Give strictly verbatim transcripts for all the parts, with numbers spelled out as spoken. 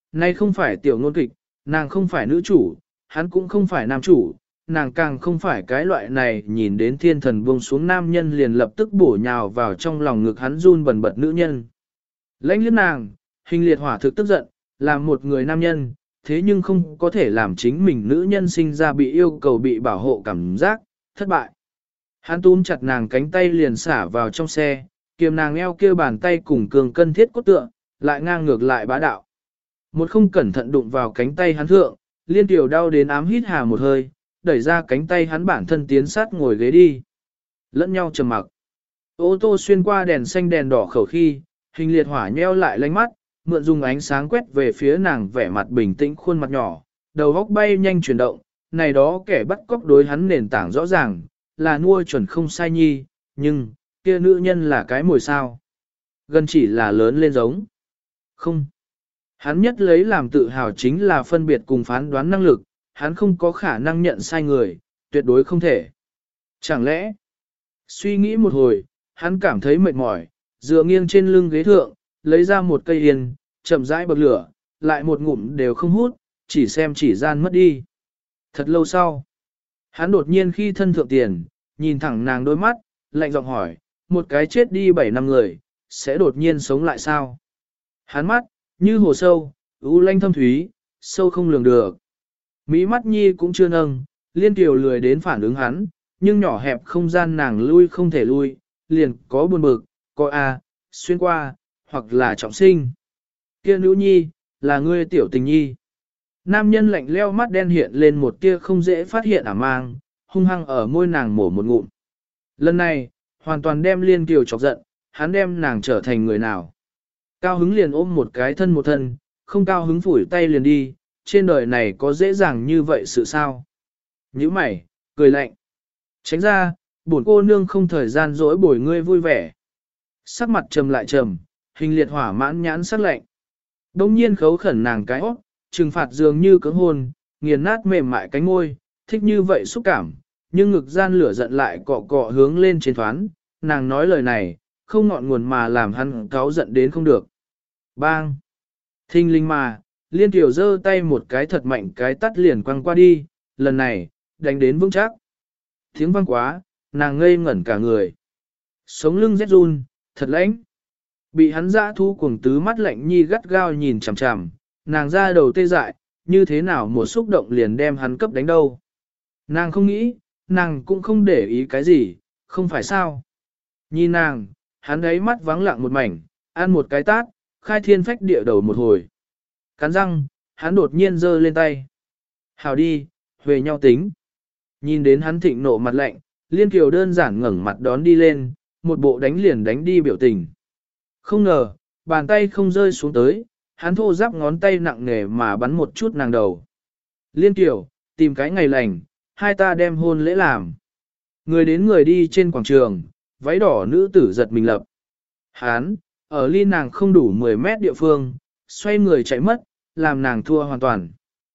Nay không phải tiểu ngôn kịch, nàng không phải nữ chủ, hắn cũng không phải nam chủ, nàng càng không phải cái loại này nhìn đến thiên thần buông xuống nam nhân liền lập tức bổ nhào vào trong lòng ngực hắn run bần bật nữ nhân. Lãnh liếc nàng, hình liệt hỏa thực tức giận, là một người nam nhân, thế nhưng không có thể làm chính mình nữ nhân sinh ra bị yêu cầu bị bảo hộ cảm giác, thất bại. Hắn túm chặt nàng cánh tay liền xả vào trong xe, kiềm nàng eo kia bàn tay cùng cường cân thiết cốt tựa, lại ngang ngược lại bá đạo. Một không cẩn thận đụng vào cánh tay hắn thượng, liên tiểu đau đến ám hít hà một hơi, đẩy ra cánh tay hắn bản thân tiến sát ngồi ghế đi. Lẫn nhau trầm mặc. Ô tô xuyên qua đèn xanh đèn đỏ khẩu khi, hình liệt hỏa nheo lại lánh mắt, mượn dùng ánh sáng quét về phía nàng vẻ mặt bình tĩnh khuôn mặt nhỏ, đầu góc bay nhanh chuyển động, này đó kẻ bắt cóc đối hắn nền tảng rõ ràng, là nuôi chuẩn không sai nhi, nhưng, kia nữ nhân là cái mồi sao. Gần chỉ là lớn lên giống. Không. Hắn nhất lấy làm tự hào chính là phân biệt cùng phán đoán năng lực, hắn không có khả năng nhận sai người, tuyệt đối không thể. Chẳng lẽ, suy nghĩ một hồi, hắn cảm thấy mệt mỏi, dựa nghiêng trên lưng ghế thượng, lấy ra một cây yên, chậm rãi bậc lửa, lại một ngụm đều không hút, chỉ xem chỉ gian mất đi. Thật lâu sau, hắn đột nhiên khi thân thượng tiền, nhìn thẳng nàng đôi mắt, lạnh giọng hỏi, một cái chết đi bảy năm người, sẽ đột nhiên sống lại sao? Hắn mắt, như hồ sâu, u lanh thâm thúy, sâu không lường được. Mỹ mắt nhi cũng chưa nâng, liên tiểu lười đến phản ứng hắn, nhưng nhỏ hẹp không gian nàng lui không thể lui, liền có buồn bực, có a, xuyên qua, hoặc là trọng sinh. Kia nữ nhi, là ngươi tiểu tình nhi. Nam nhân lạnh leo mắt đen hiện lên một tia không dễ phát hiện ả mang, hung hăng ở môi nàng mổ một ngụm. Lần này, hoàn toàn đem liên tiểu chọc giận, hắn đem nàng trở thành người nào. Cao hứng liền ôm một cái thân một thân, không cao hứng phủi tay liền đi, trên đời này có dễ dàng như vậy sự sao. Nhữ mày, cười lạnh. Tránh ra, bổn cô nương không thời gian dỗi bồi ngươi vui vẻ. Sắc mặt trầm lại trầm, hình liệt hỏa mãn nhãn sắc lạnh. Đông nhiên khấu khẩn nàng cái óc, trừng phạt dường như cưỡng hôn, nghiền nát mềm mại cánh môi, thích như vậy xúc cảm, nhưng ngực gian lửa giận lại cọ cọ hướng lên trên thoán, nàng nói lời này, không ngọn nguồn mà làm hắn cáu giận đến không được. Bang! Thinh linh mà, liên tiểu giơ tay một cái thật mạnh cái tắt liền quăng qua đi, lần này, đánh đến vững chắc. Tiếng vang quá, nàng ngây ngẩn cả người. Sống lưng rét run, thật lãnh. Bị hắn dã thu cuồng tứ mắt lạnh nhi gắt gao nhìn chằm chằm, nàng ra đầu tê dại, như thế nào một xúc động liền đem hắn cấp đánh đâu. Nàng không nghĩ, nàng cũng không để ý cái gì, không phải sao. Nhìn nàng, hắn ấy mắt vắng lặng một mảnh, ăn một cái tát, khai thiên phách địa đầu một hồi. Cắn răng, hắn đột nhiên giơ lên tay. Hào đi, huề nhau tính. Nhìn đến hắn thịnh nộ mặt lạnh, Liên Kiều đơn giản ngẩng mặt đón đi lên, một bộ đánh liền đánh đi biểu tình. Không ngờ, bàn tay không rơi xuống tới, hắn thô giáp ngón tay nặng nề mà bắn một chút nàng đầu. Liên Kiều, tìm cái ngày lành, hai ta đem hôn lễ làm. Người đến người đi trên quảng trường, váy đỏ nữ tử giật mình lập. Hán, ở ly nàng không đủ mười mét địa phương, xoay người chạy mất, làm nàng thua hoàn toàn.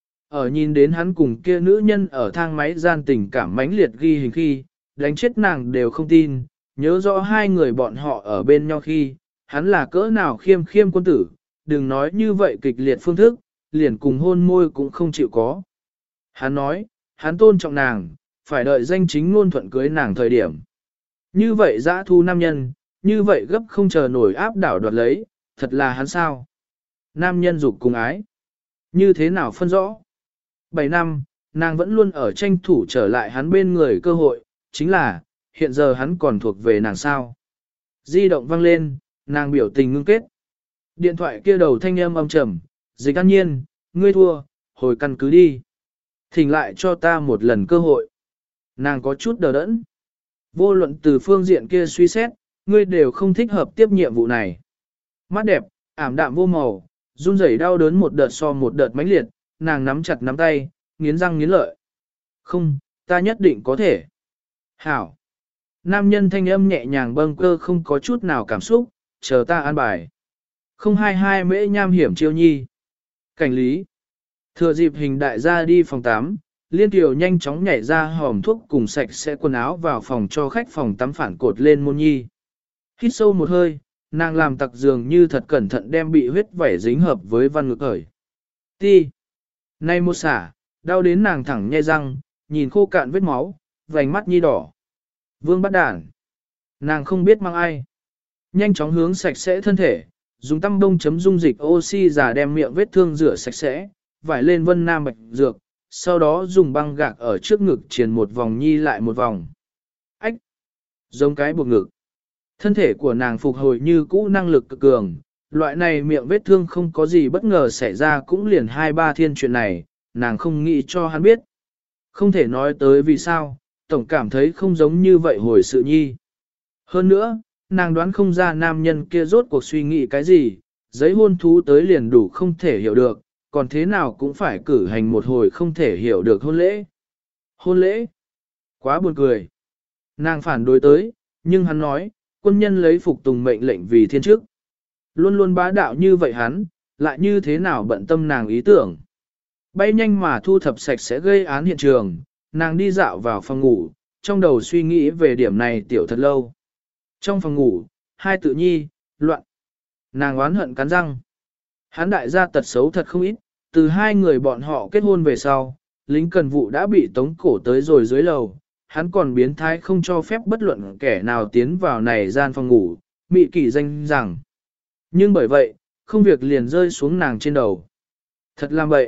Ở nhìn đến hắn cùng kia nữ nhân ở thang máy gian tình cảm mãnh liệt ghi hình khi, đánh chết nàng đều không tin, nhớ rõ hai người bọn họ ở bên nhau khi, hắn là cỡ nào khiêm khiêm quân tử, đừng nói như vậy kịch liệt phương thức, liền cùng hôn môi cũng không chịu có. Hắn nói, hắn tôn trọng nàng, phải đợi danh chính ngôn thuận cưới nàng thời điểm. Như vậy dã thu nam nhân, như vậy gấp không chờ nổi áp đảo đoạt lấy, thật là hắn sao. Nam nhân dục cùng ái. Như thế nào phân rõ? Bảy năm, nàng vẫn luôn ở tranh thủ trở lại hắn bên người cơ hội, chính là, hiện giờ hắn còn thuộc về nàng sao. Di động vang lên, nàng biểu tình ngưng kết. Điện thoại kia đầu thanh âm âm trầm, Dịch An Nhiên, ngươi thua, hồi căn cứ đi. Thỉnh lại cho ta một lần cơ hội. Nàng có chút đờ đẫn. Vô luận từ phương diện kia suy xét, ngươi đều không thích hợp tiếp nhiệm vụ này. Mắt đẹp, ảm đạm vô màu, run rẩy đau đớn một đợt so một đợt mãnh liệt, nàng nắm chặt nắm tay, nghiến răng nghiến lợi. Không, ta nhất định có thể. Hảo. Nam nhân thanh âm nhẹ nhàng bâng cơ không có chút nào cảm xúc, chờ ta an bài. Không hai hai mễ nham hiểm chiêu nhi. Cảnh lý. Thừa dịp hình đại gia đi phòng tắm, Liên Kiều nhanh chóng nhảy ra hòm thuốc cùng sạch sẽ quần áo vào phòng cho khách phòng tắm phản cột lên môn nhi. Hít sâu một hơi, nàng làm tặc dường như thật cẩn thận đem bị huyết vẩy dính hợp với văn ngực khởi. Ti. Nay một xả, đau đến nàng thẳng nhe răng, nhìn khô cạn vết máu, vành mắt nhi đỏ. Vương bắt đản. Nàng không biết mang ai. Nhanh chóng hướng sạch sẽ thân thể, dùng tăm bông chấm dung dịch oxy giả đem miệng vết thương rửa sạch sẽ, vải lên vân nam bạch dược, sau đó dùng băng gạc ở trước ngực triền một vòng nhi lại một vòng. Ách! Giống cái buộc ngực. Thân thể của nàng phục hồi như cũ năng lực cực cường, loại này miệng vết thương không có gì bất ngờ xảy ra cũng liền hai ba thiên chuyện này, nàng không nghĩ cho hắn biết. Không thể nói tới vì sao, tổng cảm thấy không giống như vậy hồi sự nhi. Hơn nữa, nàng đoán không ra nam nhân kia rốt cuộc suy nghĩ cái gì, giấy hôn thú tới liền đủ không thể hiểu được, còn thế nào cũng phải cử hành một hồi không thể hiểu được hôn lễ. Hôn lễ? Quá buồn cười. Nàng phản đối tới, nhưng hắn nói, quân nhân lấy phục tùng mệnh lệnh vì thiên chức. Luôn luôn bá đạo như vậy hắn, lại như thế nào bận tâm nàng ý tưởng. Bay nhanh mà thu thập sạch sẽ gây án hiện trường, nàng đi dạo vào phòng ngủ, trong đầu suy nghĩ về điểm này tiểu thật lâu. Trong phòng ngủ, hai tự nhi, loạn. Nàng oán hận cắn răng. Hắn đại gia tật xấu thật không ít, từ hai người bọn họ kết hôn về sau, lính cần vụ đã bị tống cổ tới rồi dưới lầu. Hắn còn biến thái không cho phép bất luận kẻ nào tiến vào này gian phòng ngủ, mị kỳ danh rằng. Nhưng bởi vậy, không việc liền rơi xuống nàng trên đầu. Thật làm vậy.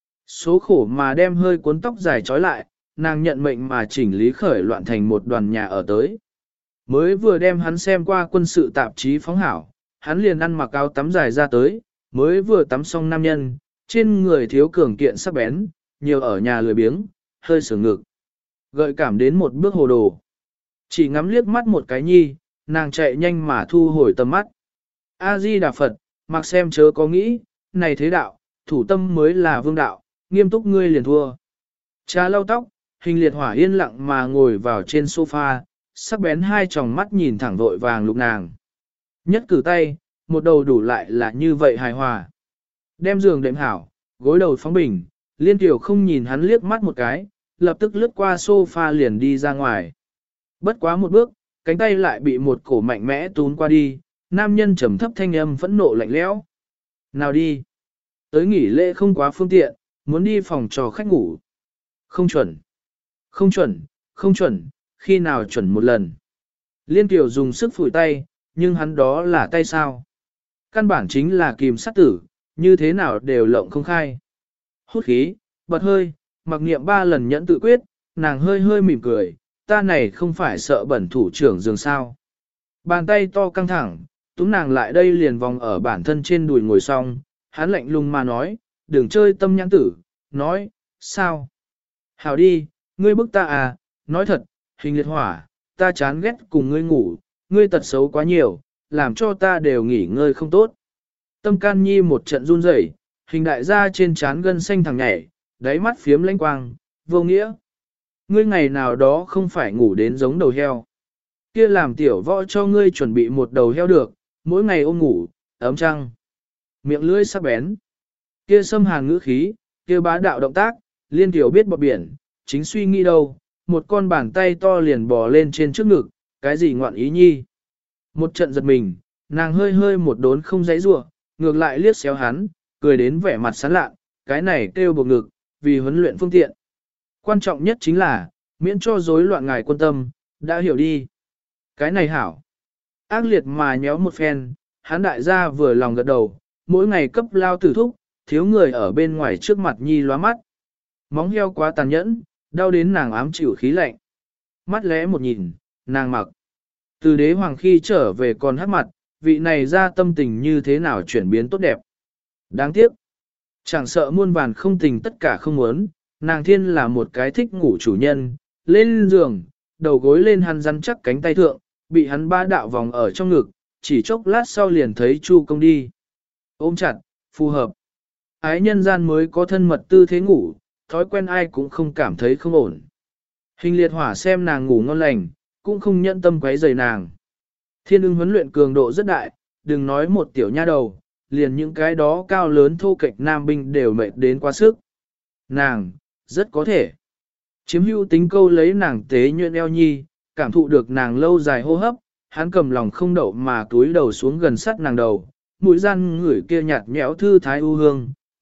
Số khổ mà đem hơi cuốn tóc dài trói lại, nàng nhận mệnh mà chỉnh lý khởi loạn thành một đoàn nhà ở tới. Mới vừa đem hắn xem qua quân sự tạp chí phóng hảo, hắn liền ăn mặc áo tắm dài ra tới, mới vừa tắm xong nam nhân, trên người thiếu cường kiện sắc bén, nhiều ở nhà lười biếng, hơi sửa ngực. Gợi cảm đến một bước hồ đồ. Chỉ ngắm liếc mắt một cái nhi, nàng chạy nhanh mà thu hồi tầm mắt. A-di Đà Phật, mặc xem chớ có nghĩ, này thế đạo, thủ tâm mới là vương đạo, nghiêm túc ngươi liền thua. Cha lau tóc, hình liệt hỏa yên lặng mà ngồi vào trên sofa, sắc bén hai tròng mắt nhìn thẳng vội vàng lục nàng. Nhất cử tay, một đầu đủ lại là như vậy hài hòa. Đem giường đệm hảo, gối đầu phóng bình, liên tiểu không nhìn hắn liếc mắt một cái, lập tức lướt qua sofa liền đi ra ngoài. Bất quá một bước, cánh tay lại bị một cổ mạnh mẽ tún qua đi, nam nhân trầm thấp thanh âm phẫn nộ lạnh lẽo. Nào đi. Tới nghỉ lễ không quá phương tiện, muốn đi phòng trò khách ngủ. Không chuẩn. Không chuẩn, không chuẩn, khi nào chuẩn một lần. Liên tiểu dùng sức phủi tay, nhưng hắn đó là tay sao. Căn bản chính là kìm sát tử, như thế nào đều lộng không khai. Hút khí, bật hơi, mặc niệm ba lần nhẫn tự quyết, nàng hơi hơi mỉm cười, ta này không phải sợ bẩn thủ trưởng giường sao. Bàn tay to căng thẳng, túm nàng lại đây liền vòng ở bản thân trên đùi ngồi xong, hắn lạnh lùng mà nói, đừng chơi tâm nhãn tử, nói, sao? Hảo đi, ngươi bức ta à, nói thật, hình liệt hỏa, ta chán ghét cùng ngươi ngủ, ngươi tật xấu quá nhiều, làm cho ta đều nghỉ ngơi không tốt. Tâm can nhi một trận run rẩy, hình đại gia trên trán gân xanh thẳng nhảy, đáy mắt phiếm lanh quang, vô nghĩa. Ngươi ngày nào đó không phải ngủ đến giống đầu heo. Kia làm tiểu võ cho ngươi chuẩn bị một đầu heo được, mỗi ngày ôm ngủ, ấm trăng. Miệng lưỡi sắc bén. Kia xâm hàn ngữ khí, kia bá đạo động tác, liên tiểu biết bọt biển, chính suy nghĩ đâu, một con bàn tay to liền bò lên trên trước ngực, cái gì ngoạn ý nhi. Một trận giật mình, nàng hơi hơi một đốn không dãy rủa, ngược lại liếc xéo hắn, cười đến vẻ mặt sán lạ, cái này kêu buộc ngực, vì huấn luyện phương tiện. Quan trọng nhất chính là, miễn cho rối loạn ngài quân tâm, đã hiểu đi. Cái này hảo. Ác liệt mà nhéo một phen, hắn đại gia vừa lòng gật đầu, mỗi ngày cấp lao tử thúc, thiếu người ở bên ngoài trước mặt nhi lóa mắt. Móng heo quá tàn nhẫn, đau đến nàng ám chịu khí lạnh. Mắt lẽ một nhìn, nàng mặc. Từ đế hoàng khi trở về còn hắc mặt, vị này ra tâm tình như thế nào chuyển biến tốt đẹp. Đáng tiếc. Chẳng sợ muôn vàn không tình tất cả không muốn, nàng thiên là một cái thích ngủ chủ nhân, lên giường, đầu gối lên hắn rắn chắc cánh tay thượng, bị hắn ba đạo vòng ở trong ngực, chỉ chốc lát sau liền thấy Chu Công đi. Ôm chặt, phù hợp. Ái nhân gian mới có thân mật tư thế ngủ, thói quen ai cũng không cảm thấy không ổn. Hình liệt hỏa xem nàng ngủ ngon lành, cũng không nhận tâm quấy rầy nàng. Thiên ưng huấn luyện cường độ rất đại, đừng nói một tiểu nha đầu, liền những cái đó cao lớn thô kệch nam binh đều mệt đến quá sức. Nàng, rất có thể. Chiếm hữu tính câu lấy nàng tế nhuyễn eo nhi, cảm thụ được nàng lâu dài hô hấp, hắn cầm lòng không đậu mà túi đầu xuống gần sát nàng đầu, mũi gian ngửi kia nhạt nhẽo thư thái u hương,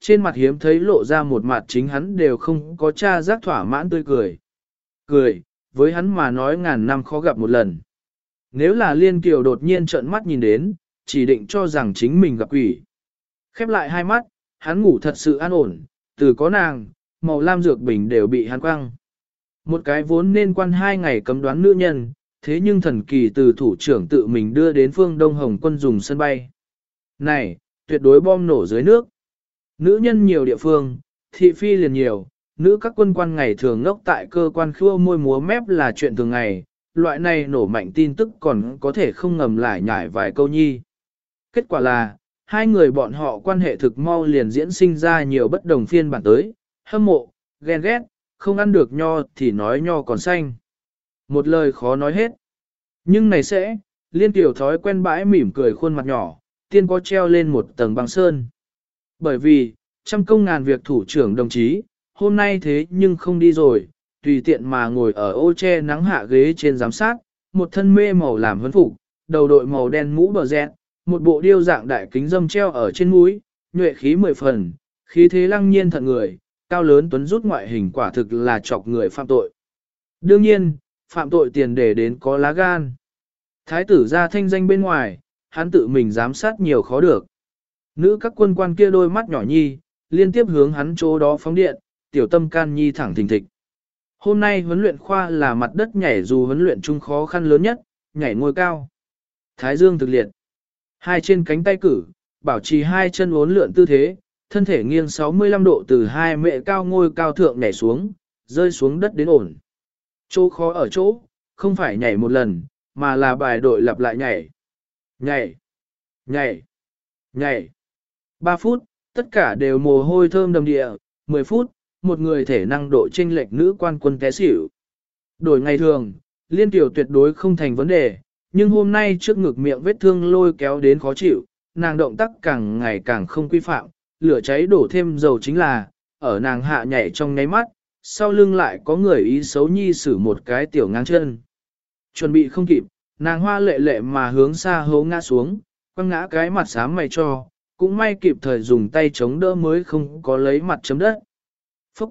trên mặt hiếm thấy lộ ra một mặt chính hắn đều không có tra giác thỏa mãn tươi cười. Cười, với hắn mà nói ngàn năm khó gặp một lần. Nếu là Liên Kiều đột nhiên trợn mắt nhìn đến, chỉ định cho rằng chính mình gặp quỷ. Khép lại hai mắt, hắn ngủ thật sự an ổn, từ có nàng, màu lam dược bình đều bị hắn quăng. Một cái vốn nên quan hai ngày cấm đoán nữ nhân, thế nhưng thần kỳ từ thủ trưởng tự mình đưa đến phương Đông Hồng quân dùng sân bay. Này, tuyệt đối bom nổ dưới nước. Nữ nhân nhiều địa phương, thị phi liền nhiều, nữ các quân quan ngày thường ngốc tại cơ quan khua môi múa mép là chuyện thường ngày, loại này nổ mạnh tin tức còn có thể không ngầm lại nhải vài câu nhi. Kết quả là, hai người bọn họ quan hệ thực mau liền diễn sinh ra nhiều bất đồng phiên bản tới, hâm mộ, ghen ghét, không ăn được nho thì nói nho còn xanh. Một lời khó nói hết. Nhưng này sẽ, Liên Tiểu thói quen bãi mỉm cười khuôn mặt nhỏ, tiên có treo lên một tầng băng sơn. Bởi vì, trăm công ngàn việc thủ trưởng đồng chí, hôm nay thế nhưng không đi rồi, tùy tiện mà ngồi ở ô che nắng hạ ghế trên giám sát, một thân mê màu làm huấn phục, đầu đội màu đen mũ bờ rẹt, một bộ điêu dạng đại kính dâm treo ở trên mũi, nhuệ khí mười phần, khí thế lăng nhiên thận người, cao lớn tuấn rút ngoại hình quả thực là chọc người phạm tội. Đương nhiên, phạm tội tiền để đến có lá gan. Thái tử ra thanh danh bên ngoài, hắn tự mình giám sát nhiều khó được. Nữ các quân quan kia đôi mắt nhỏ nhi, liên tiếp hướng hắn chỗ đó phóng điện, tiểu tâm can nhi thẳng thình thịch. Hôm nay huấn luyện khoa là mặt đất nhảy dù huấn luyện chung khó khăn lớn nhất, nhảy ngôi cao. Thái dương thực liệt. Hai trên cánh tay cử, bảo trì hai chân uốn lượn tư thế, thân thể nghiêng sáu mươi lăm độ từ hai mệ cao ngôi cao thượng nhảy xuống, rơi xuống đất đến ổn. Chỗ khó ở chỗ, không phải nhảy một lần, mà là bài đội lặp lại nhảy. Nhảy, nhảy, nhảy. ba phút, tất cả đều mồ hôi thơm đầm địa, mười phút, một người thể năng độ chênh lệch nữ quan quân té xỉu. Đổi ngày thường, Liên Tiểu tuyệt đối không thành vấn đề, nhưng hôm nay trước ngực miệng vết thương lôi kéo đến khó chịu, nàng động tác càng ngày càng không quy phạm, lửa cháy đổ thêm dầu chính là, ở nàng hạ nhảy trong nháy mắt, sau lưng lại có người ý xấu nhi xử một cái tiểu ngang chân. Chuẩn bị không kịp, nàng hoa lệ lệ mà hướng xa hố ngã xuống, quăng ngã cái mặt xám mày cho, cũng may kịp thời dùng tay chống đỡ mới không có lấy mặt chấm đất. Phúc!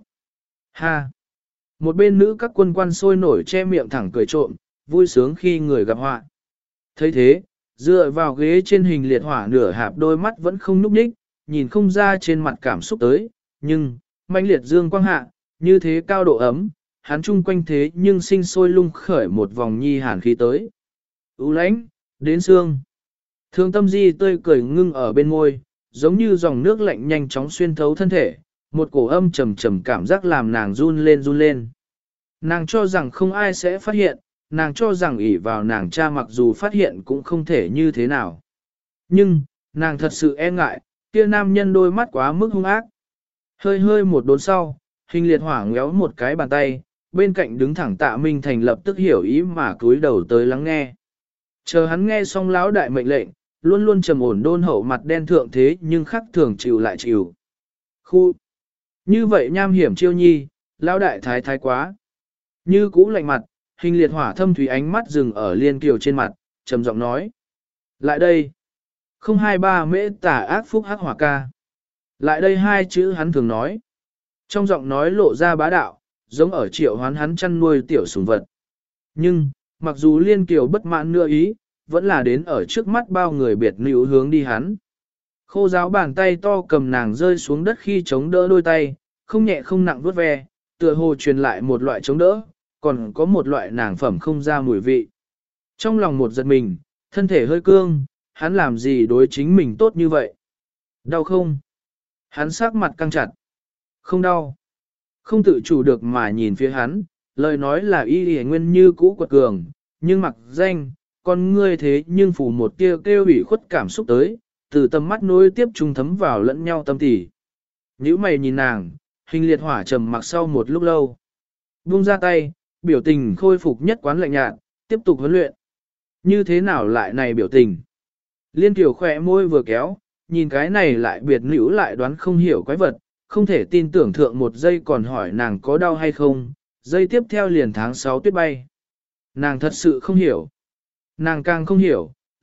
Ha! Một bên nữ các quân quan sôi nổi che miệng thẳng cười trộm, vui sướng khi người gặp họa. thấy thế, dựa vào ghế trên hình liệt hỏa nửa hạp đôi mắt vẫn không núp ních, nhìn không ra trên mặt cảm xúc tới, nhưng, manh liệt dương quang hạ, như thế cao độ ấm, hắn chung quanh thế nhưng sinh sôi lung khởi một vòng nhi hàn khí tới. U lãnh, đến xương. Thương tâm di tươi cười ngưng ở bên môi, giống như dòng nước lạnh nhanh chóng xuyên thấu thân thể, một cổ âm trầm trầm cảm giác làm nàng run lên run lên. Nàng cho rằng không ai sẽ phát hiện, nàng cho rằng ỷ vào nàng cha mặc dù phát hiện cũng không thể như thế nào. Nhưng, nàng thật sự e ngại, kia nam nhân đôi mắt quá mức hung ác. Hơi hơi một đốn sau, hình liệt hỏa ngéo một cái bàn tay, bên cạnh đứng thẳng Tạ Minh Thành lập tức hiểu ý mà cúi đầu tới lắng nghe. Chờ hắn nghe xong lão đại mệnh lệnh, luôn luôn trầm ổn đôn hậu mặt đen thượng thế nhưng khắc thường chịu lại chịu. Khu! Như vậy nham hiểm chiêu nhi, lão đại thái thái quá. Như cũ lạnh mặt, hình liệt hỏa thâm thủy ánh mắt dừng ở Liên Kiều trên mặt, trầm giọng nói. Lại đây! Không hai ba mễ tả ác phúc hắc hỏa ca. Lại đây hai chữ hắn thường nói. Trong giọng nói lộ ra bá đạo, giống ở triệu hoán hắn chăn nuôi tiểu sủng vật. Nhưng, mặc dù Liên Kiều bất mãn nữa ý, vẫn là đến ở trước mắt bao người biệt nữ hướng đi hắn. Khô giáo bàn tay to cầm nàng rơi xuống đất khi chống đỡ đôi tay, không nhẹ không nặng vuốt ve, tựa hồ truyền lại một loại chống đỡ, còn có một loại nàng phẩm không ra mùi vị. Trong lòng một giật mình, thân thể hơi cương, hắn làm gì đối chính mình tốt như vậy? Đau không? Hắn sắc mặt căng chặt. Không đau. Không tự chủ được mà nhìn phía hắn, lời nói là y y nguyên như cũ quật cường, nhưng mặc danh, con ngươi thế nhưng phủ một tia kêu ủy khuất cảm xúc tới, từ tầm mắt nối tiếp trung thấm vào lẫn nhau tâm tỉ. Nhữ mày nhìn nàng, hình liệt hỏa trầm mặc sau một lúc lâu. Buông ra tay, biểu tình khôi phục nhất quán lạnh nhạt, tiếp tục huấn luyện. Như thế nào lại này biểu tình? Liên Kiều khỏe môi vừa kéo, nhìn cái này lại biệt nữ lại đoán không hiểu quái vật, không thể tin tưởng thượng một giây còn hỏi nàng có đau hay không, giây tiếp theo liền tháng sáu tuyết bay. Nàng thật sự không hiểu. Nàng càng không hiểu,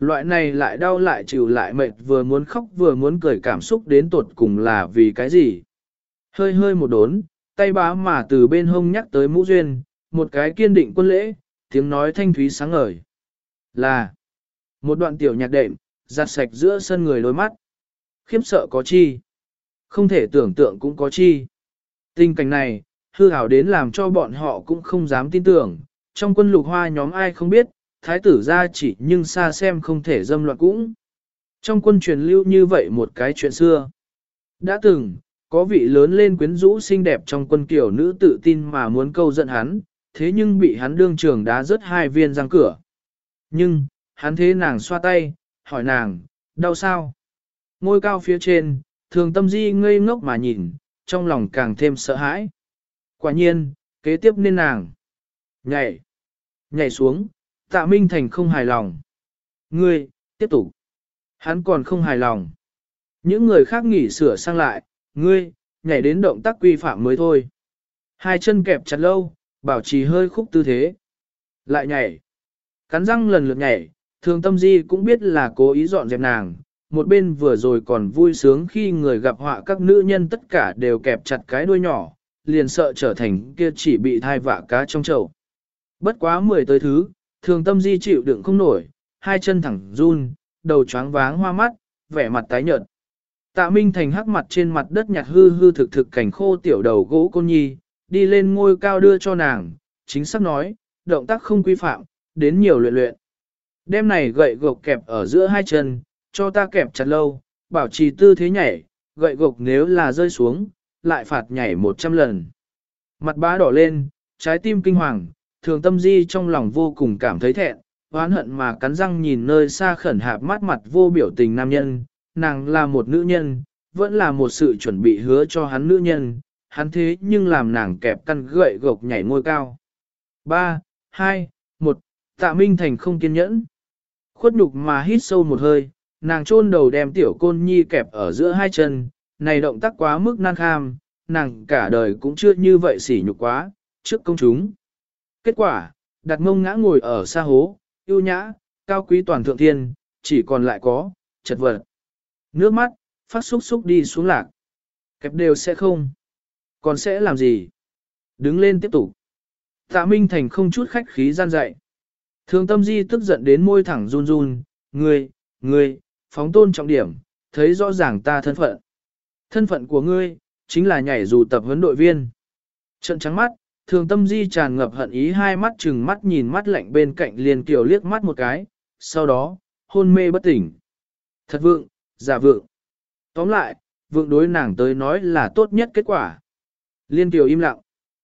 Loại này lại đau lại chịu lại mệt vừa muốn khóc vừa muốn cười cảm xúc đến tột cùng là vì cái gì. Hơi hơi một đốn, tay bá mà từ bên hông nhắc tới Mũ Duyên, một cái kiên định quân lễ, tiếng nói thanh thúy sáng ngời. Là một đoạn tiểu nhạc đệm, giặt sạch giữa sân người đôi mắt. Khiếp sợ có chi. Không thể tưởng tượng cũng có chi. Tình cảnh này, hư ảo đến làm cho bọn họ cũng không dám tin tưởng. Trong quân lục hoa nhóm ai không biết, thái tử ra chỉ nhưng xa xem không thể dâm loạn cũng. Trong quân truyền lưu như vậy một cái chuyện xưa. Đã từng, có vị lớn lên quyến rũ xinh đẹp trong quân kiểu nữ tự tin mà muốn câu giận hắn, thế nhưng bị hắn đương trường đá rớt hai viên răng cửa. Nhưng, hắn thế nàng xoa tay, hỏi nàng, đau sao? Ngôi cao phía trên, thường tâm di ngây ngốc mà nhìn, trong lòng càng thêm sợ hãi. Quả nhiên, kế tiếp nên nàng. Nhảy. Nhảy xuống, Tạ Minh Thành không hài lòng. Ngươi, tiếp tục. Hắn còn không hài lòng. Những người khác nghỉ sửa sang lại, ngươi, nhảy đến động tác quy phạm mới thôi. Hai chân kẹp chặt lâu, bảo trì hơi khúc tư thế. Lại nhảy. Cắn răng lần lượt nhảy, thường tâm di cũng biết là cố ý dọn dẹp nàng. Một bên vừa rồi còn vui sướng khi người gặp họa các nữ nhân tất cả đều kẹp chặt cái đuôi nhỏ, liền sợ trở thành kia chỉ bị thai vạ cá trong chậu. Bất quá mười tới thứ, thường tâm di chịu đựng không nổi, hai chân thẳng run, đầu choáng váng hoa mắt, vẻ mặt tái nhợt. Tạ Minh Thành hắc mặt trên mặt đất nhặt hư hư thực thực cảnh khô tiểu đầu gỗ côn nhi, đi lên ngôi cao đưa cho nàng, chính xác nói, động tác không quy phạm, đến nhiều luyện luyện. Đêm này gậy gộc kẹp ở giữa hai chân, cho ta kẹp chặt lâu, bảo trì tư thế nhảy, gậy gộc nếu là rơi xuống, lại phạt nhảy một trăm lần. Mặt bá đỏ lên, trái tim kinh hoàng, thường tâm di trong lòng vô cùng cảm thấy thẹn, oán hận mà cắn răng nhìn nơi xa khẩn hạp mắt mặt vô biểu tình nam nhân, nàng là một nữ nhân, vẫn là một sự chuẩn bị hứa cho hắn nữ nhân, hắn thế nhưng làm nàng kẹp căn gậy gộc nhảy ngôi cao. ba, hai, một, Tạ Minh Thành không kiên nhẫn. Khuất nhục mà hít sâu một hơi, nàng chôn đầu đem tiểu côn nhi kẹp ở giữa hai chân, này động tác quá mức nan kham, nàng cả đời cũng chưa như vậy sỉ nhục quá, trước công chúng. Kết quả, đặt mông ngã ngồi ở xa hố, yêu nhã, cao quý toàn thượng thiên, chỉ còn lại có, chật vật. Nước mắt, phát xúc xúc đi xuống lạc. Kẹp đều sẽ không. Còn sẽ làm gì? Đứng lên tiếp tục. Tạ Minh Thành không chút khách khí gian dạy. Thường tâm di tức giận đến môi thẳng run run, ngươi, ngươi, phóng tôn trọng điểm, thấy rõ ràng ta thân phận. Thân phận của ngươi, chính là nhảy dù tập huấn đội viên. Trận trắng mắt, thường tâm di tràn ngập hận ý hai mắt chừng mắt nhìn mắt lạnh bên cạnh liền kiều liếc mắt một cái, sau đó, hôn mê bất tỉnh. Thật vượng, giả vượng. Tóm lại, vượng đối nàng tới nói là tốt nhất kết quả. Liên kiều im lặng.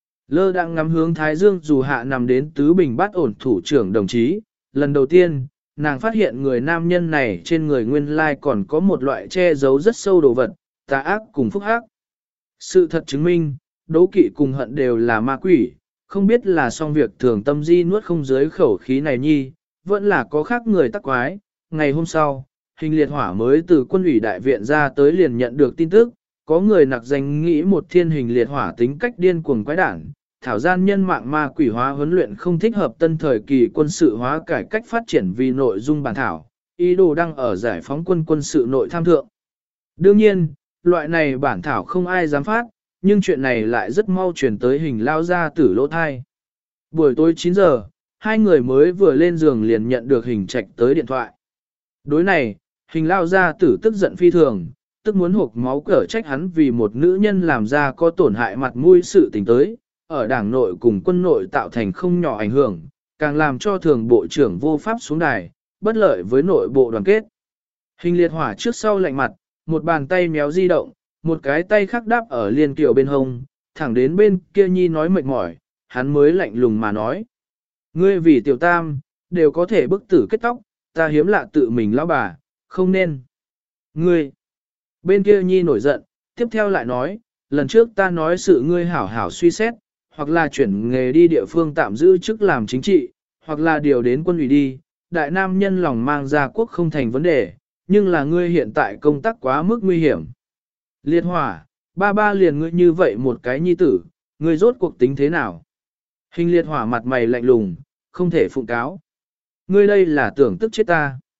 Lơ đang ngắm hướng Thái Dương dù hạ nằm đến tứ bình bát ổn thủ trưởng đồng chí. Lần đầu tiên, nàng phát hiện người nam nhân này trên người nguyên lai còn có một loại che giấu rất sâu đồ vật, tà ác cùng phúc ác. Sự thật chứng minh, đố kỵ cùng hận đều là ma quỷ, không biết là xong việc thường tâm di nuốt không dưới khẩu khí này nhi, vẫn là có khác người tắc quái. Ngày hôm sau, hình liệt hỏa mới từ quân ủy đại viện ra tới liền nhận được tin tức, có người nặc danh nghĩ một thiên hình liệt hỏa tính cách điên cuồng quái đản, thảo gian nhân mạng ma quỷ hóa huấn luyện không thích hợp tân thời kỳ quân sự hóa cải cách phát triển vì nội dung bản thảo, ý đồ đăng ở giải phóng quân quân sự nội tham thượng. Đương nhiên, loại này bản thảo không ai dám phát, nhưng chuyện này lại rất mau chuyển tới hình lao ra tử lỗ thai. Buổi tối chín giờ, hai người mới vừa lên giường liền nhận được hình trạch tới điện thoại. Đối này, hình lao ra tử tức giận phi thường, tức muốn hộp máu cở trách hắn vì một nữ nhân làm ra có tổn hại mặt mũi sự tình tới, ở đảng nội cùng quân nội tạo thành không nhỏ ảnh hưởng, càng làm cho thường bộ trưởng vô pháp xuống đài, bất lợi với nội bộ đoàn kết. Hình liệt hỏa trước sau lạnh mặt, một bàn tay méo di động, một cái tay khác đáp ở liên kiều bên hông, thẳng đến bên kia nhi nói mệt mỏi, hắn mới lạnh lùng mà nói. Ngươi vì tiểu tam, đều có thể bức tử kết tóc, ta hiếm lạ tự mình lão bà, không nên. Ngươi, bên kia nhi nổi giận, tiếp theo lại nói, lần trước ta nói sự ngươi hảo hảo suy xét, hoặc là chuyển nghề đi địa phương tạm giữ chức làm chính trị, hoặc là điều đến quân ủy đi, đại nam nhân lòng mang ra quốc không thành vấn đề, nhưng là ngươi hiện tại công tác quá mức nguy hiểm. Liệt hỏa, ba ba liền ngươi như vậy một cái nhi tử, ngươi rốt cuộc tính thế nào? Hình liệt hỏa mặt mày lạnh lùng, không thể phụng cáo. Ngươi đây là tưởng tức chết ta.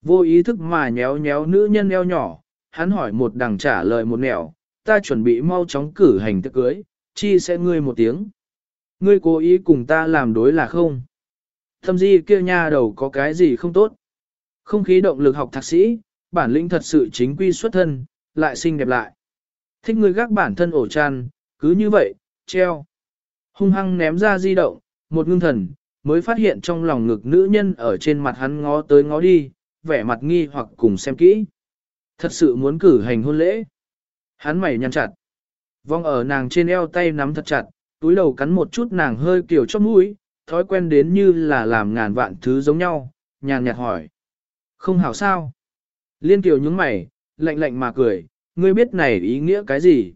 Vô ý thức mà nhéo nhéo nữ nhân eo nhỏ, hắn hỏi một đằng trả lời một nẻo, ta chuẩn bị mau chóng cử hành tiệc cưới, chi sẽ ngươi một tiếng. Ngươi cố ý cùng ta làm đối là không? Thâm di kia nha đầu có cái gì không tốt? Không khí động lực học thạc sĩ, bản lĩnh thật sự chính quy xuất thân, lại xinh đẹp lại. Thích ngươi gác bản thân ổ chăn, cứ như vậy, treo. Hung hăng ném ra di động, một ngưng thần, mới phát hiện trong lòng ngực nữ nhân ở trên mặt hắn ngó tới ngó đi, vẻ mặt nghi hoặc cùng xem kỹ. Thật sự muốn cử hành hôn lễ. Hắn mày nhăn chặt. Vong ở nàng trên eo tay nắm thật chặt, túi đầu cắn một chút nàng hơi kiểu chóp mũi, thói quen đến như là làm ngàn vạn thứ giống nhau, nhàn nhạt hỏi. Không hảo sao? Liên Kiều nhướng mày, lạnh lạnh mà cười, ngươi biết này ý nghĩa cái gì?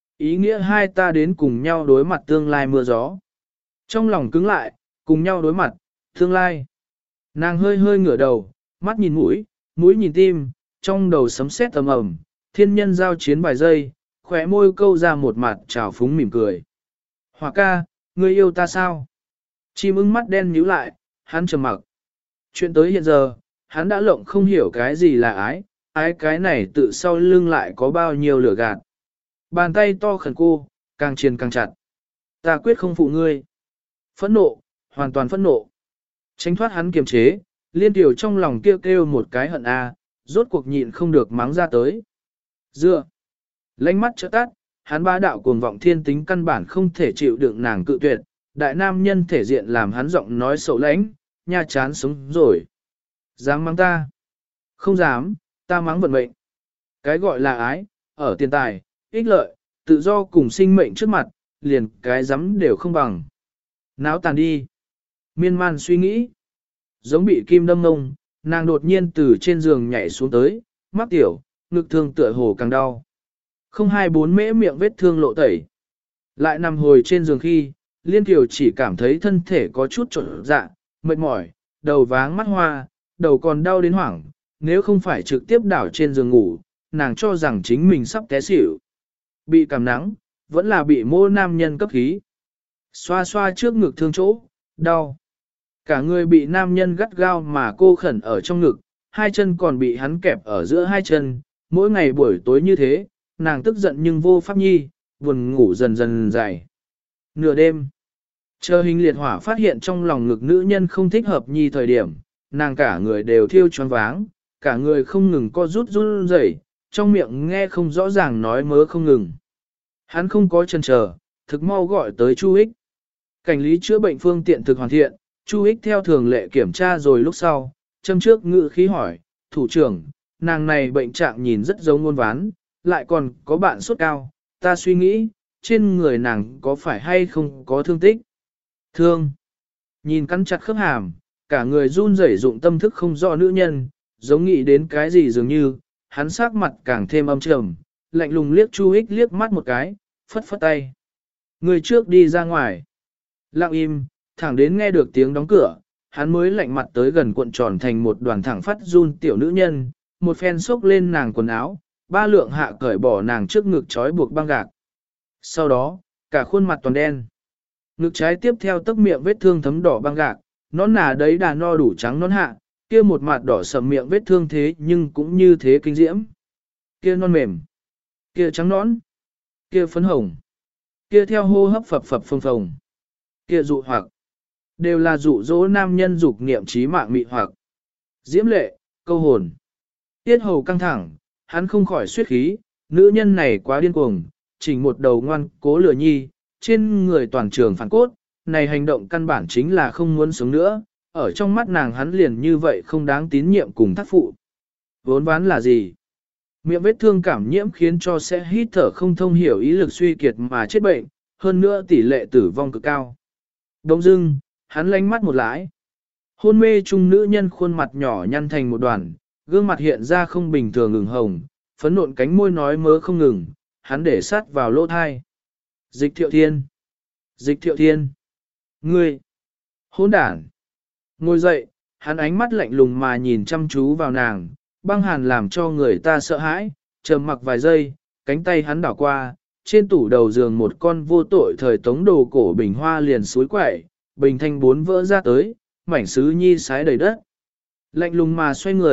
Ý nghĩa hai ta đến cùng nhau đối mặt tương lai mưa gió. Trong lòng cứng lại, cùng nhau đối mặt, tương lai. Nàng hơi hơi ngửa đầu, mắt nhìn mũi, mũi nhìn tim, trong đầu sấm sét ầm ầm, thiên nhân giao chiến vài giây, khóe môi câu ra một mặt trào phúng mỉm cười. Hòa ca, ngươi yêu ta sao? Chim ưng mắt đen nhíu lại, hắn trầm mặc. Chuyện tới hiện giờ, hắn đã lộng không hiểu cái gì là ái, ái cái này tự sau lưng lại có bao nhiêu lửa gạt. Bàn tay to khẩn cô, càng triền càng chặt. Ta quyết không phụ ngươi. Phẫn nộ, hoàn toàn phẫn nộ. Tránh thoát hắn kiềm chế, Liên Tiểu trong lòng kêu kêu một cái hận a, rốt cuộc nhịn không được mắng ra tới. Dựa. Lánh mắt trợ tắt, hắn ba đạo cuồng vọng thiên tính căn bản không thể chịu đựng nàng cự tuyệt, đại nam nhân thể diện làm hắn giọng nói sầu lãnh, nha chán sống rồi. Dám mắng ta? Không dám, ta mắng vận mệnh. Cái gọi là ái, ở tiền tài, ích lợi, tự do cùng sinh mệnh trước mặt, liền cái dám đều không bằng. Náo tàn đi. Miên man suy nghĩ. Giống bị kim đâm ngông, nàng đột nhiên từ trên giường nhảy xuống tới, mắc tiểu, ngực thương tựa hồ càng đau. Không hai bốn mễ miệng vết thương lộ tẩy. Lại nằm hồi trên giường khi, Liên Kiều chỉ cảm thấy thân thể có chút trộn dạ, mệt mỏi, đầu váng mắt hoa, đầu còn đau đến hoảng, nếu không phải trực tiếp đảo trên giường ngủ, nàng cho rằng chính mình sắp té xỉu. Bị cảm nắng, vẫn là bị mô nam nhân cấp khí. Xoa xoa trước ngực thương chỗ, đau. Cả người bị nam nhân gắt gao mà cô khẩn ở trong ngực, hai chân còn bị hắn kẹp ở giữa hai chân, mỗi ngày buổi tối như thế, nàng tức giận nhưng vô pháp nhi, buồn ngủ dần dần dài. Nửa đêm, chờ hình liệt hỏa phát hiện trong lòng ngực nữ nhân không thích hợp nhi thời điểm, nàng cả người đều thiêu choáng váng, cả người không ngừng co rút run rẩy, trong miệng nghe không rõ ràng nói mớ không ngừng. Hắn không có chần chờ, thực mau gọi tới Chu Ích. Cảnh lý chữa bệnh phương tiện thực hoàn thiện, Chu Ích theo thường lệ kiểm tra rồi lúc sau, châm trước ngự khí hỏi, thủ trưởng, nàng này bệnh trạng nhìn rất giống ngôn ván, lại còn có bạn sốt cao, ta suy nghĩ, trên người nàng có phải hay không có thương tích? Thương. Nhìn cắn chặt khớp hàm, cả người run rẩy dụng tâm thức không rõ nữ nhân, giống nghĩ đến cái gì dường như, hắn sắc mặt càng thêm âm trầm, lạnh lùng liếc Chu Ích liếc mắt một cái, phất phất tay. Người trước đi ra ngoài. Lặng im, thẳng đến nghe được tiếng đóng cửa, hắn mới lạnh mặt tới gần cuộn tròn thành một đoàn thẳng phát run tiểu nữ nhân, một phen xốc lên nàng quần áo, ba lượng hạ cởi bỏ nàng trước ngực trói buộc băng gạc. Sau đó, cả khuôn mặt toàn đen. Ngực trái tiếp theo tấc miệng vết thương thấm đỏ băng gạc, nón nà đấy đà no đủ trắng nón hạ, kia một mặt đỏ sầm miệng vết thương thế nhưng cũng như thế kinh diễm. Kia non mềm, kia trắng nón, kia phấn hồng, kia theo hô hấp phập phập phồng phồng, kia dụ hoặc, đều là dụ dỗ nam nhân dục niệm trí mạng mị hoặc. Diễm lệ, câu hồn. Tiết hầu căng thẳng, hắn không khỏi suyết khí, nữ nhân này quá điên cuồng, chỉnh một đầu ngoan cố lừa nhi, trên người toàn trường phản cốt, này hành động căn bản chính là không muốn sống nữa, ở trong mắt nàng hắn liền như vậy không đáng tín nhiệm cùng tác phụ. Vốn ván là gì? Miệng vết thương cảm nhiễm khiến cho sẽ hít thở không thông hiểu ý lực suy kiệt mà chết bệnh, hơn nữa tỷ lệ tử vong cực cao. Đông dưng, hắn lánh mắt một lãi. Hôn mê trung nữ nhân khuôn mặt nhỏ nhăn thành một đoàn, gương mặt hiện ra không bình thường ngừng hồng, phấn nộn cánh môi nói mớ không ngừng, hắn để sát vào lỗ thai. Dịch thiệu thiên! Dịch thiệu thiên! Ngươi! Hỗn đản! Ngồi dậy, hắn ánh mắt lạnh lùng mà nhìn chăm chú vào nàng, băng hàn làm cho người ta sợ hãi, trầm mặc vài giây, cánh tay hắn đảo qua, trên tủ đầu giường một con vô tội thời tống đồ cổ bình hoa liền suối quậy, bình thanh bốn vỡ ra tới, mảnh sứ nhi sái đầy đất. Lạnh lùng mà xoay người,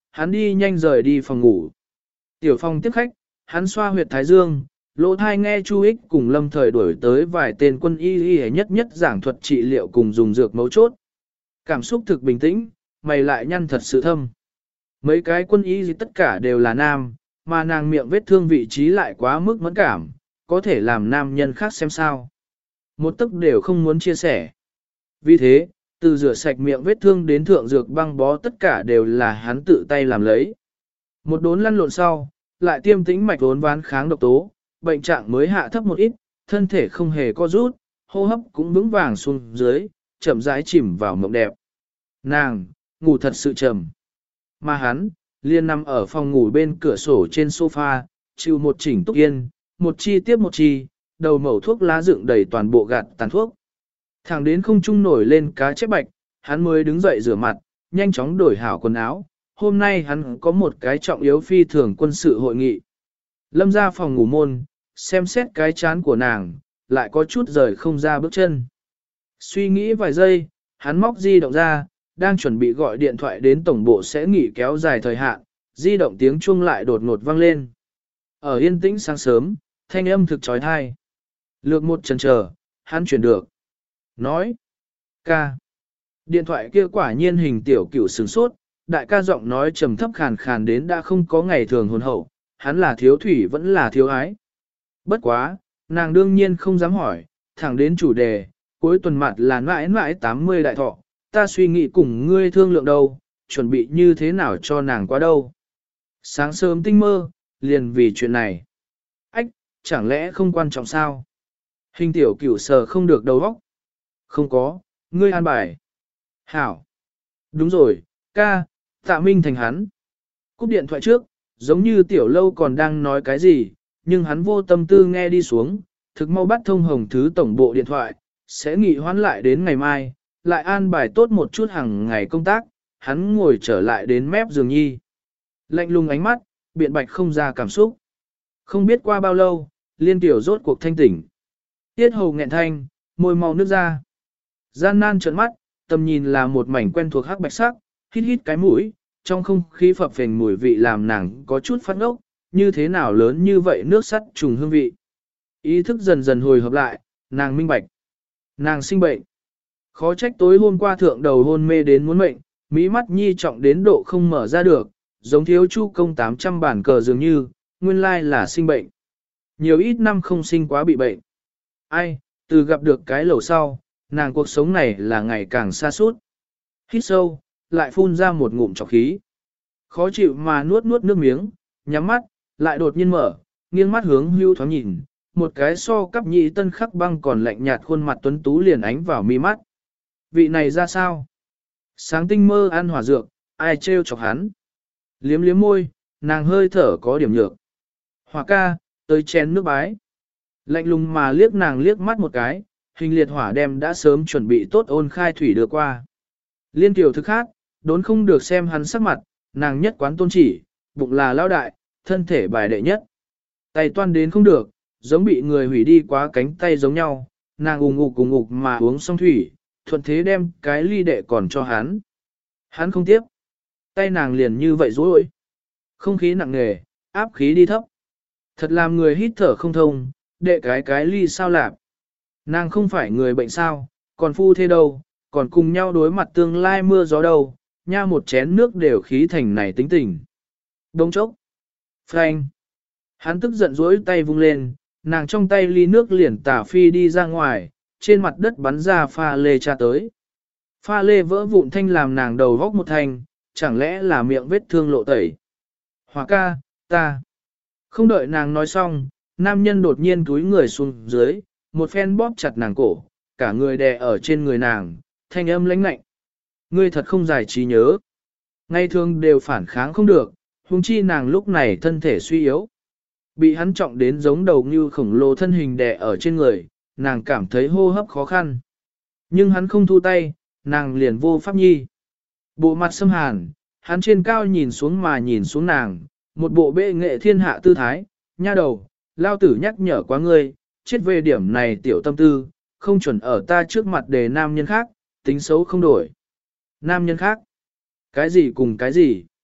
hắn đi nhanh rời đi phòng ngủ. Tiểu Phong tiếp khách, hắn xoa huyệt thái dương, lỗ thai nghe Chu Ích cùng Lâm Thời đuổi tới vài tên quân y y nhất nhất giảng thuật trị liệu cùng dùng dược mấu chốt. Cảm xúc thực bình tĩnh, mày lại nhăn thật sự thâm. Mấy cái quân y gì tất cả đều là nam, mà nàng miệng vết thương vị trí lại quá mức mẫn cảm, có thể làm nam nhân khác xem sao. Một tức đều không muốn chia sẻ. Vì thế, từ rửa sạch miệng vết thương đến thượng dược băng bó tất cả đều là hắn tự tay làm lấy. Một đốn lăn lộn sau, lại tiêm tĩnh mạch vốn ván kháng độc tố, bệnh trạng mới hạ thấp một ít, thân thể không hề co rút, hô hấp cũng vững vàng xuống dưới, chậm rãi chìm vào mộng đẹp. Nàng, ngủ thật sự trầm. Mà hắn, liền nằm ở phòng ngủ bên cửa sổ trên sofa, chịu một chỉnh túc yên, một chi tiếp một chi, đầu mẩu thuốc lá dựng đầy toàn bộ gạt tàn thuốc. Thẳng đến không trung nổi lên cá chép bạch, hắn mới đứng dậy rửa mặt, nhanh chóng đổi hảo quần áo. Hôm nay hắn có một cái trọng yếu phi thường quân sự hội nghị. Lâm ra phòng ngủ môn, xem xét cái chán của nàng, lại có chút rời không ra bước chân. Suy nghĩ vài giây, hắn móc di động ra, đang chuẩn bị gọi điện thoại đến tổng bộ sẽ nghỉ kéo dài thời hạn, di động tiếng chuông lại đột ngột vang lên. Ở yên tĩnh sáng sớm, thanh âm thực trói thai. Lược một chần chờ, hắn chuyển được. Nói. Ca. Điện thoại kia quả nhiên hình tiểu cửu sừng sốt, đại ca giọng nói trầm thấp khàn khàn đến đã không có ngày thường hồn hậu, hắn là thiếu thủy vẫn là thiếu ái. Bất quá, nàng đương nhiên không dám hỏi, thẳng đến chủ đề, cuối tuần mặt là mãi mãi tám mươi đại thọ, ta suy nghĩ cùng ngươi thương lượng đâu, chuẩn bị như thế nào cho nàng qua đâu. Sáng sớm tinh mơ, liền vì chuyện này. Ách, chẳng lẽ không quan trọng sao? Hình tiểu cửu sờ không được đầu óc. Không có, ngươi an bài. Hảo. Đúng rồi, ca, tạ minh thành hắn. Cúp điện thoại trước, giống như tiểu lâu còn đang nói cái gì, nhưng hắn vô tâm tư nghe đi xuống, thực mau bắt thông hồng thứ tổng bộ điện thoại, sẽ nghỉ hoãn lại đến ngày mai, lại an bài tốt một chút hàng ngày công tác, hắn ngồi trở lại đến mép giường nhi. Lạnh lùng ánh mắt, biện bạch không ra cảm xúc. Không biết qua bao lâu, liên tiểu rốt cuộc thanh tỉnh. Tiết hầu nghẹn thanh, môi màu nước ra. Gian nan trợn mắt, tầm nhìn là một mảnh quen thuộc hắc bạch sắc, hít hít cái mũi, trong không khí phập phình mùi vị làm nàng có chút phát ngốc, như thế nào lớn như vậy nước sắt trùng hương vị. Ý thức dần dần hồi hợp lại, nàng minh bạch. Nàng sinh bệnh. Khó trách tối hôm qua thượng đầu hôn mê đến muốn mệnh, mỹ mắt nhi trọng đến độ không mở ra được, giống thiếu chu công tám trăm bản cờ dường như, nguyên lai là sinh bệnh. Nhiều ít năm không sinh quá bị bệnh. Ai, từ gặp được cái lẩu sau, nàng cuộc sống này là ngày càng xa suốt. Hít sâu, lại phun ra một ngụm trọc khí. Khó chịu mà nuốt nuốt nước miếng, nhắm mắt, lại đột nhiên mở, nghiêng mắt hướng hưu thoáng nhìn, một cái so cắp nhị tân khắc băng còn lạnh nhạt khuôn mặt tuấn tú liền ánh vào mi mắt. Vị này ra sao? Sáng tinh mơ ăn hỏa dược, ai trêu chọc hắn? Liếm liếm môi, nàng hơi thở có điểm nhược. Hỏa ca, tới chén nước bái. Lạnh lùng mà liếc nàng liếc mắt một cái, hình liệt hỏa đem đã sớm chuẩn bị tốt ôn khai thủy đưa qua. Liên tiểu thực khác, đốn không được xem hắn sắc mặt, nàng nhất quán tôn chỉ, bụng là lao đại, thân thể bài đệ nhất. Tay toan đến không được, giống bị người hủy đi quá cánh tay giống nhau, nàng ùng ục ùng ục mà uống xong thủy, thuận thế đem cái ly đệ còn cho hắn. Hắn không tiếp. Tay nàng liền như vậy rối. Không khí nặng nề, áp khí đi thấp. Thật làm người hít thở không thông, đệ cái cái ly sao lạp. Nàng không phải người bệnh sao, còn phu thế đâu, còn cùng nhau đối mặt tương lai mưa gió đâu, nha một chén nước đều khí thành này tính tình. Đông chốc. Frank. Hắn tức giận dỗi tay vung lên, nàng trong tay ly nước liền tả phi đi ra ngoài, trên mặt đất bắn ra pha lê tra tới. Pha lê vỡ vụn thanh làm nàng đầu góc một thanh, chẳng lẽ là miệng vết thương lộ tẩy. Hỏa ca, ta. Không đợi nàng nói xong, nam nhân đột nhiên túi người xuống dưới, một phen bóp chặt nàng cổ, cả người đè ở trên người nàng, thanh âm lãnh lạnh. Ngươi thật không giải trí nhớ. Ngay thường đều phản kháng không được, huống chi nàng lúc này thân thể suy yếu. Bị hắn trọng đến giống đầu như khổng lồ thân hình đè ở trên người, nàng cảm thấy hô hấp khó khăn. Nhưng hắn không thu tay, nàng liền vô pháp nhi. Bộ mặt xâm hàn, hắn trên cao nhìn xuống mà nhìn xuống nàng, một bộ bệ nghệ thiên hạ tư thái, nha đầu, lao tử nhắc nhở quá ngươi, chết về điểm này tiểu tâm tư, không chuẩn ở ta trước mặt để nam nhân khác, tính xấu không đổi. Nam nhân khác? Cái gì cùng cái gì?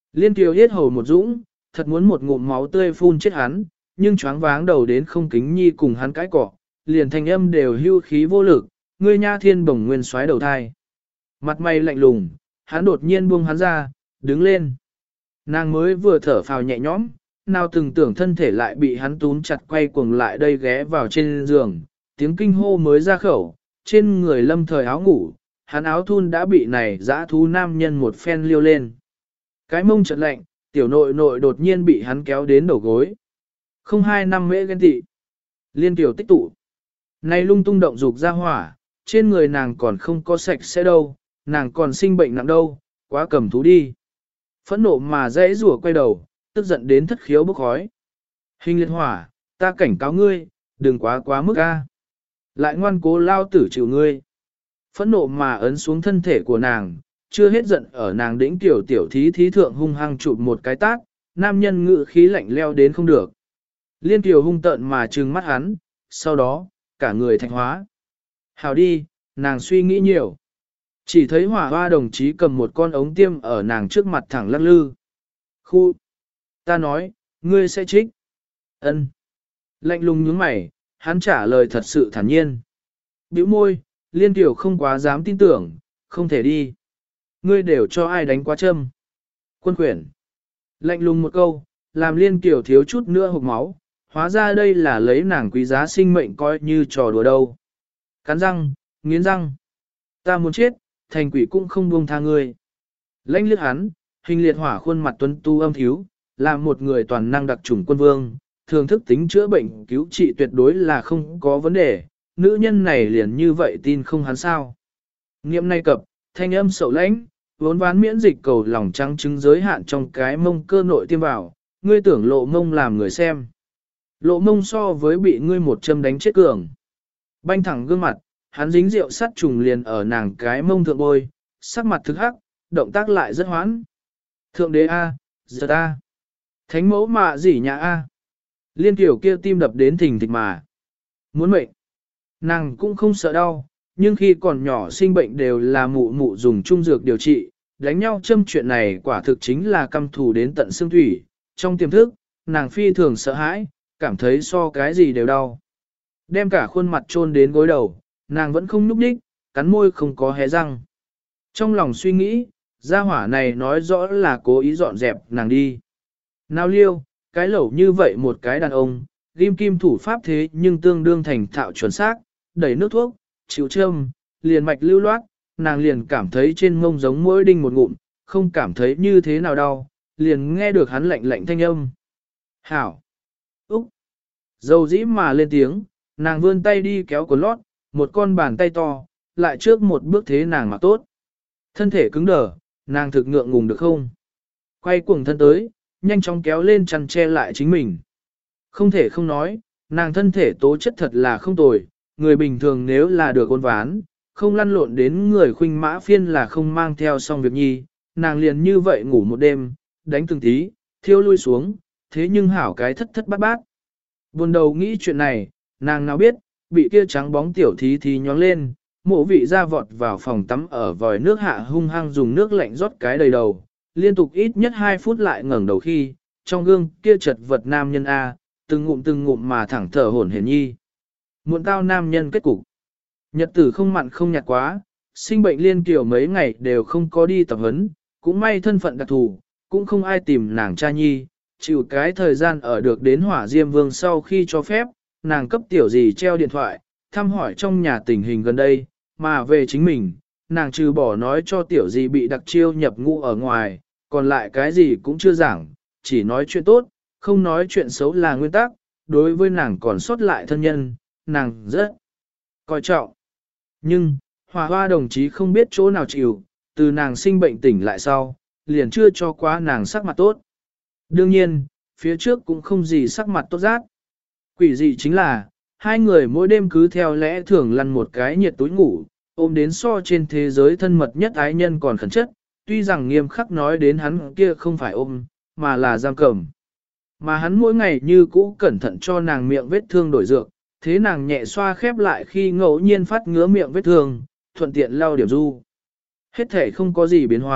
Liên Kiều yết hầu một dũng, thật muốn một ngụm máu tươi phun chết hắn, nhưng choáng váng đầu đến không kính nhi cùng hắn cãi cọ, liền thanh âm đều hưu khí vô lực, ngươi nha thiên bổng nguyên xoáy đầu thai. Mặt mày lạnh lùng, hắn đột nhiên buông hắn ra, đứng lên. Nàng mới vừa thở phào nhẹ nhõm, nào từng tưởng thân thể lại bị hắn túm chặt quay cuồng lại đây ghé vào trên giường, tiếng kinh hô mới ra khẩu, trên người lâm thời áo ngủ, hắn áo thun đã bị này dã thú nam nhân một phen liêu lên. Cái mông chợt lạnh, tiểu nội nội đột nhiên bị hắn kéo đến đầu gối. Không hai năm mễ ghen tị. Liên tiểu tích tụ. Này lung tung động dục ra hỏa, trên người nàng còn không có sạch sẽ đâu, nàng còn sinh bệnh nặng đâu, quá cầm thú đi. Phẫn nộ mà dễ rủa quay đầu, tức giận đến thất khiếu bốc khói. Hình liệt hỏa, ta cảnh cáo ngươi, đừng quá quá mức a. Lại ngoan cố lao tử chịu ngươi. Phẫn nộ mà ấn xuống thân thể của nàng, chưa hết giận ở nàng đĩnh tiểu tiểu thí thí thượng hung hăng chụp một cái tát, nam nhân ngự khí lạnh leo đến không được. Liên tiểu hung tợn mà trừng mắt hắn, sau đó, cả người thạch hóa. Hào đi, nàng suy nghĩ nhiều. Chỉ thấy hỏa hoa đồng chí cầm một con ống tiêm ở nàng trước mặt thẳng lắc lư. Khu! Ta nói, ngươi sẽ trích. Ân. Lạnh lùng nhướng mày, hắn trả lời thật sự thản nhiên. Bĩu môi, Liên tiểu không quá dám tin tưởng, không thể đi. Ngươi đều cho ai đánh quá châm. Quân khuyển. Lạnh lùng một câu, làm Liên tiểu thiếu chút nữa hộc máu, hóa ra đây là lấy nàng quý giá sinh mệnh coi như trò đùa đâu. Cắn răng, nghiến răng. Ta muốn chết, thành quỷ cũng không buông tha ngươi. Lãnh liếc hắn, hình liệt hỏa khuôn mặt tuấn tu âm thiếu, là một người toàn năng đặc chủng quân vương, thường thức tính chữa bệnh cứu trị tuyệt đối là không có vấn đề, nữ nhân này liền như vậy tin không hắn sao. Nghiệm này cập, thanh âm sầu lãnh, vốn ván miễn dịch cầu lòng trắng trứng giới hạn trong cái mông cơ nội tiêm vào, ngươi tưởng lộ mông làm người xem. Lộ mông so với bị ngươi một châm đánh chết cường. Banh thẳng gương mặt, hắn dính rượu sắt trùng liền ở nàng cái mông thượng bôi, sắc mặt thực hắc, động tác lại rất hoãn. Thượng đế A, giật A. Thánh mẫu mạ gì nhà A. Liên tiểu kia tim đập đến thình thịch mà. Muốn mệnh. Nàng cũng không sợ đau, nhưng khi còn nhỏ sinh bệnh đều là mụ mụ dùng trung dược điều trị, đánh nhau châm chuyện này quả thực chính là căm thù đến tận xương thủy. Trong tiềm thức, nàng phi thường sợ hãi, cảm thấy so cái gì đều đau. Đem cả khuôn mặt chôn đến gối đầu, nàng vẫn không núp đích, cắn môi không có hé răng. Trong lòng suy nghĩ, gia hỏa này nói rõ là cố ý dọn dẹp nàng đi. Nào liêu, cái lẩu như vậy một cái đàn ông, ghim kim thủ pháp thế nhưng tương đương thành thạo chuẩn xác, đẩy nước thuốc, chịu châm, liền mạch lưu loát, nàng liền cảm thấy trên mông giống mỗi đinh một ngụm, không cảm thấy như thế nào đau, liền nghe được hắn lạnh lạnh thanh âm. Hảo! Úc! Dầu dĩ mà lên tiếng, nàng vươn tay đi kéo quần lót, một con bàn tay to, lại trước một bước thế nàng mặc tốt. Thân thể cứng đờ, nàng thực ngượng ngùng được không? Quay cuồng thân tới, nhanh chóng kéo lên chăn che lại chính mình. Không thể không nói, nàng thân thể tố chất thật là không tồi, người bình thường nếu là được ôn ván, không lăn lộn đến người khuynh mã phiên là không mang theo xong việc nhi, nàng liền như vậy ngủ một đêm, đánh từng tí, thiêu lui xuống, thế nhưng hảo cái thất thất bát bát. Buồn đầu nghĩ chuyện này, nàng nào biết, bị kia trắng bóng tiểu thí thí nhóng lên, mộ vị ra vọt vào phòng tắm ở vòi nước hạ hung hăng dùng nước lạnh rót cái đầy đầu, liên tục ít nhất hai phút lại ngẩng đầu khi, trong gương kia chật vật nam nhân A, từng ngụm từng ngụm mà thẳng thở hổn hển nhi. Muộn tao nam nhân kết cục. Nhật tử không mặn không nhạt quá, sinh bệnh liên kiểu mấy ngày đều không có đi tập huấn, cũng may thân phận đặc thù, cũng không ai tìm nàng cha nhi, chịu cái thời gian ở được đến hỏa diêm vương sau khi cho phép, nàng cấp tiểu gì treo điện thoại, thăm hỏi trong nhà tình hình gần đây, mà về chính mình, nàng trừ bỏ nói cho tiểu gì bị đặc chiêu nhập ngũ ở ngoài, còn lại cái gì cũng chưa giảng, chỉ nói chuyện tốt, không nói chuyện xấu là nguyên tắc, đối với nàng còn sót lại thân nhân, nàng rất coi trọng. Nhưng, hòa hoa đồng chí không biết chỗ nào chịu, từ nàng sinh bệnh tỉnh lại sau, liền chưa cho quá nàng sắc mặt tốt. Đương nhiên, phía trước cũng không gì sắc mặt tốt rát. Quỷ dị chính là, hai người mỗi đêm cứ theo lẽ thường lăn một cái nhiệt túi ngủ, ôm đến so trên thế giới thân mật nhất ái nhân còn khẩn chất, tuy rằng nghiêm khắc nói đến hắn kia không phải ôm, mà là giam cầm. Mà hắn mỗi ngày như cũ cẩn thận cho nàng miệng vết thương đổi dược, thế nàng nhẹ xoa khép lại khi ngẫu nhiên phát ngứa miệng vết thương, thuận tiện lau điểm du. Hết thể không có gì biến hóa,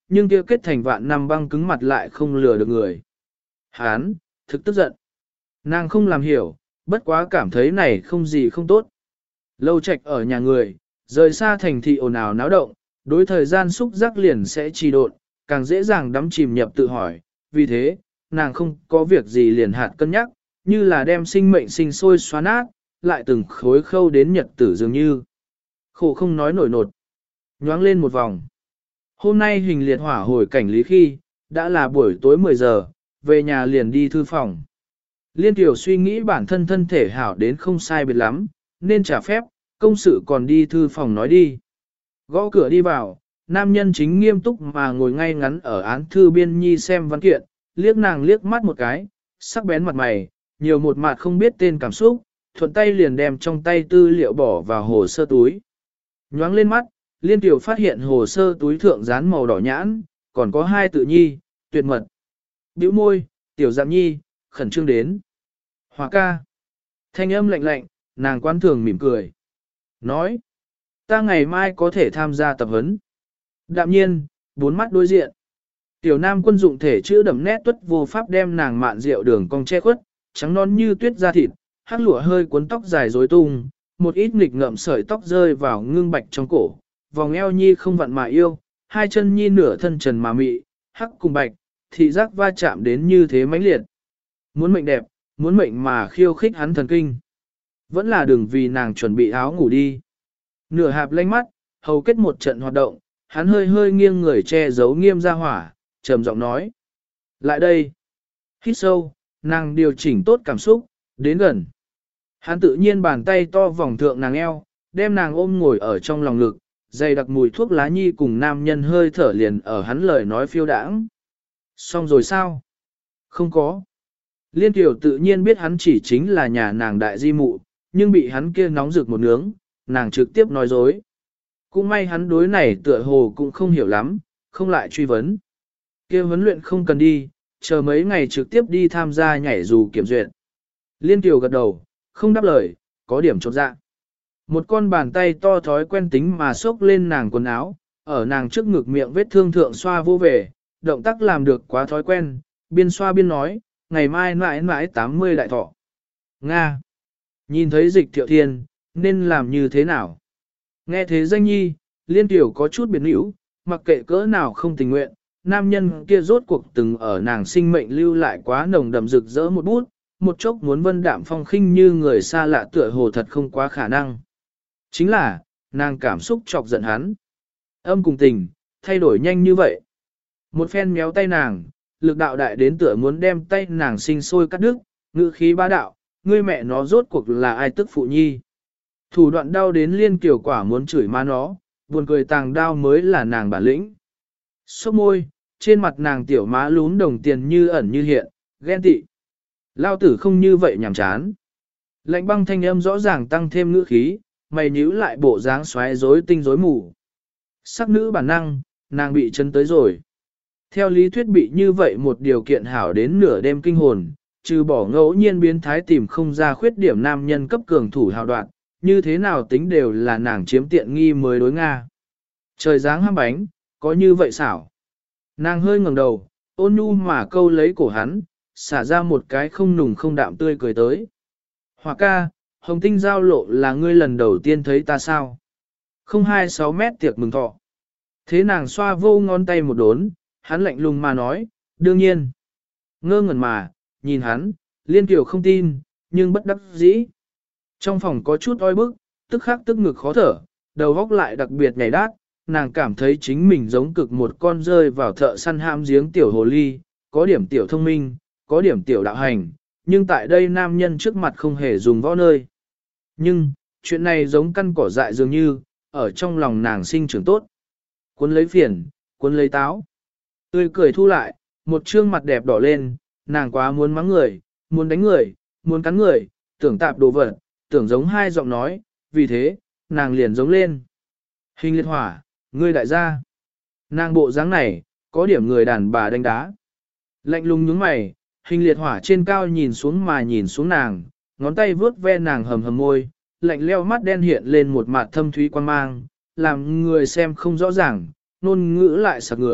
nhưng kia kết thành vạn năm băng cứng mặt lại không lừa được người. Hán, thực tức giận. Nàng không làm hiểu, bất quá cảm thấy này không gì không tốt. Lâu Trạch ở nhà người, rời xa thành thị ồn ào náo động, đối thời gian xúc giác liền sẽ trì độn, càng dễ dàng đắm chìm nhập tự hỏi. Vì thế, nàng không có việc gì liền hạt cân nhắc, như là đem sinh mệnh sinh sôi xóa nát, lại từng khối khâu đến nhật tử dường như. Khổ không nói nổi nột. Nhoáng lên một vòng. Hôm nay hình liệt hỏa hồi cảnh lý khi, đã là buổi tối mười giờ, về nhà liền đi thư phòng. Liên Tiểu suy nghĩ bản thân thân thể hảo đến không sai biệt lắm, nên trả phép, công sự còn đi thư phòng nói đi. Gõ cửa đi vào, nam nhân chính nghiêm túc mà ngồi ngay ngắn ở án thư biên nhi xem văn kiện, liếc nàng liếc mắt một cái, sắc bén mặt mày, nhiều một mặt không biết tên cảm xúc, thuận tay liền đem trong tay tư liệu bỏ vào hồ sơ túi. Nhoáng lên mắt, Liên Tiểu phát hiện hồ sơ túi thượng dán màu đỏ nhãn, còn có hai tự nhi, tuyệt mật. Bĩu môi, Tiểu Dạng Nhi, khẩn trương đến. Hòa ca. Thanh âm lạnh lạnh, nàng quan thường mỉm cười. Nói, ta ngày mai có thể tham gia tập huấn. Đạm nhiên, bốn mắt đối diện. Tiểu Nam Quân dụng thể chữ đậm nét tuất vô pháp đem nàng mạn rượu đường cong che khuất, trắng non như tuyết da thịt, hắc lụa hơi cuốn tóc dài rối tung, một ít nghịch ngợm sợi tóc rơi vào ngưng bạch trong cổ, vòng eo nhi không vặn mà yêu, hai chân nhi nửa thân trần mà mị, hắc cùng bạch, thị giác va chạm đến như thế mãnh liệt. Muốn mệnh đẹp, muốn mệnh mà khiêu khích hắn thần kinh. Vẫn là đừng vì nàng chuẩn bị áo ngủ đi. Nửa hạp lanh mắt, hầu kết một trận hoạt động, hắn hơi hơi nghiêng người che giấu nghiêm ra hỏa, trầm giọng nói. Lại đây. Hít sâu, nàng điều chỉnh tốt cảm xúc, đến gần. Hắn tự nhiên bàn tay to vòng thượng nàng eo, đem nàng ôm ngồi ở trong lòng ngực, dày đặc mùi thuốc lá nhi cùng nam nhân hơi thở liền ở hắn lời nói phiêu đãng. Xong rồi sao? Không có. Liên Tiểu tự nhiên biết hắn chỉ chính là nhà nàng đại di mụ, nhưng bị hắn kia nóng rực một nướng, nàng trực tiếp nói dối. Cũng may hắn đối này tựa hồ cũng không hiểu lắm, không lại truy vấn. Kia huấn luyện không cần đi, chờ mấy ngày trực tiếp đi tham gia nhảy dù kiểm duyệt. Liên Tiểu gật đầu, không đáp lời, có điểm chột dạ. Một con bàn tay to thói quen tính mà xốc lên nàng quần áo, ở nàng trước ngực miệng vết thương thượng xoa vô về, động tác làm được quá thói quen, biên xoa biên nói, ngày mai mãi mãi tám mươi đại thọ. Nga. Nhìn thấy Dịch Thiệu Thiên, nên làm như thế nào? Nghe thế danh nhi, Liên Tiểu có chút biệt hữu, mặc kệ cỡ nào không tình nguyện, nam nhân kia rốt cuộc từng ở nàng sinh mệnh lưu lại quá nồng đậm rực rỡ một bút, một chốc muốn vân đạm phong khinh như người xa lạ tựa hồ thật không quá khả năng. Chính là, nàng cảm xúc chọc giận hắn. Âm cùng tình, thay đổi nhanh như vậy. Một phen méo tay nàng, lực đạo đại đến tựa muốn đem tay nàng sinh sôi cắt đứt, ngữ khí bá đạo, ngươi mẹ nó rốt cuộc là ai tức phụ nhi. Thủ đoạn đau đến Liên Kiều quả muốn chửi ma nó, buồn cười tàng đau mới là nàng bản lĩnh. Xốc môi, trên mặt nàng tiểu má lún đồng tiền như ẩn như hiện, ghen tị. Lao tử không như vậy nhảm chán. Lạnh băng thanh âm rõ ràng tăng thêm ngữ khí, mày nhíu lại bộ dáng xoáy rối tinh rối mù. Sắc nữ bản năng, nàng bị chân tới rồi. Theo lý thuyết bị như vậy một điều kiện hảo đến nửa đêm kinh hồn, trừ bỏ ngẫu nhiên biến thái tìm không ra khuyết điểm nam nhân cấp cường thủ hào đoạn, như thế nào tính đều là nàng chiếm tiện nghi mới đối Nga. Trời dáng ham bánh, có như vậy xảo. Nàng hơi ngẩng đầu, ôn nhu mà câu lấy cổ hắn, xả ra một cái không nùng không đạm tươi cười tới. Hòa ca, hồng tinh giao lộ là ngươi lần đầu tiên thấy ta sao? Không hai sáu mét tiệc mừng thọ. Thế nàng xoa vô ngón tay một đốn, hắn lạnh lùng mà nói, đương nhiên. Ngơ ngẩn mà, nhìn hắn, Liên Kiều không tin, nhưng bất đắc dĩ. Trong phòng có chút oi bức, tức khắc tức ngực khó thở, đầu góc lại đặc biệt nhảy đát, nàng cảm thấy chính mình giống cực một con rơi vào thợ săn ham giếng tiểu hồ ly, có điểm tiểu thông minh, có điểm tiểu đạo hành, nhưng tại đây nam nhân trước mặt không hề dùng võ nơi. Nhưng, chuyện này giống căn cỏ dại dường như, ở trong lòng nàng sinh trưởng tốt. Cuốn lấy phiền, cuốn lấy táo. Tươi cười thu lại, một trương mặt đẹp đỏ lên, nàng quá muốn mắng người, muốn đánh người, muốn cắn người, tưởng tạp đồ vật, tưởng giống hai giọng nói, vì thế, nàng liền giống lên. Hình liệt hỏa, ngươi đại gia. Nàng bộ dáng này, có điểm người đàn bà đánh đá. Lạnh lùng nhướng mày, hình liệt hỏa trên cao nhìn xuống mà nhìn xuống nàng, ngón tay vướt ve nàng hầm hầm môi, lạnh leo mắt đen hiện lên một mặt thâm thúy quan mang, làm người xem không rõ ràng, nôn ngữ lại sặc người,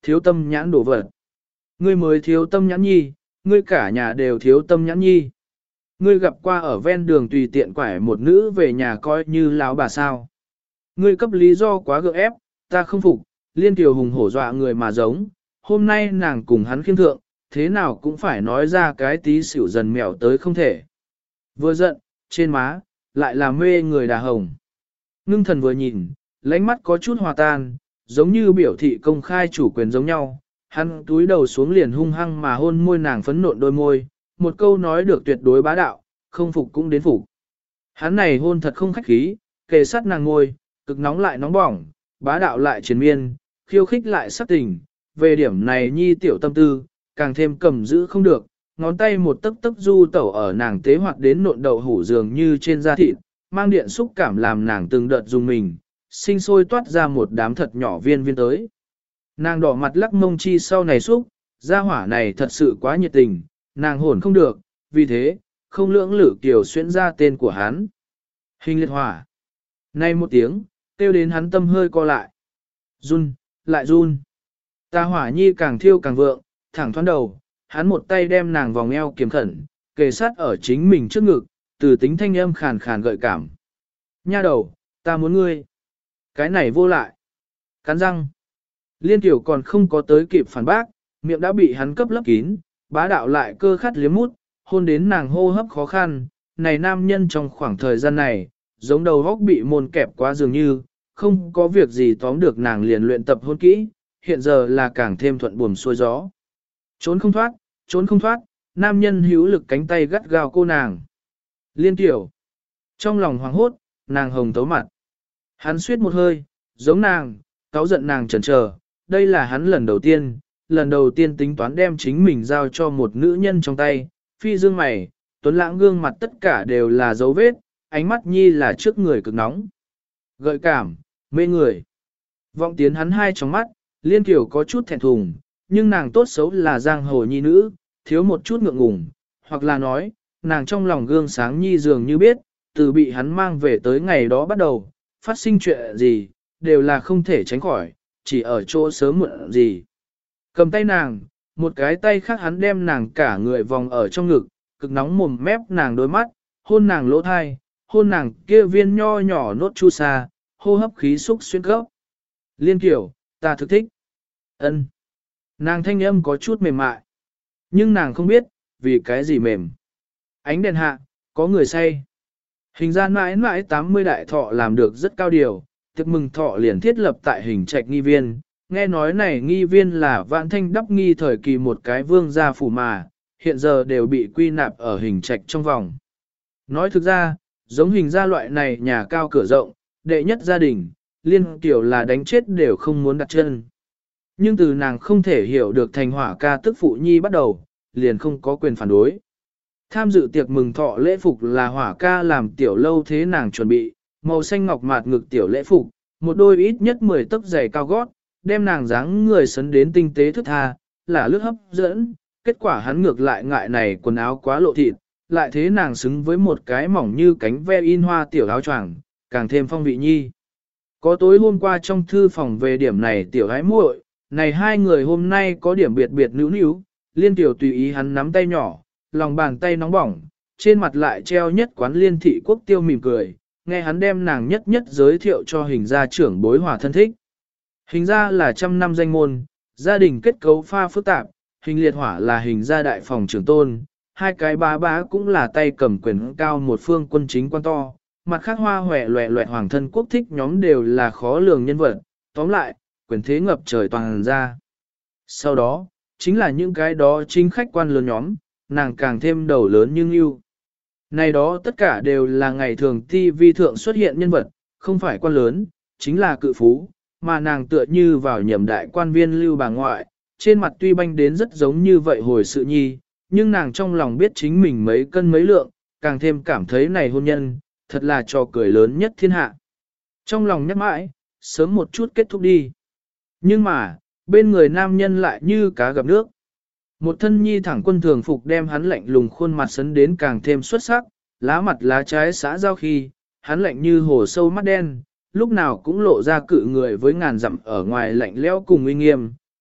thiếu tâm nhãn đổ vật. Ngươi mới thiếu tâm nhãn nhi, ngươi cả nhà đều thiếu tâm nhãn nhi. Ngươi gặp qua ở ven đường tùy tiện quải một nữ về nhà coi như lão bà sao. Ngươi cấp lý do quá gượng ép, ta không phục, Liên Kiều hùng hổ dọa người mà giống, hôm nay nàng cùng hắn khiêm thượng, thế nào cũng phải nói ra cái tí xỉu dần mèo tới không thể. Vừa giận, trên má, lại là mê người đà hồng. Ngưng thần vừa nhìn, lánh mắt có chút hòa tan, giống như biểu thị công khai chủ quyền giống nhau. Hắn túi đầu xuống liền hung hăng mà hôn môi nàng phấn nộn đôi môi, một câu nói được tuyệt đối bá đạo, không phục cũng đến phục. Hắn này hôn thật không khách khí, kề sát nàng ngôi, cực nóng lại nóng bỏng, bá đạo lại triền miên, khiêu khích lại sắc tình. Về điểm này nhi tiểu tâm tư, càng thêm cầm giữ không được, ngón tay một tấc tấc du tẩu ở nàng tế hoạt đến nộn đậu hủ dường như trên da thịt, mang điện xúc cảm làm nàng từng đợt dùng mình, sinh sôi toát ra một đám thật nhỏ viên viên tới. Nàng đỏ mặt lắc mông chi sau này xúc, gia hỏa này thật sự quá nhiệt tình, nàng hồn không được, vì thế, không lưỡng lử kiểu xuyễn ra tên của hắn. Hình liệt hỏa. Nay một tiếng, kêu đến hắn tâm hơi co lại. Run, lại run. Ta hỏa nhi càng thiêu càng vượng, thẳng thoát đầu, hắn một tay đem nàng vòng eo kiềm khẩn, kề sát ở chính mình trước ngực, từ tính thanh âm khàn khàn gợi cảm. Nha đầu, ta muốn ngươi. Cái này vô lại. Cắn răng. Liên Tiểu còn không có tới kịp phản bác, miệng đã bị hắn cấp lấp kín, bá đạo lại cơ khát liếm mút, hôn đến nàng hô hấp khó khăn. Này nam nhân trong khoảng thời gian này, giống đầu góc bị môn kẹp quá dường như, không có việc gì tóm được nàng liền luyện tập hôn kỹ, hiện giờ là càng thêm thuận buồm xuôi gió. Trốn không thoát, trốn không thoát, nam nhân hữu lực cánh tay gắt gao cô nàng. Liên Tiểu. Trong lòng hoảng hốt, nàng hồng tấu mặt. Hắn suýt một hơi, giống nàng, cáu giận nàng chần chờ. Đây là hắn lần đầu tiên, lần đầu tiên tính toán đem chính mình giao cho một nữ nhân trong tay. Phi dương mày, tuấn lãng gương mặt tất cả đều là dấu vết, ánh mắt nhi là trước người cực nóng. Gợi cảm, mê người. Vọng tiến hắn hai trong mắt, Liên Kiều có chút thẹn thùng, nhưng nàng tốt xấu là giang hồ nhi nữ, thiếu một chút ngượng ngùng, hoặc là nói, nàng trong lòng gương sáng nhi dường như biết, từ bị hắn mang về tới ngày đó bắt đầu, phát sinh chuyện gì, đều là không thể tránh khỏi, chỉ ở chỗ sớm muộn gì. Cầm tay nàng, một cái tay khác hắn đem nàng cả người vòng ở trong ngực, cực nóng mồm mép nàng đôi mắt, hôn nàng lỗ thai, hôn nàng kia viên nho nhỏ nốt chu sa, hô hấp khí xúc xuyên gốc. Liên Kiều, ta thực thích. Ân. Nàng thanh âm có chút mềm mại. Nhưng nàng không biết, vì cái gì mềm. Ánh đèn hạ, có người say. Hình ra mãi mãi tám mươi đại thọ làm được rất cao điều, tiệc mừng thọ liền thiết lập tại hình trạch nghi viên. Nghe nói này nghi viên là vạn thanh đắp nghi thời kỳ một cái vương gia phủ mà, hiện giờ đều bị quy nạp ở hình trạch trong vòng. Nói thực ra, giống hình gia loại này nhà cao cửa rộng, đệ nhất gia đình, Liên Kiều là đánh chết đều không muốn đặt chân. Nhưng từ nàng không thể hiểu được thành hỏa ca tức phụ nhi bắt đầu, liền không có quyền phản đối. Tham dự tiệc mừng thọ lễ phục là hỏa ca làm tiểu lâu thế nàng chuẩn bị, màu xanh ngọc mạt ngực tiểu lễ phục, một đôi ít nhất mười tấc giày cao gót, đem nàng dáng người sấn đến tinh tế thức tha, là lướt hấp dẫn, kết quả hắn ngược lại ngại này quần áo quá lộ thịt, lại thế nàng xứng với một cái mỏng như cánh ve in hoa tiểu áo choàng, càng thêm phong vị nhi. Có tối hôm qua trong thư phòng về điểm này tiểu gái muội, này hai người hôm nay có điểm biệt biệt níu níu, Liên Tiểu tùy ý hắn nắm tay nhỏ, lòng bàn tay nóng bỏng, trên mặt lại treo nhất quán Liên thị quốc tiêu mỉm cười, nghe hắn đem nàng nhất nhất giới thiệu cho hình gia trưởng bối hòa thân thích. Hình gia là trăm năm danh môn, gia đình kết cấu pha phức tạp, hình liệt hỏa là hình gia đại phòng trưởng tôn, hai cái bá bá cũng là tay cầm quyền cao một phương quân chính quan to, mặt khác hoa hòe loẹ loẹt hoàng thân quốc thích nhóm đều là khó lường nhân vật, tóm lại, quyền thế ngập trời toàn ra. Sau đó, chính là những cái đó chính khách quan lớn nhóm, nàng càng thêm đầu lớn nhưng yêu. Này đó tất cả đều là ngày thường ti vi thượng xuất hiện nhân vật, không phải quan lớn, chính là cự phú, mà nàng tựa như vào nhầm đại quan viên lưu bà ngoại, trên mặt tuy banh đến rất giống như vậy hồi sự nhi, nhưng nàng trong lòng biết chính mình mấy cân mấy lượng, càng thêm cảm thấy này hôn nhân, thật là trò cười lớn nhất thiên hạ. Trong lòng nhắc mãi, sớm một chút kết thúc đi. Nhưng mà, bên người nam nhân lại như cá gặp nước. Một thân nhi thẳng quân thường phục đem hắn lạnh lùng khuôn mặt sấn đến càng thêm xuất sắc, lá mặt lá trái xã giao khi, hắn lạnh như hồ sâu mắt đen, lúc nào cũng lộ ra cự người với ngàn dặm ở ngoài lạnh lẽo cùng uy nghiêm,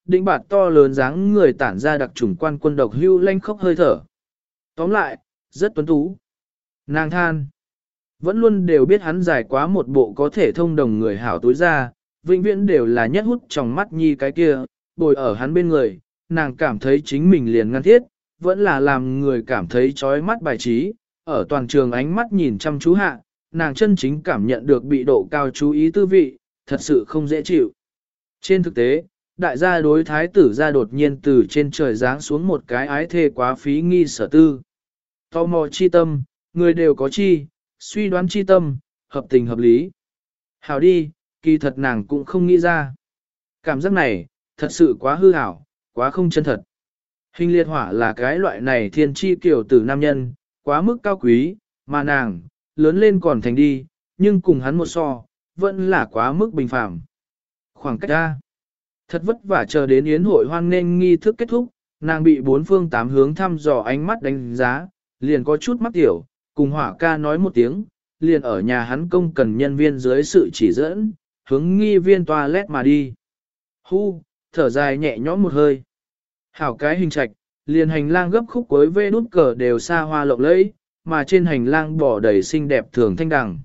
đĩnh bạt to lớn dáng người tản ra đặc trùng quan quân độc hưu lanh khốc hơi thở. Tóm lại, rất tuấn tú. Nàng than. Vẫn luôn đều biết hắn dài quá một bộ có thể thông đồng người hảo tối ra, vĩnh viễn đều là nhất hút trong mắt nhi cái kia, bồi ở hắn bên người, nàng cảm thấy chính mình liền ngăn thiết, vẫn là làm người cảm thấy chói mắt bài trí, ở toàn trường ánh mắt nhìn chăm chú hạ, nàng chân chính cảm nhận được bị độ cao chú ý tư vị, thật sự không dễ chịu. Trên thực tế, đại gia đối thái tử ra đột nhiên từ trên trời giáng xuống một cái ái thê quá phí nghi sở tư. Tò mò chi tâm, người đều có chi, suy đoán chi tâm, hợp tình hợp lý. Hảo đi, kỳ thật nàng cũng không nghĩ ra. Cảm giác này, thật sự quá hư hảo, quá không chân thật. Hình liệt hỏa là cái loại này thiên chi kiểu tử nam nhân, quá mức cao quý, mà nàng, lớn lên còn thành đi, nhưng cùng hắn một so, vẫn là quá mức bình phàm. Khoảng cách ra, thật vất vả chờ đến yến hội hoan nghênh nghi thức kết thúc, nàng bị bốn phương tám hướng thăm dò ánh mắt đánh giá, liền có chút mắc tiểu, cùng hỏa ca nói một tiếng, liền ở nhà hắn công cần nhân viên dưới sự chỉ dẫn, hướng nghi viên toilet mà đi. Hu, thở dài nhẹ nhõm một hơi. Hảo cái hình trạch, liền hành lang gấp khúc cuối vê nút cờ đều xa hoa lộng lẫy, mà trên hành lang bỏ đầy xinh đẹp thường thanh đằng.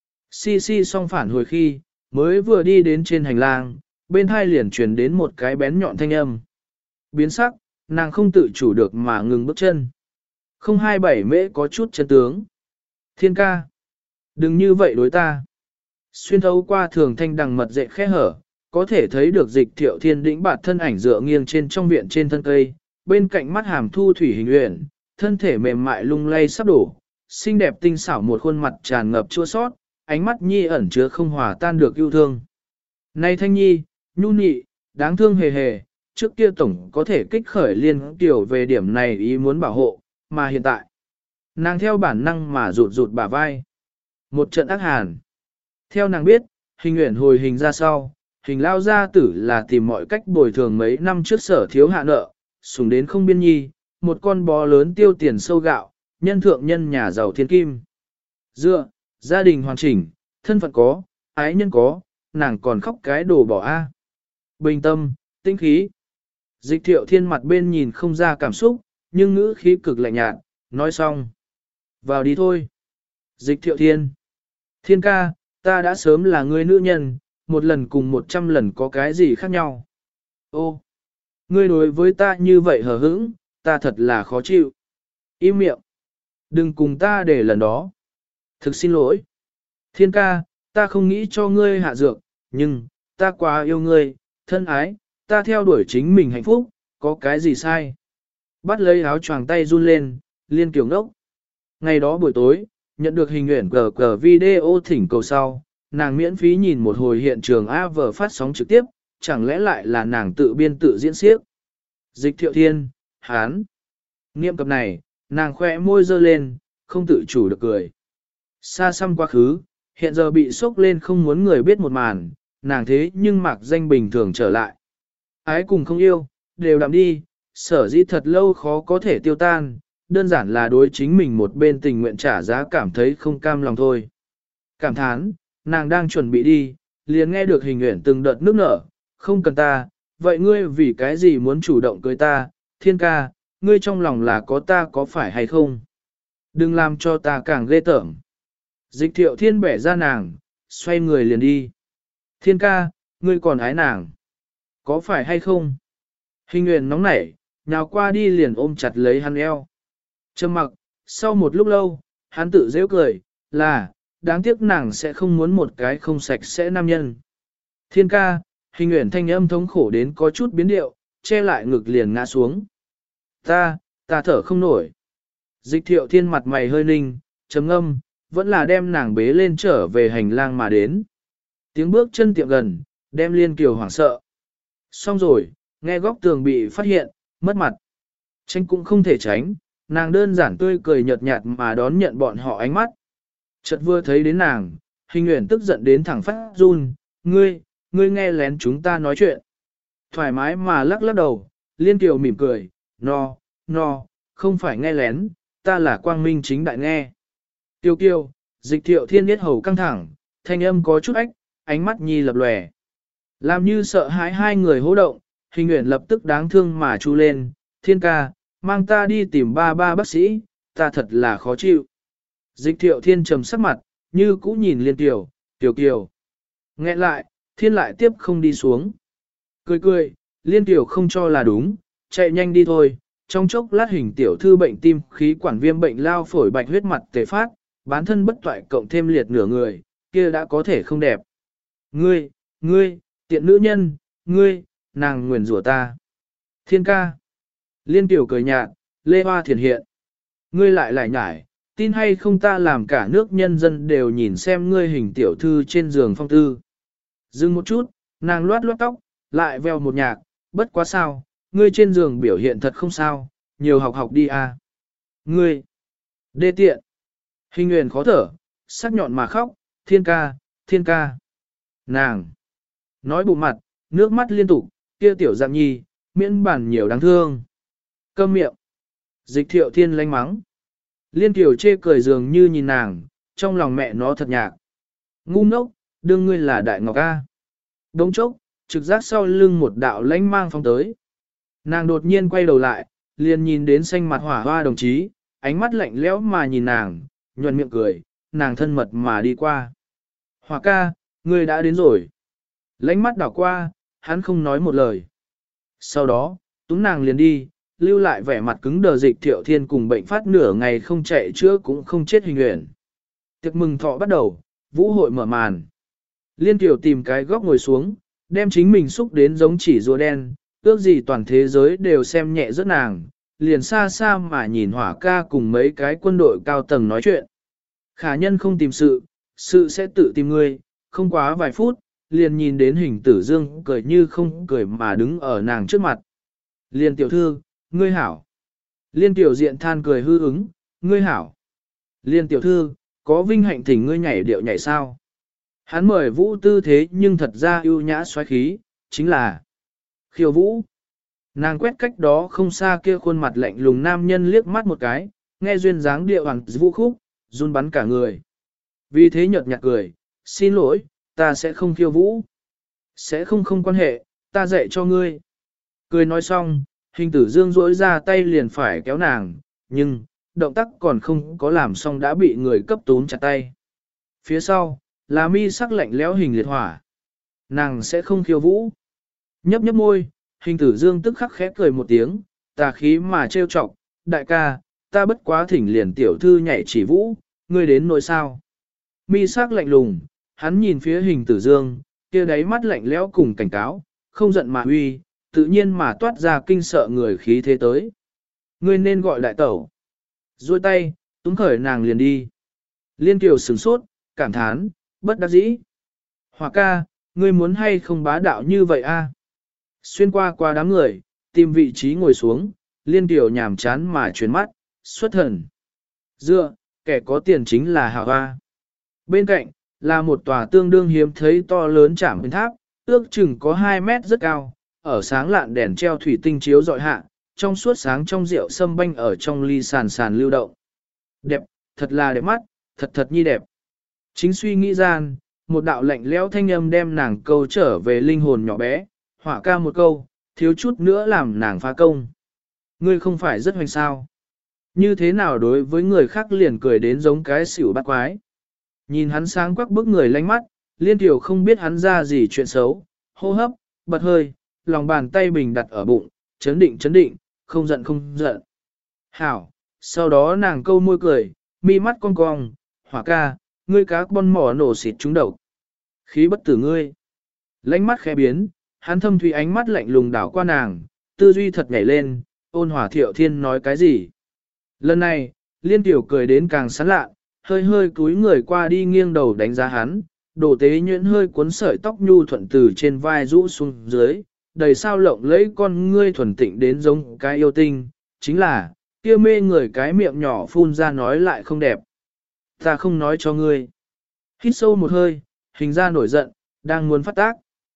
Si si song phản hồi khi, mới vừa đi đến trên hành lang, bên hai liền truyền đến một cái bén nhọn thanh âm. Biến sắc, nàng không tự chủ được mà ngừng bước chân. Không hai bảy mễ có chút chân tướng. Thiên ca, đừng như vậy đối ta. Xuyên thấu qua thường thanh đằng mật dệ khe hở, có thể thấy được dịch thiệu thiên đĩnh bạt thân ảnh dựa nghiêng trên trong viện trên thân cây, bên cạnh mắt hàm thu thủy hình uyển, thân thể mềm mại lung lay sắp đổ, xinh đẹp tinh xảo một khuôn mặt tràn ngập chua sót, ánh mắt nhi ẩn chứa không hòa tan được yêu thương. Này thanh nhi, nhu nhị, đáng thương hề hề, trước kia tổng có thể kích khởi liên tiểu về điểm này ý muốn bảo hộ, mà hiện tại, nàng theo bản năng mà rụt rụt bả vai. Một trận ác hàn. Theo nàng biết, hình uyển hồi hình ra sau, hình lao gia tử là tìm mọi cách bồi thường mấy năm trước sở thiếu hạ nợ, sùng đến không biên nhi, một con bò lớn tiêu tiền sâu gạo, nhân thượng nhân nhà giàu thiên kim. Dựa, gia đình hoàn chỉnh, thân phận có, ái nhân có, nàng còn khóc cái đồ bỏ a. Bình tâm, tinh khí. Dịch thiệu thiên mặt bên nhìn không ra cảm xúc, nhưng ngữ khí cực lạnh nhạt, nói xong. Vào đi thôi. Dịch thiệu thiên. Thiên ca, ta đã sớm là người nữ nhân, một lần cùng một trăm lần có cái gì khác nhau. Ô, ngươi đối với ta như vậy hờ hững, ta thật là khó chịu. Im miệng. Đừng cùng ta để lần đó. Thực xin lỗi. Thiên ca, ta không nghĩ cho ngươi hạ dược, nhưng, ta quá yêu ngươi, thân ái, ta theo đuổi chính mình hạnh phúc, có cái gì sai. Bắt lấy áo choàng tay run lên, liên kiểu ngốc. Ngày đó buổi tối, nhận được hình ảnh cờ cờ video thỉnh cầu sau, nàng miễn phí nhìn một hồi hiện trường a vờ phát sóng trực tiếp, chẳng lẽ lại là nàng tự biên tự diễn xiếc. Dịch thiệu thiên, hán. Niệm cập này, nàng khoe môi dơ lên, không tự chủ được cười. Xa xăm quá khứ, hiện giờ bị sốc lên không muốn người biết một màn, nàng thế nhưng mặc danh bình thường trở lại. Ái cùng không yêu, đều đạm đi, sở dĩ thật lâu khó có thể tiêu tan, đơn giản là đối chính mình một bên tình nguyện trả giá cảm thấy không cam lòng thôi. Cảm thán, nàng đang chuẩn bị đi, liền nghe được hình uyển từng đợt nước nở, không cần ta, vậy ngươi vì cái gì muốn chủ động cưới ta, thiên ca, ngươi trong lòng là có ta có phải hay không? Đừng làm cho ta càng ghê tởm. Dịch thiệu thiên bẻ ra nàng, xoay người liền đi. Thiên ca, ngươi còn ái nàng. Có phải hay không? Hình uyển nóng nảy, nào qua đi liền ôm chặt lấy hắn eo. Trầm mặc, sau một lúc lâu, hắn tự dễ cười, là, đáng tiếc nàng sẽ không muốn một cái không sạch sẽ nam nhân. Thiên ca, hình uyển thanh âm thống khổ đến có chút biến điệu, che lại ngực liền ngã xuống. Ta, ta thở không nổi. Dịch thiệu thiên mặt mày hơi ninh, chấm ngâm, vẫn là đem nàng bế lên trở về hành lang mà đến. Tiếng bước chân tiệm gần, đem Liên Kiều hoảng sợ. Xong rồi, nghe góc tường bị phát hiện, mất mặt. Tránh cũng không thể tránh, nàng đơn giản tươi cười nhợt nhạt mà đón nhận bọn họ ánh mắt. Chợt vừa thấy đến nàng, hình uyển tức giận đến thẳng phát run, ngươi, ngươi nghe lén chúng ta nói chuyện. Thoải mái mà lắc lắc đầu, Liên Kiều mỉm cười, no, no, không phải nghe lén, ta là quang minh chính đại nghe. Tiêu kiều, dịch thiệu thiên biết hầu căng thẳng, thanh âm có chút ách, ánh mắt nhi lập lòe. Làm như sợ hãi hai người hô động, Hình nguyện lập tức đáng thương mà chu lên, thiên ca, mang ta đi tìm ba ba bác sĩ, ta thật là khó chịu. Dịch thiệu thiên trầm sắc mặt, như cũ nhìn liên tiểu, tiểu kiều. Nghẹn lại, thiên lại tiếp không đi xuống. Cười cười, liên tiểu không cho là đúng, chạy nhanh đi thôi. Trong chốc lát hình tiểu thư bệnh tim khí quản viêm bệnh lao phổi bạch huyết mặt tề phát, bán thân bất toại cộng thêm liệt nửa người, kia đã có thể không đẹp. Ngươi, ngươi, tiện nữ nhân, ngươi, nàng nguyền rủa ta. Thiên ca. Liên tiểu cười nhạt, lê hoa thiền hiện. Ngươi lại lại nhải, tin hay không ta làm cả nước nhân dân đều nhìn xem ngươi hình tiểu thư trên giường phong tư. Dừng một chút, nàng loát loát tóc, lại veo một nhạc, bất quá sao, ngươi trên giường biểu hiện thật không sao, nhiều học học đi à. Ngươi, đê tiện, hình nguyện khó thở, sắc nhọn mà khóc, thiên ca, thiên ca. Nàng, nói bụng mặt, nước mắt liên tục, kia tiểu dạng nhi, miễn bản nhiều đáng thương. Câm miệng, dịch thiệu thiên lanh mắng. Liên tiểu chê cười dường như nhìn nàng, trong lòng mẹ nó thật nhạc. Ngu ngốc, đương ngươi là đại ngọc A. Đống chốc, trực giác sau lưng một đạo lãnh mang phong tới. Nàng đột nhiên quay đầu lại, liền nhìn đến xanh mặt hỏa hoa đồng chí, ánh mắt lạnh lẽo mà nhìn nàng, nhuận miệng cười, nàng thân mật mà đi qua. Hỏa ca, ngươi đã đến rồi. Lãnh mắt đảo qua, hắn không nói một lời. Sau đó, túm nàng liền đi, lưu lại vẻ mặt cứng đờ dịch thiệu thiên cùng bệnh phát nửa ngày không chạy chữa cũng không chết hình nguyện. Tiệc mừng thọ bắt đầu, vũ hội mở màn. Liên tiểu tìm cái góc ngồi xuống, đem chính mình xúc đến giống chỉ rùa đen, ước gì toàn thế giới đều xem nhẹ rất nàng, liền xa xa mà nhìn hỏa ca cùng mấy cái quân đội cao tầng nói chuyện. Khả nhân không tìm sự, sự sẽ tự tìm ngươi, không quá vài phút, liền nhìn đến hình tử dương cười như không cười mà đứng ở nàng trước mặt. Liên tiểu thư, ngươi hảo. Liên tiểu diện than cười hư ứng, ngươi hảo. Liên tiểu thư, có vinh hạnh thỉnh ngươi nhảy điệu nhảy sao. Hắn mời vũ tư thế nhưng thật ra ưu nhã xoáy khí, chính là khiêu vũ. Nàng quét cách đó không xa kia khuôn mặt lạnh lùng nam nhân liếc mắt một cái, nghe duyên dáng điệu hoàng vũ khúc, run bắn cả người. Vì thế nhợt nhạt cười, xin lỗi, ta sẽ không khiêu vũ. Sẽ không không quan hệ, ta dạy cho ngươi. Cười nói xong, hình tử dương rỗi ra tay liền phải kéo nàng, nhưng, động tác còn không có làm xong đã bị người cấp tún chặt tay. Phía sau, là mi sắc lạnh lẽo hình liệt hỏa. Nàng sẽ không khiêu vũ. Nhấp nhấp môi, hình tử dương tức khắc khẽ cười một tiếng, tà khí mà trêu chọc, đại ca, ta bất quá thỉnh liền tiểu thư nhảy chỉ vũ, ngươi đến nỗi sao. Mi sắc lạnh lùng, hắn nhìn phía hình tử dương, kia đáy mắt lạnh lẽo cùng cảnh cáo, không giận mà uy, tự nhiên mà toát ra kinh sợ người khí thế tới. Ngươi nên gọi đại tẩu. Duỗi tay, túm khởi nàng liền đi. Liên Kiều sửng sốt, cảm thán, bất đắc dĩ. Hỏa ca, ngươi muốn hay không bá đạo như vậy a? Xuyên qua qua đám người, tìm vị trí ngồi xuống, Liên Kiều nhàm chán mà chuyển mắt, xuất thần. Dựa, kẻ có tiền chính là hảo hoa. Bên cạnh, là một tòa tương đương hiếm thấy to lớn trảm bên tháp, ước chừng có hai mét rất cao, ở sáng lạn đèn treo thủy tinh chiếu dọi hạ, trong suốt sáng trong rượu sâm banh ở trong ly sàn sàn lưu động. Đẹp, thật là đẹp mắt, thật thật nhi đẹp. Chính suy nghĩ gian, một đạo lạnh lẽo thanh âm đem nàng câu trở về linh hồn nhỏ bé, hỏa ca một câu, thiếu chút nữa làm nàng phá công. Ngươi không phải rất hoành sao. Như thế nào đối với người khác liền cười đến giống cái xỉu bắt quái. Nhìn hắn sáng quắc bức người lánh mắt, Liên Tiểu không biết hắn ra gì chuyện xấu, hô hấp, bật hơi, lòng bàn tay bình đặt ở bụng, chấn định chấn định, không giận không giận. Hảo, sau đó nàng câu môi cười, mi mắt cong cong, hỏa ca, ngươi cá con mỏ nổ xịt trúng đầu. Khí bất tử ngươi. Lánh mắt khẽ biến, hắn thâm thủy ánh mắt lạnh lùng đảo qua nàng, tư duy thật nhảy lên, ôn hỏa thiệu thiên nói cái gì. Lần này, Liên Tiểu cười đến càng sán lạ, hơi hơi cúi người qua đi nghiêng đầu đánh giá hắn, đồ tế nhuyễn hơi cuốn sợi tóc nhu thuận từ trên vai rũ xuống dưới, đầy sao lộng lẫy con ngươi thuần tịnh đến giống cái yêu tinh, chính là, kia mê người cái miệng nhỏ phun ra nói lại không đẹp. Ta không nói cho ngươi. Hít sâu một hơi, hình ra nổi giận, đang muốn phát tác.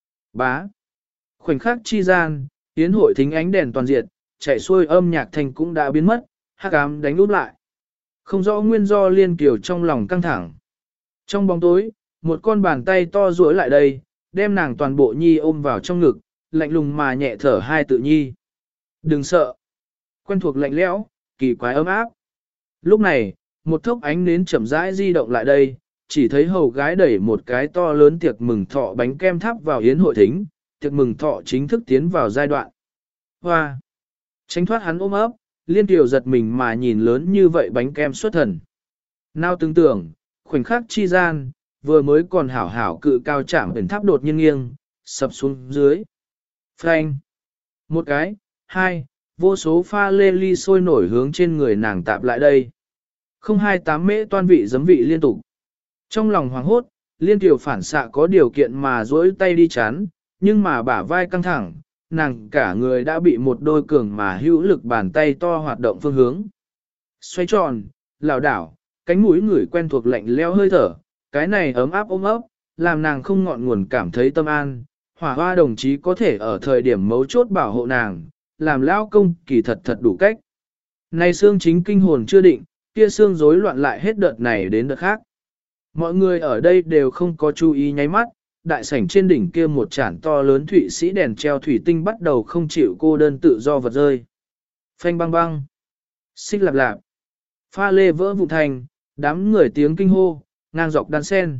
Bá. Khoảnh khắc chi gian, tiến hội thính ánh đèn toàn diệt, chạy xuôi âm nhạc thành cũng đã biến mất, hắc ám đánh úp lại. Không rõ nguyên do Liên Kiều trong lòng căng thẳng. Trong bóng tối, một con bàn tay to duỗi lại đây, đem nàng toàn bộ nhi ôm vào trong ngực, lạnh lùng mà nhẹ thở hai tự nhi. Đừng sợ. Quen thuộc lạnh lẽo, kỳ quái ấm áp. Lúc này, một thốc ánh nến chậm rãi di động lại đây, chỉ thấy hầu gái đẩy một cái to lớn tiệc mừng thọ bánh kem thắp vào yến hội thính, tiệc mừng thọ chính thức tiến vào giai đoạn. Hoa! Tránh thoát hắn ôm ấp, Liên Kiều giật mình mà nhìn lớn như vậy bánh kem xuất thần. Nào tưởng tưởng, khoảnh khắc chi gian, vừa mới còn hảo hảo cự cao chạm biển tháp đột nhiên nghiêng, sập xuống dưới. Phanh! Một cái, hai, vô số pha lê ly sôi nổi hướng trên người nàng tạp lại đây. Không hai tám mễ toan vị giấm vị liên tục. Trong lòng hoảng hốt, Liên Kiều phản xạ có điều kiện mà duỗi tay đi chán, nhưng mà bả vai căng thẳng, nàng cả người đã bị một đôi cường mà hữu lực bàn tay to hoạt động phương hướng. Xoay tròn, lảo đảo, cánh mũi người quen thuộc lạnh leo hơi thở, cái này ấm áp ôm ấp, làm nàng không ngọn nguồn cảm thấy tâm an. Hỏa hoa đồng chí có thể ở thời điểm mấu chốt bảo hộ nàng, làm lao công kỳ thật thật đủ cách. Này xương chính kinh hồn chưa định, kia xương rối loạn lại hết đợt này đến đợt khác. Mọi người ở đây đều không có chú ý nháy mắt, đại sảnh trên đỉnh kia một chản to lớn thụy sĩ đèn treo thủy tinh bắt đầu không chịu cô đơn tự do vật rơi. Phanh băng băng, xích lạp lạp, pha lê vỡ vụn thành, đám người tiếng kinh hô, ngang dọc đan sen.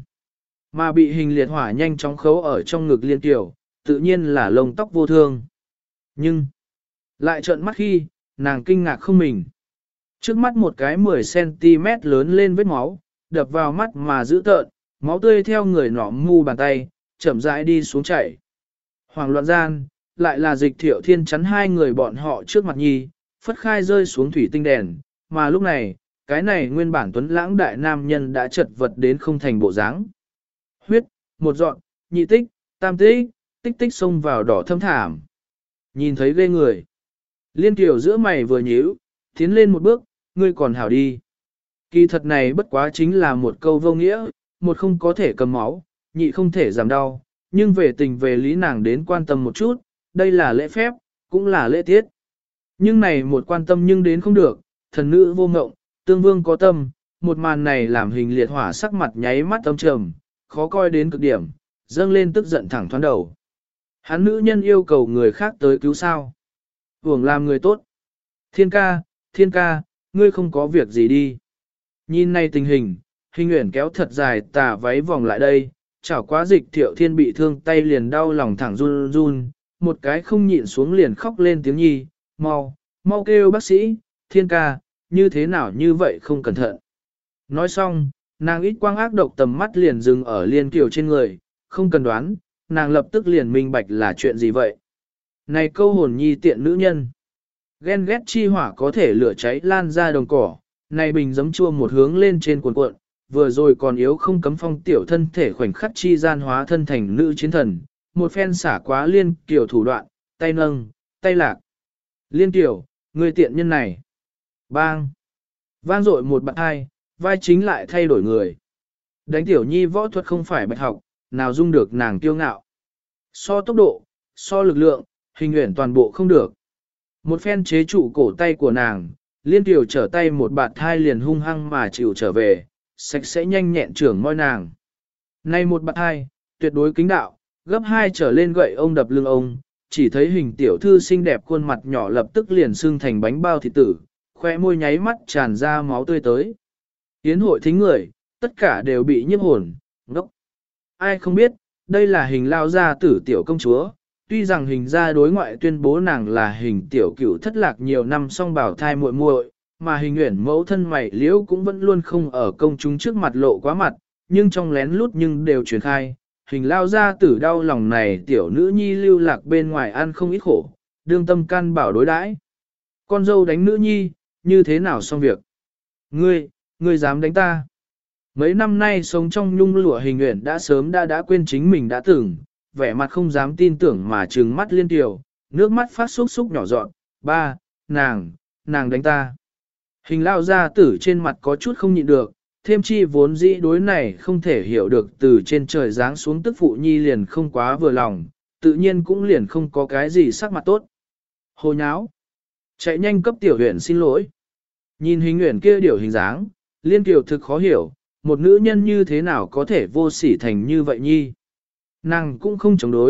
Mà bị hình liệt hỏa nhanh chóng khấu ở trong ngực Liên Kiều, tự nhiên là lông tóc vô thương. Nhưng, lại trợn mắt khi, nàng kinh ngạc không mình. Trước mắt một cái mười xăng ti mét lớn lên vết máu, đập vào mắt mà dữ tợn, máu tươi theo người nọ mu bàn tay, chậm rãi đi xuống chảy. Hoàng loạn gian, lại là Dịch Thiệu Thiên chắn hai người bọn họ trước mặt nhi, phất khai rơi xuống thủy tinh đèn, mà lúc này, cái này nguyên bản tuấn lãng đại nam nhân đã chật vật đến không thành bộ dáng. Huyết, một dọn, nhị tích, tam tích, tích tích xông vào đỏ thâm thảm. Nhìn thấy ghê người. Liên Kiều giữa mày vừa nhíu, tiến lên một bước, ngươi còn hảo đi. Kỳ thật này bất quá chính là một câu vô nghĩa, một không có thể cầm máu, nhị không thể giảm đau, nhưng về tình về lý nàng đến quan tâm một chút, đây là lễ phép, cũng là lễ tiết. Nhưng này một quan tâm nhưng đến không được, thần nữ vô ngộng, tương vương có tâm, một màn này làm hình liệt hỏa sắc mặt nháy mắt âm trầm, khó coi đến cực điểm, dâng lên tức giận thẳng thoáng đầu. Hắn nữ nhân yêu cầu người khác tới cứu sao. Hưởng làm người tốt. Thiên ca, thiên ca, ngươi không có việc gì đi. Nhìn này tình hình, hình uyển kéo thật dài tà váy vòng lại đây, chảo quá Dịch Thiệu Thiên bị thương tay liền đau lòng thẳng run run, một cái không nhịn xuống liền khóc lên tiếng nhi, mau, mau kêu bác sĩ, thiên ca, như thế nào như vậy không cẩn thận. Nói xong, nàng ít quang ác độc tầm mắt liền dừng ở Liên Kiều trên người, không cần đoán, nàng lập tức liền minh bạch là chuyện gì vậy. Này câu hồn nhi tiện nữ nhân, ghen ghét chi hỏa có thể lửa cháy lan ra đồng cỏ, này bình giấm chua một hướng lên trên cuộn cuộn, vừa rồi còn yếu không cấm phong tiểu thân thể khoảnh khắc chi gian hóa thân thành nữ chiến thần, một phen xả quá Liên Kiều thủ đoạn, tay nâng, tay lạc. Liên Kiều, người tiện nhân này. Bang! Vang dội một bạn hai, vai chính lại thay đổi người. Đánh tiểu nhi võ thuật không phải bạch học, nào dung được nàng kiêu ngạo. So tốc độ, so lực lượng, hình uyển toàn bộ không được. Một phen chế trụ cổ tay của nàng, Liên Kiều trở tay một bạt thai liền hung hăng mà chịu trở về, sạch sẽ nhanh nhẹn trưởng môi nàng. Nay một bạt thai, tuyệt đối kính đạo, gấp hai trở lên gậy ông đập lưng ông, chỉ thấy hình tiểu thư xinh đẹp khuôn mặt nhỏ lập tức liền xương thành bánh bao thịt tử, khoe môi nháy mắt tràn ra máu tươi tới. Yến hội thính người, tất cả đều bị nhiếp hồn, ngốc. Ai không biết, đây là hình lao gia tử tiểu công chúa, tuy rằng hình gia đối ngoại tuyên bố nàng là hình tiểu cửu thất lạc nhiều năm song bảo thai muội muội, mà hình uyển mẫu thân mày liễu cũng vẫn luôn không ở công chúng trước mặt lộ quá mặt, nhưng trong lén lút nhưng đều truyền khai. Hình lao gia tử đau lòng này tiểu nữ nhi lưu lạc bên ngoài ăn không ít khổ, đương tâm can bảo đối đãi. Con dâu đánh nữ nhi, như thế nào xong việc? Ngươi, ngươi dám đánh ta? Mấy năm nay sống trong nhung lụa hình uyển đã sớm đã đã quên chính mình đã từng, vẻ mặt không dám tin tưởng mà trừng mắt Liên Kiều, nước mắt phát xúc xúc nhỏ giọt, ba, nàng, nàng đánh ta. Hình lao gia tử trên mặt có chút không nhịn được, thêm chi vốn dĩ đối này không thể hiểu được từ trên trời giáng xuống tức phụ nhi liền không quá vừa lòng, tự nhiên cũng liền không có cái gì sắc mặt tốt. Hồ nháo, chạy nhanh cấp tiểu huyền xin lỗi. Nhìn hình huyền kia điều hình dáng, Liên Kiều thực khó hiểu, một nữ nhân như thế nào có thể vô sỉ thành như vậy nhi. Nàng cũng không chống đối,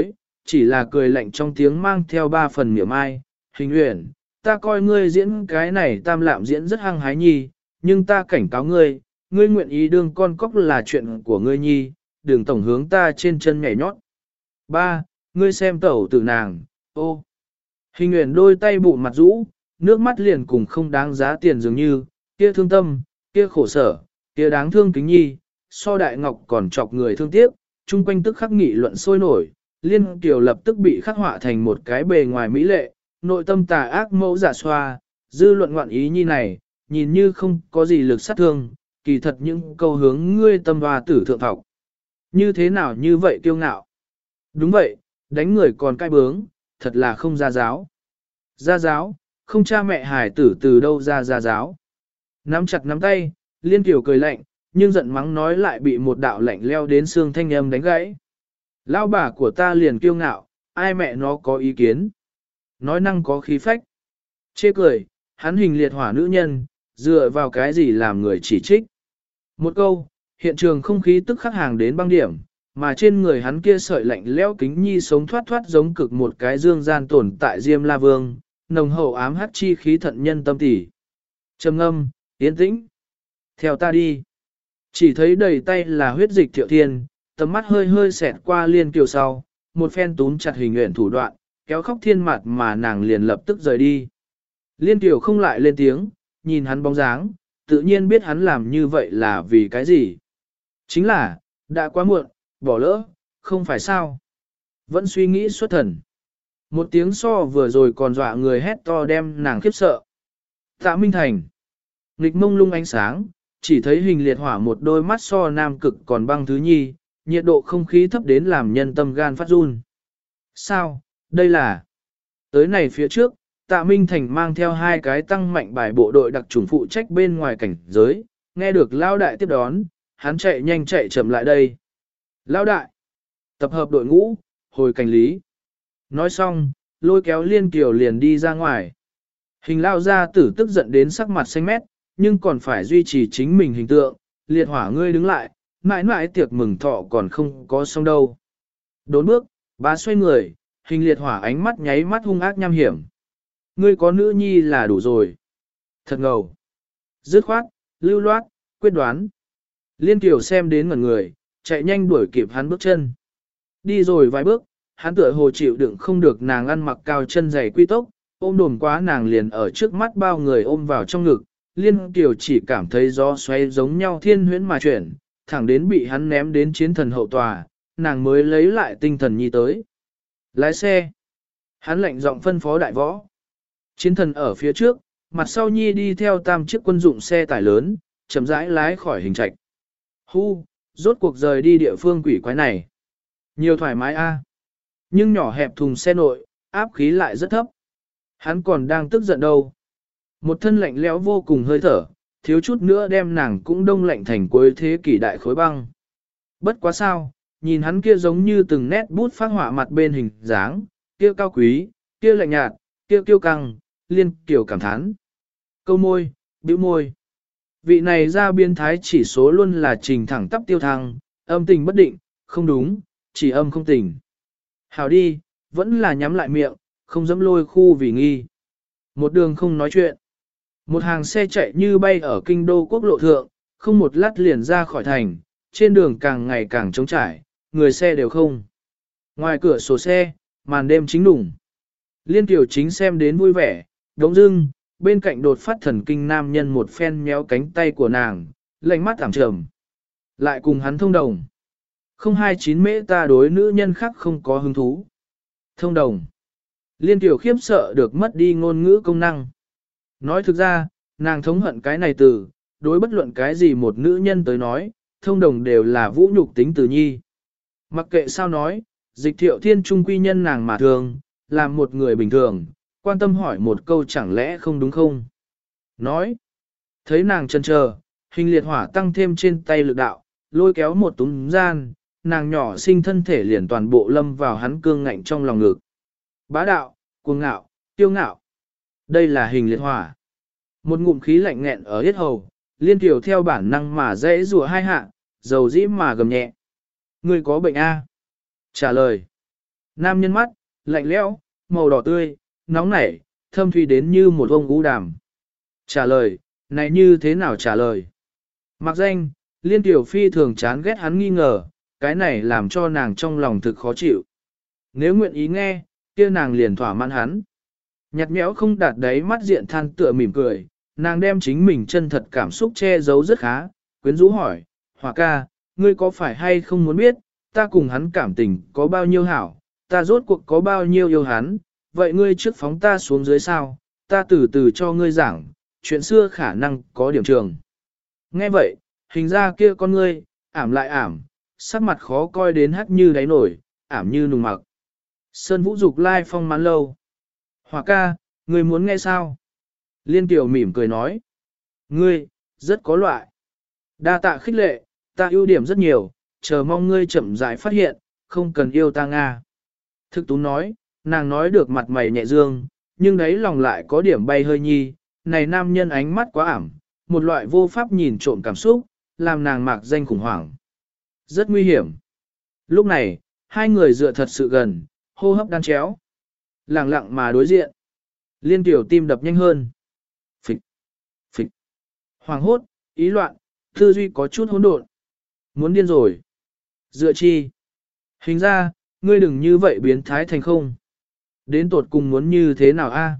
chỉ là cười lạnh trong tiếng mang theo ba phần mỉa mai. Hình uyển, ta coi ngươi diễn cái này tam lạm diễn rất hăng hái nhi, nhưng ta cảnh cáo ngươi, ngươi nguyện ý đương con cóc là chuyện của ngươi nhi, đừng tổng hướng ta trên chân nhảy nhót. Ba, ngươi xem tẩu tử nàng, ô. Hình uyển đôi tay bụng mặt rũ, nước mắt liền cùng không đáng giá tiền dường như, kia thương tâm, kia khổ sở, kia đáng thương kính nhi, so đại ngọc còn chọc người thương tiếc, chung quanh tức khắc nghị luận sôi nổi, Liên Kiều lập tức bị khắc họa thành một cái bề ngoài mỹ lệ, nội tâm tà ác mẫu giả xoa, dư luận ngoạn ý nhi này, nhìn như không có gì lực sát thương, kỳ thật những câu hướng ngươi tâm hoa tử thượng thọc. Như thế nào như vậy kiêu ngạo? Đúng vậy, đánh người còn cai bướng, thật là không ra giáo. Ra giáo, không cha mẹ hài tử từ đâu ra ra giáo. Nắm chặt nắm tay, Liên Kiều cười lạnh, nhưng giận mắng nói lại bị một đạo lạnh leo đến xương thanh âm đánh gãy. Lão bà của ta liền kiêu ngạo, ai mẹ nó có ý kiến. Nói năng có khí phách. Chê cười, hắn hình liệt hỏa nữ nhân, dựa vào cái gì làm người chỉ trích. Một câu, hiện trường không khí tức khắc hàng đến băng điểm, mà trên người hắn kia sợi lạnh lẽo kính nhi sống thoát thoát giống cực một cái dương gian tồn tại Diêm La Vương, nồng hậu ám hắc chi khí thận nhân tâm tỉ. Trầm ngâm, yên tĩnh. Theo ta đi. Chỉ thấy đầy tay là huyết dịch Thiệu Thiên, tầm mắt hơi hơi xẹt qua Liên Kiều sau, một phen túm chặt Hình Uyển thủ đoạn, kéo khóc thiên mặt mà nàng liền lập tức rời đi. Liên Kiều không lại lên tiếng, nhìn hắn bóng dáng, tự nhiên biết hắn làm như vậy là vì cái gì. Chính là, đã quá muộn, bỏ lỡ, không phải sao. Vẫn suy nghĩ xuất thần. Một tiếng so vừa rồi còn dọa người hét to đem nàng khiếp sợ. Tạ Minh Thành. Nghịch mông lung ánh sáng, chỉ thấy hình liệt hỏa một đôi mắt so nam cực còn băng thứ nhi, nhiệt độ không khí thấp đến làm nhân tâm gan phát run. Sao, đây là... Tới này phía trước, Tạ Minh Thành mang theo hai cái tăng mạnh bài bộ đội đặc trùng phụ trách bên ngoài cảnh giới, nghe được Lao Đại tiếp đón, hắn chạy nhanh chạy chậm lại đây. Lao Đại, tập hợp đội ngũ, hồi cảnh lý. Nói xong, lôi kéo Liên Kiều liền đi ra ngoài. Hình Lao gia tử tức giận đến sắc mặt xanh mét, nhưng còn phải duy trì chính mình hình tượng, liệt hỏa ngươi đứng lại, mãi mãi tiệc mừng thọ còn không có xong đâu. Đốn bước, bá xoay người, hình liệt hỏa ánh mắt nháy mắt hung ác nham hiểm. Ngươi có nữ nhi là đủ rồi. Thật ngầu. Dứt khoát, lưu loát, quyết đoán. Liên Kiều xem đến ngẩn người, chạy nhanh đuổi kịp hắn bước chân. Đi rồi vài bước, hắn tựa hồ chịu đựng không được nàng ăn mặc cao chân dày quy tốc, ôm đồn quá nàng liền ở trước mắt bao người ôm vào trong ngực. Liên Kiều chỉ cảm thấy gió xoay giống nhau thiên huyễn mà chuyển, thẳng đến bị hắn ném đến chiến thần hậu tòa, nàng mới lấy lại tinh thần nhi tới. Lái xe. Hắn lệnh giọng phân phó đại võ. Chiến thần ở phía trước, mặt sau nhi đi theo tam chiếc quân dụng xe tải lớn, chậm rãi lái khỏi hình trạch. Hu, rốt cuộc rời đi địa phương quỷ quái này. Nhiều thoải mái a. Nhưng nhỏ hẹp thùng xe nội, áp khí lại rất thấp. Hắn còn đang tức giận đâu. Một thân lạnh lẽo vô cùng hơi thở, thiếu chút nữa đem nàng cũng đông lạnh thành cuối thế kỷ đại khối băng. Bất quá sao, nhìn hắn kia giống như từng nét bút phát họa mặt bên hình dáng, kia cao quý, kia lạnh nhạt, kia kiêu căng, Liên Kiều cảm thán. Câu môi, bĩu môi. Vị này ra biến thái chỉ số luôn là trình thẳng tắp tiêu thăng, âm tình bất định, không đúng, chỉ âm không tình. Hảo đi, vẫn là nhắm lại miệng, không dám lôi khu vì nghi. Một đường không nói chuyện. Một hàng xe chạy như bay ở kinh đô quốc lộ thượng, không một lát liền ra khỏi thành, trên đường càng ngày càng trống trải, người xe đều không. Ngoài cửa sổ xe, màn đêm chính đủng. Liên Kiều chính xem đến vui vẻ, đống dưng, bên cạnh đột phát thần kinh nam nhân một phen méo cánh tay của nàng, lạnh mắt ảm trầm. Lại cùng hắn thông đồng. Không hai chín mễ ta đối nữ nhân khác không có hứng thú. Thông đồng. Liên Kiều khiếp sợ được mất đi ngôn ngữ công năng. Nói thực ra, nàng thống hận cái này từ, đối bất luận cái gì một nữ nhân tới nói, thông đồng đều là vũ nhục tính từ nhi. Mặc kệ sao nói, Dịch Thiệu Thiên trung quy nhân nàng mà thường, làm một người bình thường, quan tâm hỏi một câu chẳng lẽ không đúng không? Nói, thấy nàng chần chờ, hình liệt hỏa tăng thêm trên tay lực đạo, lôi kéo một túm gian, nàng nhỏ sinh thân thể liền toàn bộ lâm vào hắn cương ngạnh trong lòng ngực. Bá đạo, cuồng ngạo, tiêu ngạo. Đây là hình liệt hỏa. Một ngụm khí lạnh nghẹn ở hết hầu, Liên Kiều theo bản năng mà dễ rùa hai hạ, dầu dĩ mà gầm nhẹ. Ngươi có bệnh A? Trả lời. Nam nhân mắt, lạnh lẽo, màu đỏ tươi, nóng nảy, thâm thủy đến như một ông ngũ đàm. Trả lời, này như thế nào trả lời? Mặc danh, Liên Tiểu Phi thường chán ghét hắn nghi ngờ, cái này làm cho nàng trong lòng thực khó chịu. Nếu nguyện ý nghe, kia nàng liền thỏa mãn hắn. Nhạt nhẽo không đạt đáy mắt diện than tựa mỉm cười, nàng đem chính mình chân thật cảm xúc che giấu rất khá, quyến rũ hỏi, Hòa ca, ngươi có phải hay không muốn biết, ta cùng hắn cảm tình có bao nhiêu hảo, ta rốt cuộc có bao nhiêu yêu hắn, vậy ngươi trước phóng ta xuống dưới sao, ta từ từ cho ngươi giảng, chuyện xưa khả năng có điểm trường. Nghe vậy, hình ra kia con ngươi, ảm lại ảm, sắc mặt khó coi đến hắt như đáy nổi, ảm như nùng mặc. Sơn Vũ Dục lai phong mãn lâu. Hòa ca, ngươi muốn nghe sao? Liên Tiểu mỉm cười nói. Ngươi, rất có loại. Đa tạ khích lệ, ta ưu điểm rất nhiều, chờ mong ngươi chậm rãi phát hiện, không cần yêu ta Nga. Thực tú nói, nàng nói được mặt mày nhẹ dương, nhưng đấy lòng lại có điểm bay hơi nhi, này nam nhân ánh mắt quá ảm, một loại vô pháp nhìn trộm cảm xúc, làm nàng mạc danh khủng hoảng. Rất nguy hiểm. Lúc này, hai người dựa thật sự gần, hô hấp đan chéo. Lặng lặng mà đối diện. Liên Tiểu tim đập nhanh hơn. Phịch, phịch. Hoàng hốt, ý loạn, tư duy có chút hỗn độn. Muốn điên rồi. Dựa chi. Hình ra, ngươi đừng như vậy biến thái thành không. Đến tột cùng muốn như thế nào a?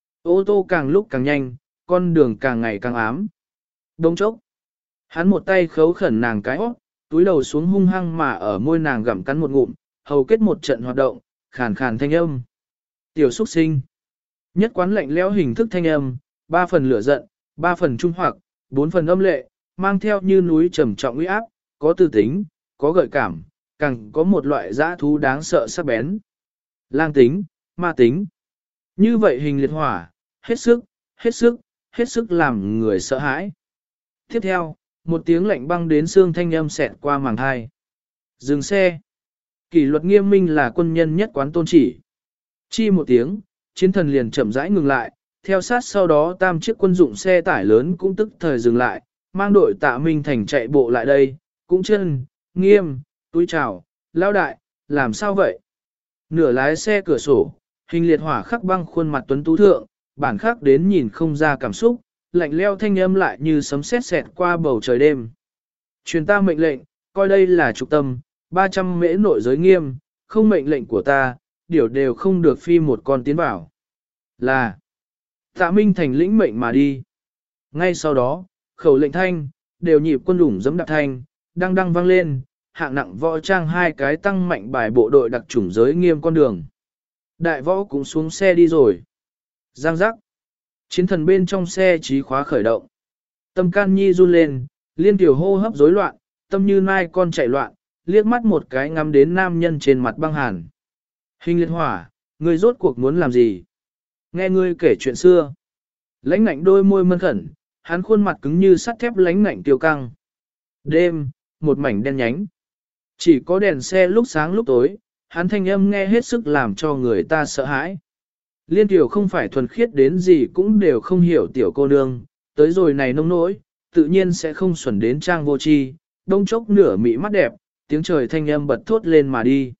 Ô tô càng lúc càng nhanh, con đường càng ngày càng ám. Đông chốc. Hắn một tay khấu khẩn nàng cái hót, túi đầu xuống hung hăng mà ở môi nàng gặm cắn một ngụm, hầu kết một trận hoạt động, khàn khàn thanh âm. Tiểu xuất sinh. Nhất quán lạnh lẽo hình thức thanh âm, ba phần lửa giận, ba phần trung hoặc, bốn phần âm lệ, mang theo như núi trầm trọng uy áp, có tư tính, có gợi cảm, càng có một loại dã thú đáng sợ sắc bén. Lang tính, ma tính. Như vậy hình liệt hỏa, hết sức, hết sức, hết sức làm người sợ hãi. Tiếp theo, một tiếng lạnh băng đến xương thanh âm xẹt qua màng thai. Dừng xe. Kỷ luật nghiêm minh là quân nhân nhất quán tôn chỉ. Chi một tiếng, chiến thần liền chậm rãi ngừng lại, theo sát sau đó tam chiếc quân dụng xe tải lớn cũng tức thời dừng lại, mang đội Tạ Minh Thành chạy bộ lại đây, cũng chân, nghiêm, túi chào, lao đại, làm sao vậy? Nửa lái xe cửa sổ, hình liệt hỏa khắc băng khuôn mặt tuấn tú thượng, bản khắc đến nhìn không ra cảm xúc, lạnh leo thanh âm lại như sấm sét xẹt qua bầu trời đêm. Truyền ta mệnh lệnh, coi đây là trục tâm, ba trăm mễ nội giới nghiêm, không mệnh lệnh của ta, điều đều không được phi một con tiến vào. Là, Tạ Minh Thành lĩnh mệnh mà đi. Ngay sau đó, khẩu lệnh thanh, đều nhịp quân lủng giấm đạp thanh, đang đang vang lên, hạng nặng võ trang hai cái tăng mạnh bài bộ đội đặc chủng giới nghiêm con đường. Đại võ cũng xuống xe đi rồi. Giang giác. Chiến thần bên trong xe trí khóa khởi động. Tâm can nhi run lên, liên tiểu hô hấp rối loạn, tâm như nai con chạy loạn, liếc mắt một cái ngắm đến nam nhân trên mặt băng hàn. Hình liệt hỏa, ngươi rốt cuộc muốn làm gì? Nghe ngươi kể chuyện xưa. Lãnh ngạnh đôi môi mân khẩn, hắn khuôn mặt cứng như sắt thép lãnh ngạnh tiêu căng. Đêm, một mảnh đen nhánh. Chỉ có đèn xe lúc sáng lúc tối, hắn thanh âm nghe hết sức làm cho người ta sợ hãi. Liên tiểu không phải thuần khiết đến gì cũng đều không hiểu tiểu cô nương, tới rồi này nông nỗi, tự nhiên sẽ không xuẩn đến trang vô tri, đông chốc nửa mị mắt đẹp, tiếng trời thanh âm bật thốt lên mà đi.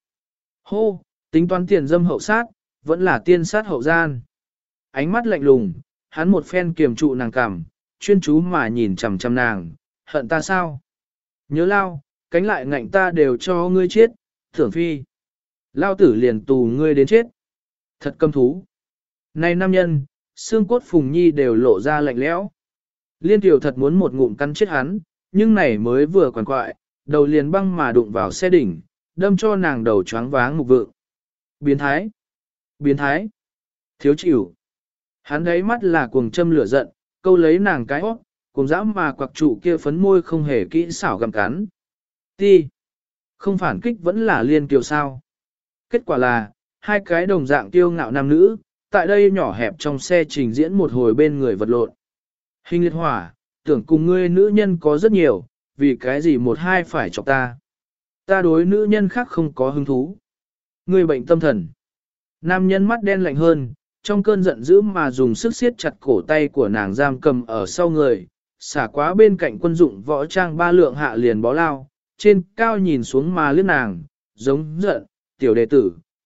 Hô, tính toán tiền dâm hậu sát, vẫn là tiên sát hậu gian. Ánh mắt lạnh lùng, hắn một phen kiềm trụ nàng cằm, chuyên chú mà nhìn chằm chằm nàng, hận ta sao? Nhớ lao, cánh lại ngạnh ta đều cho ngươi chết, thưởng phi. Lao tử liền tù ngươi đến chết. Thật căm thú. Này nam nhân, xương cốt phùng nhi đều lộ ra lạnh lẽo. Liên tiểu thật muốn một ngụm cắn chết hắn, nhưng này mới vừa quằn quại, đầu liền băng mà đụng vào xe đỉnh, đâm cho nàng đầu choáng váng mục vượng. Biến thái. Biến thái. Thiếu chịu. Hắn đấy mắt là cuồng châm lửa giận, câu lấy nàng cái hót, cuồng dã mà quặc trụ kia phấn môi không hề kỹ xảo gặm cắn. Ti. Không phản kích vẫn là liên kiều sao. Kết quả là, hai cái đồng dạng tiêu ngạo nam nữ, tại đây nhỏ hẹp trong xe trình diễn một hồi bên người vật lộn. Hình liệt hỏa, tưởng cùng ngươi nữ nhân có rất nhiều, vì cái gì một hai phải chọc ta. Ta đối nữ nhân khác không có hứng thú. Ngươi bệnh tâm thần. Nam nhân mắt đen lạnh hơn, trong cơn giận dữ mà dùng sức siết chặt cổ tay của nàng giam cầm ở sau người, xả quá bên cạnh quân dụng võ trang ba lượng hạ liền bó lao, trên cao nhìn xuống mà liếc nàng, giống giận, tiểu đệ tử,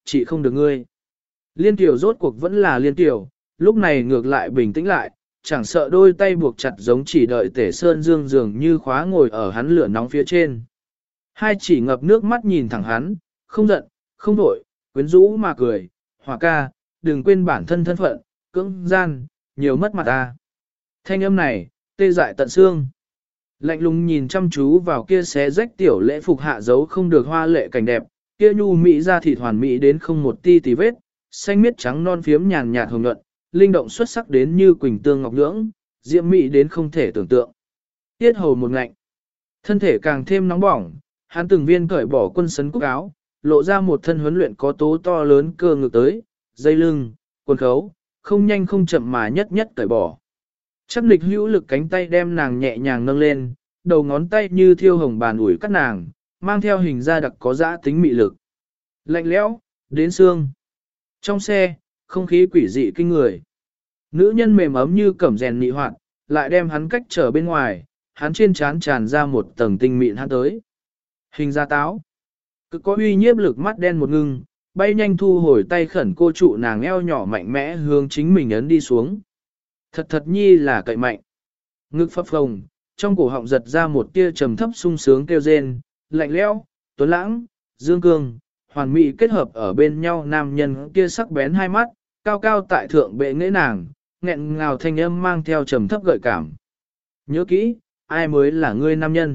chị không được ngươi. Liên tiểu rốt cuộc vẫn là liên tiểu, lúc này ngược lại bình tĩnh lại, chẳng sợ đôi tay buộc chặt giống chỉ đợi tể sơn dương dường như khóa ngồi ở hắn lửa nóng phía trên. Hai chỉ ngập nước mắt nhìn thẳng hắn, không giận, không vội, quyến rũ mà cười, Hòa ca, đừng quên bản thân thân phận, cưỡng gian, nhiều mất mặt ta. Thanh âm này, tê dại tận xương. Lạnh lùng nhìn chăm chú vào kia xé rách tiểu lễ phục hạ dấu không được hoa lệ cảnh đẹp, kia nhu mỹ ra thịt hoàn mỹ đến không một ti tì vết, xanh miết trắng non phiếm nhàn nhạt hồng nhuận, linh động xuất sắc đến như quỳnh tương ngọc nhưỡng, diễm mỹ đến không thể tưởng tượng. Tiết hầu một ngạnh, thân thể càng thêm nóng bỏng, hắn từng viên cởi bỏ quân sấn cúc áo, lộ ra một thân huấn luyện có tố to lớn cơ ngực tới, dây lưng, quần khấu, không nhanh không chậm mà nhất nhất cởi bỏ. Chắc nịch hữu lực cánh tay đem nàng nhẹ nhàng nâng lên, đầu ngón tay như thiêu hồng bàn ủi cắt nàng, mang theo hình da đặc có dã tính mị lực. Lạnh lẽo, đến xương. Trong xe, không khí quỷ dị kinh người. Nữ nhân mềm ấm như cẩm rèn nị hoạt, lại đem hắn cách trở bên ngoài, hắn trên trán tràn ra một tầng tinh mịn hắn tới. Hình da táo. Cứ có uy nhiếp lực mắt đen một ngưng, bay nhanh thu hồi tay khẩn cô trụ nàng eo nhỏ mạnh mẽ hướng chính mình ấn đi xuống. Thật thật nhi là cậy mạnh. Ngực phập phồng, trong cổ họng giật ra một tia trầm thấp sung sướng kêu rên, lạnh lẽo, tuấn lãng, dương cương, hoàn mỹ kết hợp ở bên nhau nam nhân kia sắc bén hai mắt, cao cao tại thượng bệ nghệ nàng, nghẹn ngào thanh âm mang theo trầm thấp gợi cảm. Nhớ kỹ, ai mới là ngươi nam nhân?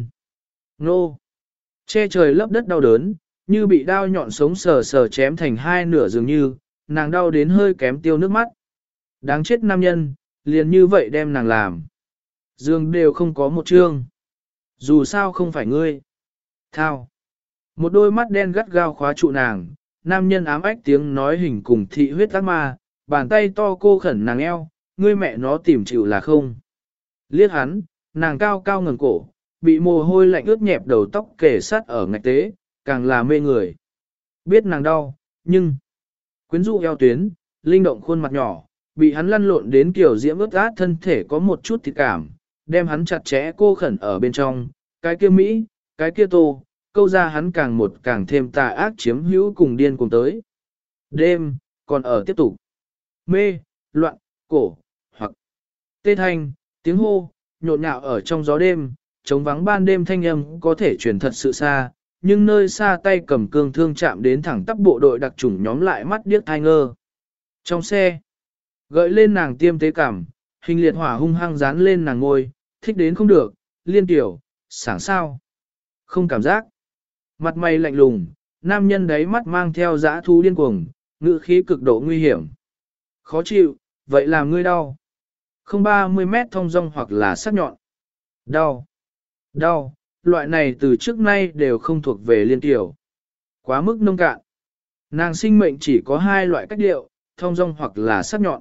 Nô! Che trời lấp đất đau đớn, như bị đao nhọn sống sờ sờ chém thành hai nửa dường như, nàng đau đến hơi kém tiêu nước mắt. Đáng chết nam nhân, liền như vậy đem nàng làm. Dương đều không có một chương. Dù sao không phải ngươi. Thao. Một đôi mắt đen gắt gao khóa trụ nàng, nam nhân ám ách tiếng nói hình cùng thị huyết ác ma, bàn tay to cô khẩn nàng eo, ngươi mẹ nó tìm chịu là không. Liếc hắn, nàng cao cao ngẩng cổ, bị mồ hôi lạnh ướt nhẹp đầu tóc kề sát ở ngạch tế, càng là mê người. Biết nàng đau, nhưng quyến rũ eo tuyến, linh động khuôn mặt nhỏ, bị hắn lăn lộn đến kiểu diễm ướt át thân thể có một chút thịt cảm, đem hắn chặt chẽ cô khẩn ở bên trong, cái kia Mỹ, cái kia tô, câu ra hắn càng một càng thêm tà ác chiếm hữu cùng điên cùng tới. Đêm, còn ở tiếp tục. Mê, loạn, cổ, hoặc tê thanh, tiếng hô, nhộn nhạo ở trong gió đêm, trống vắng ban đêm thanh âm có thể truyền thật sự xa, nhưng nơi xa tay cầm cương thương chạm đến thẳng tắp bộ đội đặc chủng nhóm lại mắt điếc thai ngơ. Trong xe, gợi lên nàng tiêm tế cảm, hình liệt hỏa hung hăng dán lên nàng ngôi, thích đến không được, liên tiểu, sảng sao. Không cảm giác. Mặt mày lạnh lùng, nam nhân đấy mắt mang theo dã thú điên cuồng, ngữ khí cực độ nguy hiểm. Khó chịu, vậy làm ngươi đau. Không ba mươi mét thong dong hoặc là sắc nhọn. Đau. Đau, loại này từ trước nay đều không thuộc về liên tiểu. Quá mức nông cạn. Nàng sinh mệnh chỉ có hai loại cách điệu, thong dong hoặc là sắc nhọn.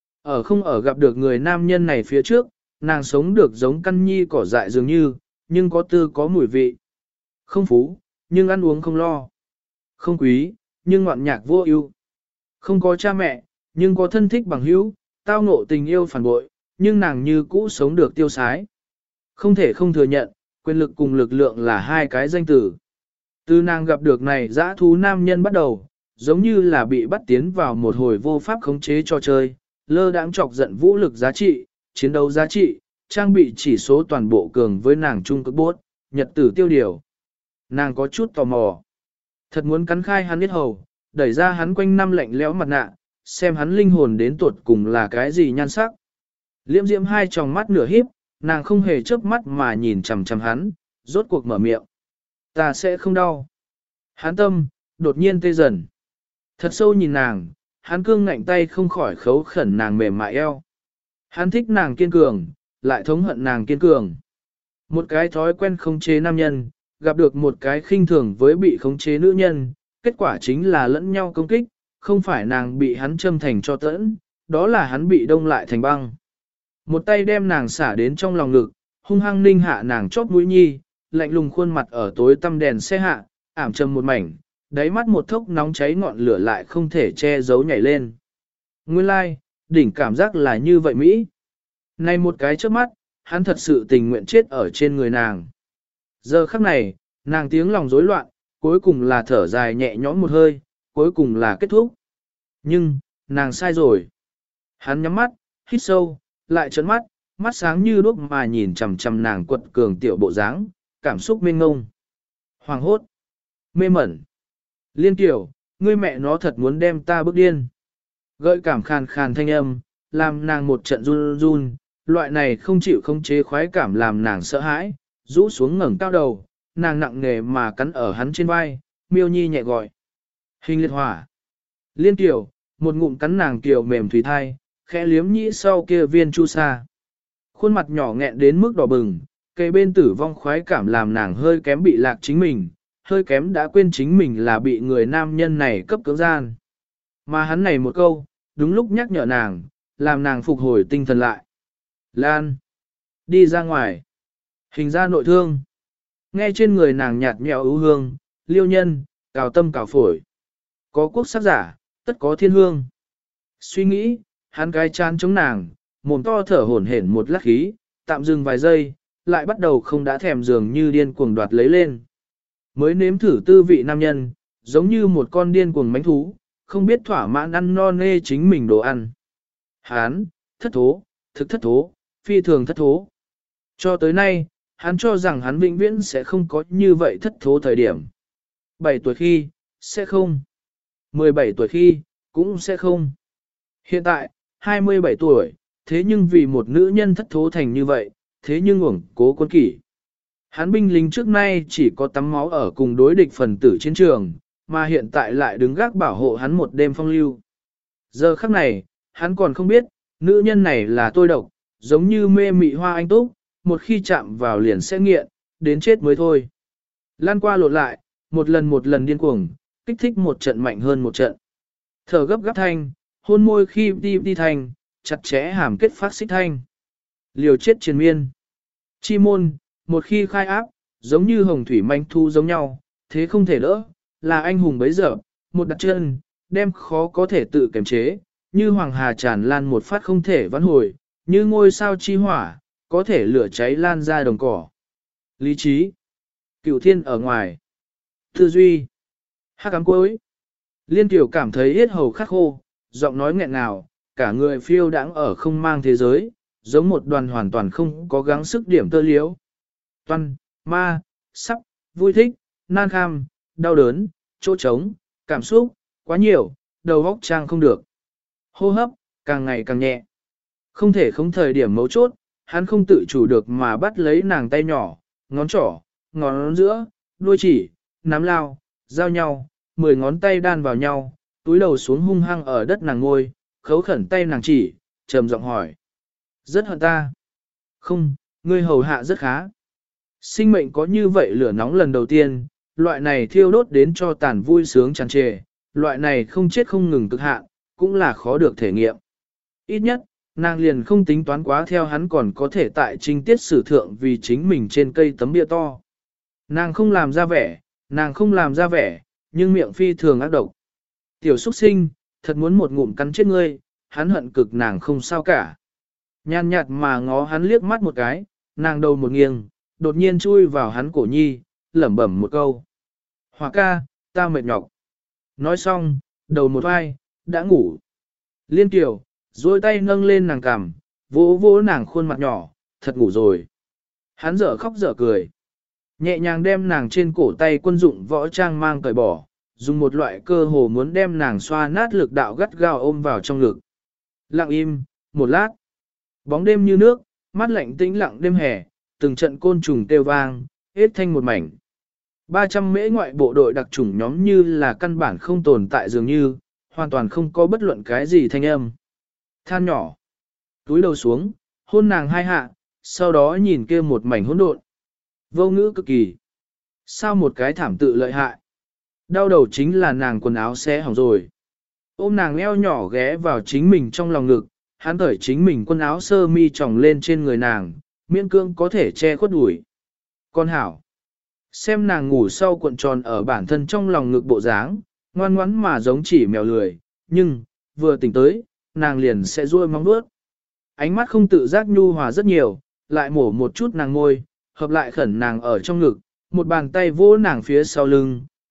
Ở không ở gặp được người nam nhân này phía trước, nàng sống được giống căn nhi cỏ dại dường như, nhưng có tư có mùi vị. Không phú, nhưng ăn uống không lo. Không quý, nhưng ngoạn nhạc vô ưu. Không có cha mẹ, nhưng có thân thích bằng hữu, tao ngộ tình yêu phản bội, nhưng nàng như cũ sống được tiêu sái. Không thể không thừa nhận, quyền lực cùng lực lượng là hai cái danh từ. Từ nàng gặp được này dã thú nam nhân bắt đầu, giống như là bị bắt tiến vào một hồi vô pháp khống chế cho chơi, lơ đãng chọc giận vũ lực giá trị, chiến đấu giá trị, trang bị chỉ số toàn bộ cường với nàng trung cực bốt, nhật tử tiêu điều. Nàng có chút tò mò. Thật muốn cắn khai hắn biết hầu, đẩy ra hắn quanh năm lạnh lẽo mặt nạ, xem hắn linh hồn đến tuột cùng là cái gì nhan sắc. Liễm diễm hai tròng mắt nửa híp, nàng không hề chớp mắt mà nhìn chằm chằm hắn, rốt cuộc mở miệng. Ta sẽ không đau. Hắn tâm, đột nhiên tê dần. Thật sâu nhìn nàng, hắn cương ngạnh tay không khỏi khấu khẩn nàng mềm mại eo. Hắn thích nàng kiên cường, lại thống hận nàng kiên cường. Một cái thói quen khống chế nam nhân, gặp được một cái khinh thường với bị khống chế nữ nhân, kết quả chính là lẫn nhau công kích, không phải nàng bị hắn châm thành cho tẫn, đó là hắn bị đông lại thành băng. Một tay đem nàng xả đến trong lòng ngực, hung hăng ninh hạ nàng chóp mũi nhi, lạnh lùng khuôn mặt ở tối tăm đèn xe hạ, ảm trầm một mảnh, đáy mắt một thốc nóng cháy ngọn lửa lại không thể che giấu nhảy lên. Nguyên lai, like, đỉnh cảm giác là như vậy Mỹ. Này một cái trước mắt, hắn thật sự tình nguyện chết ở trên người nàng. Giờ khắc này, nàng tiếng lòng rối loạn, cuối cùng là thở dài nhẹ nhõm một hơi, cuối cùng là kết thúc. Nhưng, nàng sai rồi. Hắn nhắm mắt, hít sâu, lại trấn mắt, mắt sáng như đuốc mà nhìn chằm chằm nàng quật cường tiểu bộ dáng, cảm xúc mênh ngông. Hoàng hốt, mê mẩn. Liên Kiều, ngươi mẹ nó thật muốn đem ta bức điên. Gợi cảm khàn khàn thanh âm, làm nàng một trận run run, loại này không chịu không chế khoái cảm làm nàng sợ hãi, rũ xuống ngẩng cao đầu, nàng nặng nề mà cắn ở hắn trên vai, miêu nhi nhẹ gọi. Hình liệt hỏa. Liên Kiều, một ngụm cắn nàng kiều mềm thủy thai, khẽ liếm nhĩ sau kia viên chu sa. Khuôn mặt nhỏ nghẹn đến mức đỏ bừng, cây bên tử vong khoái cảm làm nàng hơi kém bị lạc chính mình, hơi kém đã quên chính mình là bị người nam nhân này cấp cưỡng gian. Mà hắn này một câu, đúng lúc nhắc nhở nàng, làm nàng phục hồi tinh thần lại. Lan! Đi ra ngoài! Hình ra nội thương! Nghe trên người nàng nhạt nhẽo ưu hương, liêu nhân, cào tâm cào phổi. Có quốc sắc giả, tất có thiên hương. Suy nghĩ, hắn cái chán chống nàng, mồm to thở hổn hển một lát khí, tạm dừng vài giây, lại bắt đầu không đã thèm dường như điên cuồng đoạt lấy lên. Mới nếm thử tư vị nam nhân, giống như một con điên cuồng mánh thú, không biết thỏa mãn ăn no nê chính mình đồ ăn. Hán, thất thố, thực thất thố, phi thường thất thố. Cho tới nay, hắn cho rằng hắn vĩnh viễn sẽ không có như vậy thất thố thời điểm. bảy tuổi khi, sẽ không. mười bảy tuổi khi, cũng sẽ không. Hiện tại, hai mươi bảy tuổi, thế nhưng vì một nữ nhân thất thố thành như vậy, thế nhưng uổng cố quân kỷ. Hắn binh lính trước nay chỉ có tắm máu ở cùng đối địch phần tử chiến trường, mà hiện tại lại đứng gác bảo hộ hắn một đêm phong lưu. Giờ khắc này, hắn còn không biết, nữ nhân này là tôi độc, giống như mê mị hoa anh túc, một khi chạm vào liền sẽ nghiện, đến chết mới thôi. Lan qua lột lại, một lần một lần điên cuồng, kích thích một trận mạnh hơn một trận. Thở gấp gáp thanh, hôn môi khi đi đi thanh, chặt chẽ hàm kết phát xích thanh. Liều chết triền miên. Chi môn, một khi khai áp, giống như hồng thủy manh thu giống nhau, thế không thể đỡ, là anh hùng bấy giờ, một đặt chân, đem khó có thể tự kiềm chế, như hoàng hà tràn lan một phát không thể vãn hồi, như ngôi sao chi hỏa, có thể lửa cháy lan ra đồng cỏ. Lý trí, cửu thiên ở ngoài, tư duy, hắc ám cuối. Liên Tiểu cảm thấy yết hầu khát khô, giọng nói nghẹn ngào, cả người phiêu đãng ở không mang thế giới, giống một đoàn hoàn toàn không có gắng sức điểm tơ liếu. Toan, ma, sắp, vui thích, nan kham, đau đớn, chỗ trống, cảm xúc, quá nhiều, đầu óc trang không được. Hô hấp, càng ngày càng nhẹ. Không thể không thời điểm mấu chốt, hắn không tự chủ được mà bắt lấy nàng tay nhỏ, ngón trỏ, ngón giữa, đuôi chỉ, nắm lao, giao nhau, mười ngón tay đan vào nhau, túi đầu xuống hung hăng ở đất nàng ngôi, khấu khẩn tay nàng chỉ, trầm giọng hỏi. Rất hận ta. Không, ngươi hầu hạ rất khá. Sinh mệnh có như vậy lửa nóng lần đầu tiên, loại này thiêu đốt đến cho tàn vui sướng tràn trề, loại này không chết không ngừng cực hạn, cũng là khó được thể nghiệm. Ít nhất, nàng liền không tính toán quá theo hắn còn có thể tại trinh tiết sử thượng vì chính mình trên cây tấm bia to. Nàng không làm ra vẻ, nàng không làm ra vẻ, nhưng miệng phi thường ác độc. Tiểu xuất sinh, thật muốn một ngụm cắn chết ngươi, hắn hận cực nàng không sao cả. Nhàn nhạt mà ngó hắn liếc mắt một cái, nàng đầu một nghiêng, đột nhiên chui vào hắn cổ nhi, lẩm bẩm một câu. Hòa ca, ta mệt nhọc. Nói xong, đầu một vai, đã ngủ. Liên Kiều, duỗi tay nâng lên nàng cằm, vỗ vỗ nàng khuôn mặt nhỏ, thật ngủ rồi. Hắn dở khóc dở cười. Nhẹ nhàng đem nàng trên cổ tay quân dụng võ trang mang cởi bỏ, dùng một loại cơ hồ muốn đem nàng xoa nát lực đạo gắt gao ôm vào trong ngực. Lặng im, một lát. Bóng đêm như nước, mát lạnh tĩnh lặng đêm hè, từng trận côn trùng kêu vang, hết thanh một mảnh. ba trăm mễ ngoại bộ đội đặc chủng nhóm như là căn bản không tồn tại dường như, hoàn toàn không có bất luận cái gì thanh âm. Than nhỏ, túi đầu xuống, hôn nàng hai hạ, sau đó nhìn kia một mảnh hỗn độn. Vô ngữ cực kỳ. Sao một cái thảm tự lợi hại? Đau đầu chính là nàng quần áo xé hỏng rồi. Ôm nàng eo nhỏ ghé vào chính mình trong lòng ngực, hắn thởi chính mình quần áo sơ mi tròng lên trên người nàng, miễn cương có thể che khuất đuổi. Con hảo. Xem nàng ngủ sau cuộn tròn ở bản thân trong lòng ngực bộ dáng, ngoan ngoãn mà giống chỉ mèo lười, nhưng, vừa tỉnh tới, nàng liền sẽ ruôi móng vuốt. Ánh mắt không tự giác nhu hòa rất nhiều, lại mổ một chút nàng ngôi, hợp lại khẩn nàng ở trong ngực, một bàn tay vỗ nàng phía sau lưng,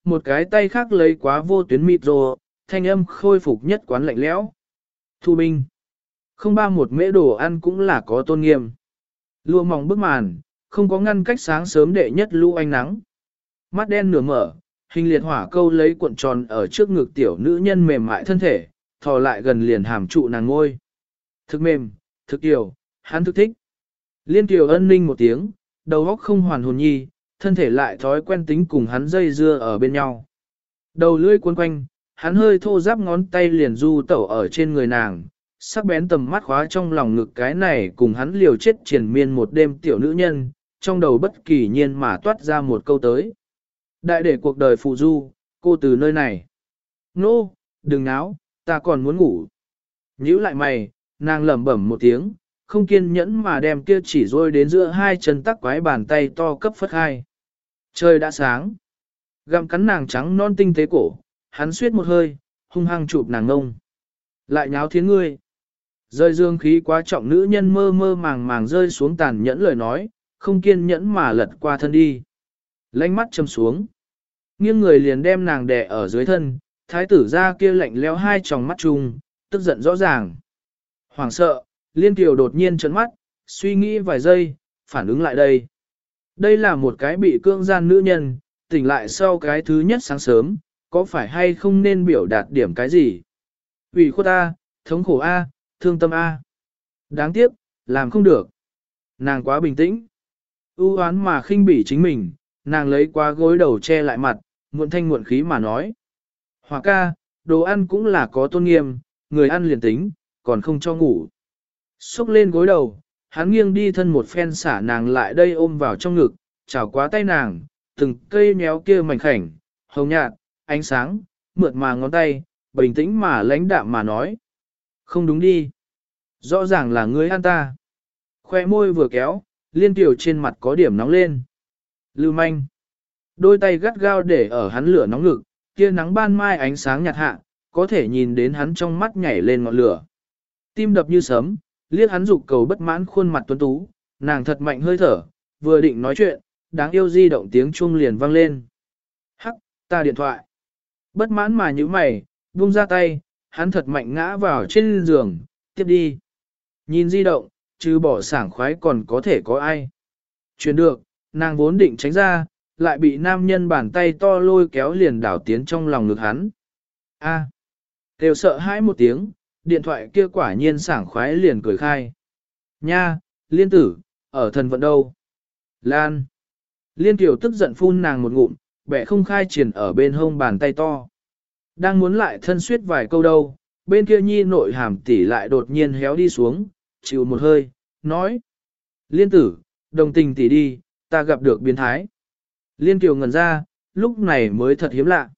một cái tay khác lấy quá vô tuyến mịt rồ, thanh âm khôi phục nhất quán lạnh lẽo. Thu binh. Không ba một mễ đồ ăn cũng là có tôn nghiêm. Lụa mỏng bức màn, không có ngăn cách sáng sớm đệ nhất lũ ánh nắng. Mắt đen nửa mở, hình liệt hỏa câu lấy cuộn tròn ở trước ngực tiểu nữ nhân mềm mại thân thể, thò lại gần liền hàm trụ nàng ngôi. Thực mềm, thực tiểu, hắn thực thích. Liên tiểu ân ninh một tiếng, đầu óc không hoàn hồn nhi, thân thể lại thói quen tính cùng hắn dây dưa ở bên nhau. Đầu lưỡi cuốn quanh, hắn hơi thô ráp ngón tay liền du tẩu ở trên người nàng, sắc bén tầm mắt khóa trong lòng ngực cái này cùng hắn liều chết triển miên một đêm tiểu nữ nhân, trong đầu bất kỳ nhiên mà toát ra một câu tới. Đại để cuộc đời phụ du, cô từ nơi này. Nô, no, đừng náo, ta còn muốn ngủ. Nhíu lại mày, nàng lẩm bẩm một tiếng, không kiên nhẫn mà đem kia chỉ rôi đến giữa hai chân tắc quái bàn tay to cấp phất hai. Trời đã sáng. Gặm cắn nàng trắng non tinh tế cổ, hắn suýt một hơi, hung hăng chụp nàng ngông. Lại nháo thiến ngươi. Rơi dương khí quá trọng nữ nhân mơ mơ màng màng rơi xuống tàn nhẫn lời nói, không kiên nhẫn mà lật qua thân đi. Lánh mắt châm xuống. Nghiêng người liền đem nàng đè ở dưới thân, thái tử ra kia lạnh lẽo hai tròng mắt chung, tức giận rõ ràng. Hoàng sợ, Liên Kiều đột nhiên trấn mắt, suy nghĩ vài giây, phản ứng lại đây. Đây là một cái bị cưỡng gian nữ nhân, tỉnh lại sau cái thứ nhất sáng sớm, có phải hay không nên biểu đạt điểm cái gì? Ủy khuất A, thống khổ A, thương tâm A. Đáng tiếc, làm không được. Nàng quá bình tĩnh. ưu oán mà khinh bỉ chính mình, nàng lấy qua gối đầu che lại mặt, muộn thanh muộn khí mà nói. Hòa ca, đồ ăn cũng là có tôn nghiêm, người ăn liền tính, còn không cho ngủ. Xúc lên gối đầu, hắn nghiêng đi thân một phen xả nàng lại đây ôm vào trong ngực, chảo quá tay nàng, từng cây méo kia mảnh khảnh, hồng nhạt, ánh sáng, mượt mà ngón tay, bình tĩnh mà lãnh đạm mà nói. Không đúng đi. Rõ ràng là ngươi ăn ta. Khoe môi vừa kéo, Liên Tiểu trên mặt có điểm nóng lên. Lưu manh. Đôi tay gắt gao để ở hắn lửa nóng ngực, kia nắng ban mai ánh sáng nhạt hạ, có thể nhìn đến hắn trong mắt nhảy lên ngọn lửa. Tim đập như sấm, liếc hắn dục cầu bất mãn khuôn mặt tuấn tú, nàng thật mạnh hơi thở, vừa định nói chuyện, đáng yêu di động tiếng chuông liền vang lên. Hắc, ta điện thoại. Bất mãn mà như mày, buông ra tay, hắn thật mạnh ngã vào trên giường, tiếp đi. Nhìn di động, chứ bỏ sảng khoái còn có thể có ai. Chuyển được, nàng vốn định tránh ra, lại bị nam nhân bàn tay to lôi kéo liền đảo tiến trong lòng ngực hắn. A. Đều sợ hãi một tiếng, điện thoại kia quả nhiên sảng khoái liền cười khai. Nha, Liên tử, ở thần vận đâu? Lan. Liên tiểu tức giận phun nàng một ngụm, bẻ không khai triển ở bên hông bàn tay to. Đang muốn lại thân suyết vài câu đâu, bên kia nhi nội hàm tỷ lại đột nhiên héo đi xuống, chịu một hơi, nói. Liên tử, đồng tình tỷ đi, ta gặp được biến thái. Liên tiểu ngẩn ra, lúc này mới thật hiếm lạ.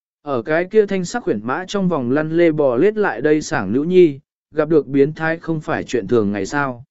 Ở cái kia thanh sắc khuyển mã trong vòng lăn lê bò lết lại đây sảng nữ nhi, gặp được biến thái không phải chuyện thường ngày sao.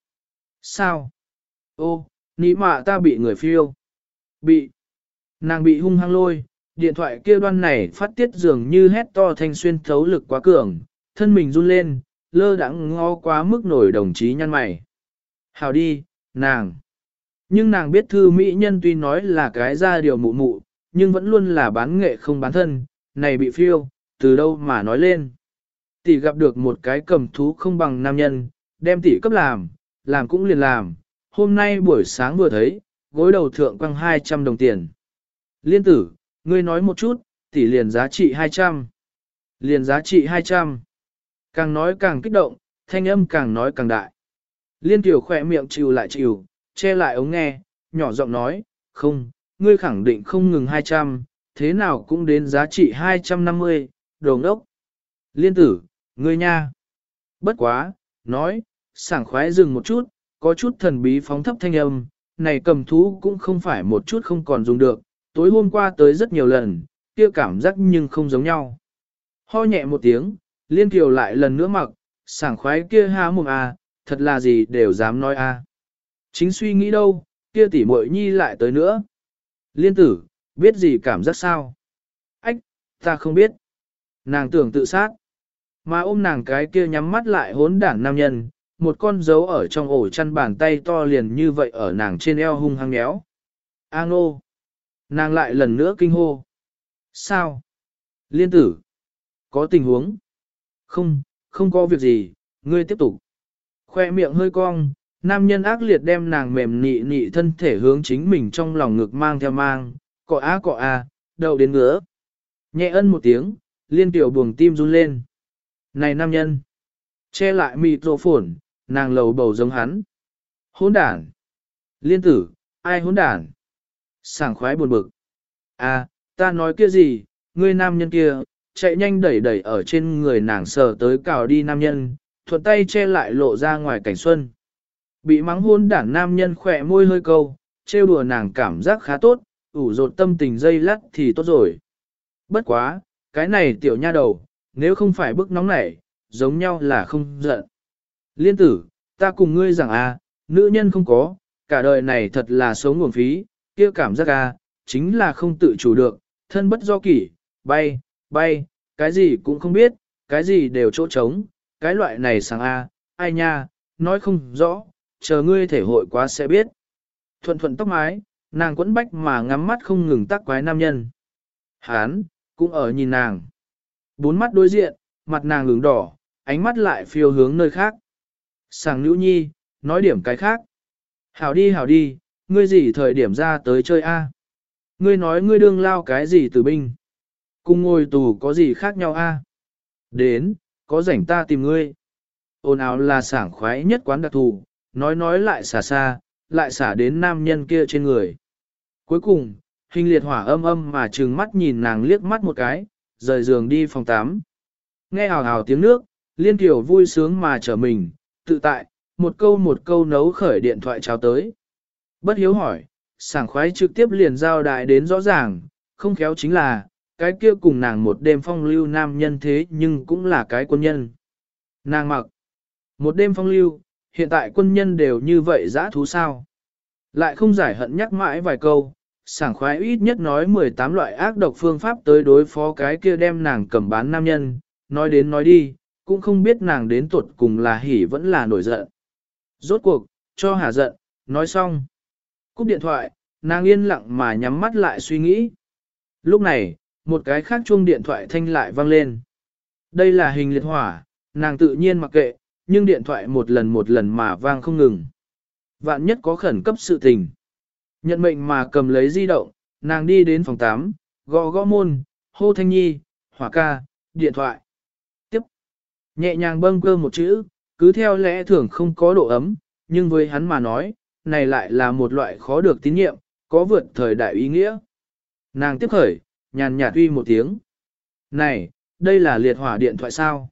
Sao? Ô, ní mạ ta bị người phiêu. Bị. Nàng bị hung hăng lôi, điện thoại kia đoan này phát tiết dường như hét to thanh xuyên thấu lực quá cường, thân mình run lên, lơ đãng ngó quá mức nổi đồng chí nhăn mày. Hào đi, nàng. Nhưng nàng biết thư mỹ nhân tuy nói là cái ra điều mụ mụ, nhưng vẫn luôn là bán nghệ không bán thân, này bị phiêu, từ đâu mà nói lên. Tỷ gặp được một cái cầm thú không bằng nam nhân, đem tỷ cấp làm, làm cũng liền làm, hôm nay buổi sáng vừa thấy, gối đầu thượng quăng hai trăm đồng tiền. Liên tử, ngươi nói một chút, tỷ liền giá trị hai trăm. Liền giá trị hai trăm. Càng nói càng kích động, thanh âm càng nói càng đại. Liên tiểu khỏe miệng chịu lại chịu, che lại ống nghe, nhỏ giọng nói, không, ngươi khẳng định không ngừng hai trăm, thế nào cũng đến giá trị hai trăm năm mươi, đồ ngốc. Liên tử, ngươi nha. Bất quá, nói, sảng khoái dừng một chút, có chút thần bí phóng thấp thanh âm, này cầm thú cũng không phải một chút không còn dùng được, tối hôm qua tới rất nhiều lần, kia cảm giác nhưng không giống nhau. Ho nhẹ một tiếng, Liên Kiều lại lần nữa mặc, sảng khoái kia há mồm à, thật là gì đều dám nói à. Chính suy nghĩ đâu, kia tỷ muội nhi lại tới nữa. Liên tử, biết gì cảm giác sao? Ách, ta không biết. Nàng tưởng tự sát. Mà ôm nàng cái kia nhắm mắt lại hốn đảng nam nhân, một con dấu ở trong ổ chăn bàn tay to liền như vậy ở nàng trên eo hung hăng nhéo. A ngô. Nàng lại lần nữa kinh hô. Sao? Liên tử. Có tình huống? Không, không có việc gì, ngươi tiếp tục. Khoe miệng hơi cong, nam nhân ác liệt đem nàng mềm nị nị thân thể hướng chính mình trong lòng ngực mang theo mang, cọ á cọ à, đầu đến ngứa. Nhẹ ân một tiếng, liên tiểu buồng tim run lên. Này nam nhân! Che lại mịt rộ phổn, nàng lầu bầu giống hắn. Hỗn đản! Liên tử, ai hỗn đản? Sảng khoái buồn bực. À, ta nói kia gì, ngươi nam nhân kia, chạy nhanh đẩy đẩy ở trên người nàng sờ tới cào đi nam nhân, thuận tay che lại lộ ra ngoài cảnh xuân. Bị mắng hôn đản nam nhân khỏe môi hơi câu, trêu đùa nàng cảm giác khá tốt, ủ rột tâm tình dây lắt thì tốt rồi. Bất quá, cái này tiểu nha đầu, nếu không phải bức nóng nảy, giống nhau là không giận. Liên tử, ta cùng ngươi rằng à, nữ nhân không có, cả đời này thật là sống nguồn phí, kia cảm giác à, chính là không tự chủ được, thân bất do kỷ, bay, bay, cái gì cũng không biết, cái gì đều chỗ trống, cái loại này sang a, ai nha, nói không rõ, chờ ngươi thể hội quá sẽ biết. Thuận thuận tóc mái, nàng quẫn bách mà ngắm mắt không ngừng tác quái nam nhân. Hán, cũng ở nhìn nàng. Bốn mắt đối diện, mặt nàng hướng đỏ, ánh mắt lại phiêu hướng nơi khác. Sàng nữ nhi, nói điểm cái khác. Hảo đi hảo đi, ngươi gì thời điểm ra tới chơi a? Ngươi nói ngươi đương lao cái gì từ binh? Cùng ngồi tù có gì khác nhau a? Đến, có rảnh ta tìm ngươi. Ôn ào là sảng khoái nhất quán đặc thù, nói nói lại xả xa, lại xả đến nam nhân kia trên người. Cuối cùng, hình liệt hỏa âm âm mà trừng mắt nhìn nàng liếc mắt một cái, rời giường đi phòng tắm. Nghe hào hào tiếng nước, liên tiểu vui sướng mà trở mình, tự tại, một câu một câu nấu khởi điện thoại cháo tới. Bất hiếu hỏi, sảng khoái trực tiếp liền giao đại đến rõ ràng, không khéo chính là, cái kia cùng nàng một đêm phong lưu nam nhân thế nhưng cũng là cái quân nhân. Nàng mặc, một đêm phong lưu, hiện tại quân nhân đều như vậy dã thú sao. Lại không giải hận nhắc mãi vài câu, sảng khoái ít nhất nói mười tám loại ác độc phương pháp tới đối phó cái kia đem nàng cầm bán nam nhân, nói đến nói đi, cũng không biết nàng đến tuột cùng là hỉ vẫn là nổi giận. Rốt cuộc, cho hả giận, nói xong. Cúp điện thoại, nàng yên lặng mà nhắm mắt lại suy nghĩ. Lúc này, một cái khác chuông điện thoại thanh lại vang lên. Đây là hình liệt hỏa, nàng tự nhiên mặc kệ, nhưng điện thoại một lần một lần mà vang không ngừng. Vạn nhất có khẩn cấp sự tình. Nhận mệnh mà cầm lấy di động, nàng đi đến phòng tám, gõ gõ môn, hô Thanh Nhi, hỏa ca, điện thoại. Tiếp. Nhẹ nhàng bâng cơ một chữ, cứ theo lẽ thường không có độ ấm, nhưng với hắn mà nói, này lại là một loại khó được tín nhiệm, có vượt thời đại ý nghĩa. Nàng tiếp khởi, nhàn nhạt uy một tiếng. Này, đây là liệt hỏa điện thoại sao?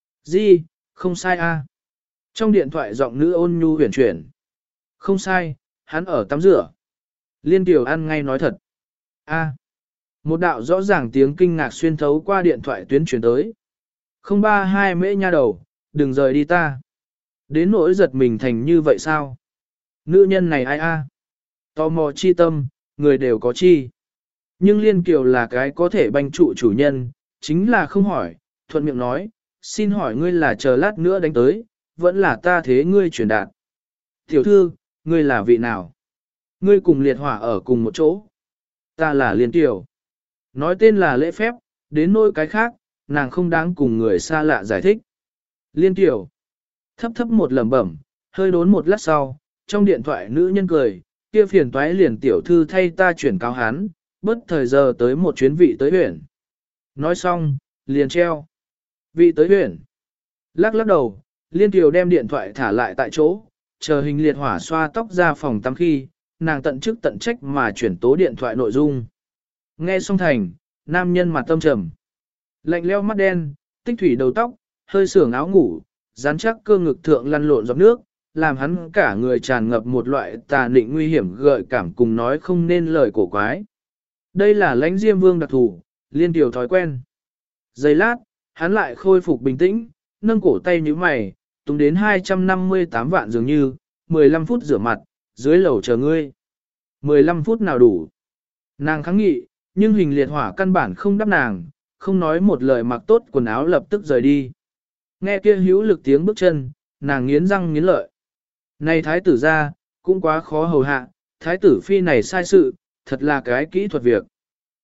Di, không sai a. Trong điện thoại giọng nữ ôn nhu huyền chuyển. Không sai, hắn ở tắm rửa. Liên Tiểu ăn ngay nói thật. A. Một đạo rõ ràng tiếng kinh ngạc xuyên thấu qua điện thoại tuyến chuyển tới. Không ba hai mễ nha đầu, đừng rời đi ta. Đến nỗi giật mình thành như vậy sao? Nữ nhân này ai a? Tò mò chi tâm, người đều có chi. Nhưng Liên Kiều là cái có thể banh trụ chủ nhân, chính là không hỏi, thuận miệng nói, xin hỏi ngươi là chờ lát nữa đánh tới, vẫn là ta thế ngươi truyền đạt. Tiểu thư, ngươi là vị nào? Ngươi cùng liệt hỏa ở cùng một chỗ. Ta là Liên Kiều. Nói tên là lễ phép, đến nỗi cái khác, nàng không đáng cùng người xa lạ giải thích. Liên Kiều. Thấp thấp một lẩm bẩm, hơi đốn một lát sau, trong điện thoại nữ nhân cười, kia phiền toái liền tiểu thư thay ta chuyển cáo hắn, bất thời giờ tới một chuyến vị tới huyện. Nói xong, liền treo. Vị tới huyện. Lắc lắc đầu, Liên Kiều đem điện thoại thả lại tại chỗ, chờ hình liệt hỏa xoa tóc ra phòng tắm khi, nàng tận chức tận trách mà chuyển tố điện thoại nội dung. Nghe xong thành, nam nhân mặt tâm trầm. Lạnh leo mắt đen, tích thủy đầu tóc, hơi sưởng áo ngủ, rắn chắc cơ ngực thượng lăn lộn giọt nước, làm hắn cả người tràn ngập một loại tà định nguy hiểm gợi cảm cùng nói không nên lời cổ quái. Đây là lãnh diêm vương đặc thủ, Liên Kiều thói quen. Giây lát, hắn lại khôi phục bình tĩnh, nâng cổ tay như mày, tung đến hai trăm năm mươi tám vạn dường như, mười lăm phút rửa mặt, dưới lầu chờ ngươi. mười lăm phút nào đủ. Nàng kháng nghị, nhưng hình liệt hỏa căn bản không đáp nàng, không nói một lời mặc tốt quần áo lập tức rời đi. Nghe kia hữu lực tiếng bước chân, nàng nghiến răng nghiến lợi. Này thái tử ra, cũng quá khó hầu hạ, thái tử phi này sai sự, thật là cái kỹ thuật việc.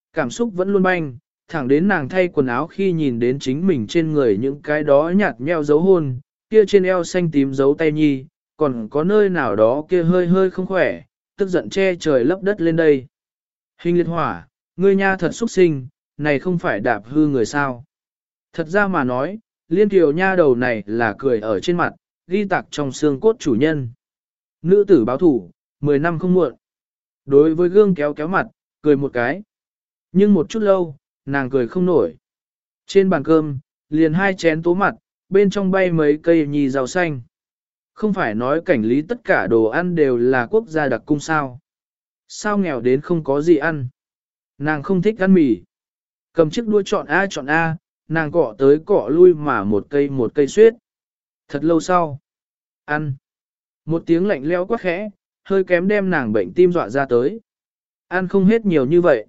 Cảm xúc vẫn luôn banh, thẳng đến nàng thay quần áo khi nhìn đến chính mình trên người những cái đó nhạt nheo dấu hôn, kia trên eo xanh tím dấu tay nhi, còn có nơi nào đó kia hơi hơi không khỏe, tức giận che trời lấp đất lên đây. Hình liệt hỏa, ngươi nha thật xuất sinh, này không phải đạp hư người sao. Thật ra mà nói, liên kiều nha đầu này là cười ở trên mặt, ghi tạc trong xương cốt chủ nhân. Nữ tử báo thủ, mười năm không muộn. Đối với gương kéo kéo mặt, cười một cái. Nhưng một chút lâu, nàng cười không nổi. Trên bàn cơm, liền hai chén tố mặt, bên trong bay mấy cây nhì rau xanh. Không phải nói cảnh lý tất cả đồ ăn đều là quốc gia đặc cung sao. Sao nghèo đến không có gì ăn. Nàng không thích ăn mì. Cầm chiếc đua chọn A chọn A, nàng cọ tới cọ lui mà một cây một cây suyết. Thật lâu sau. Ăn. Một tiếng lạnh leo quá khẽ, hơi kém đem nàng bệnh tim dọa ra tới. Ăn không hết nhiều như vậy.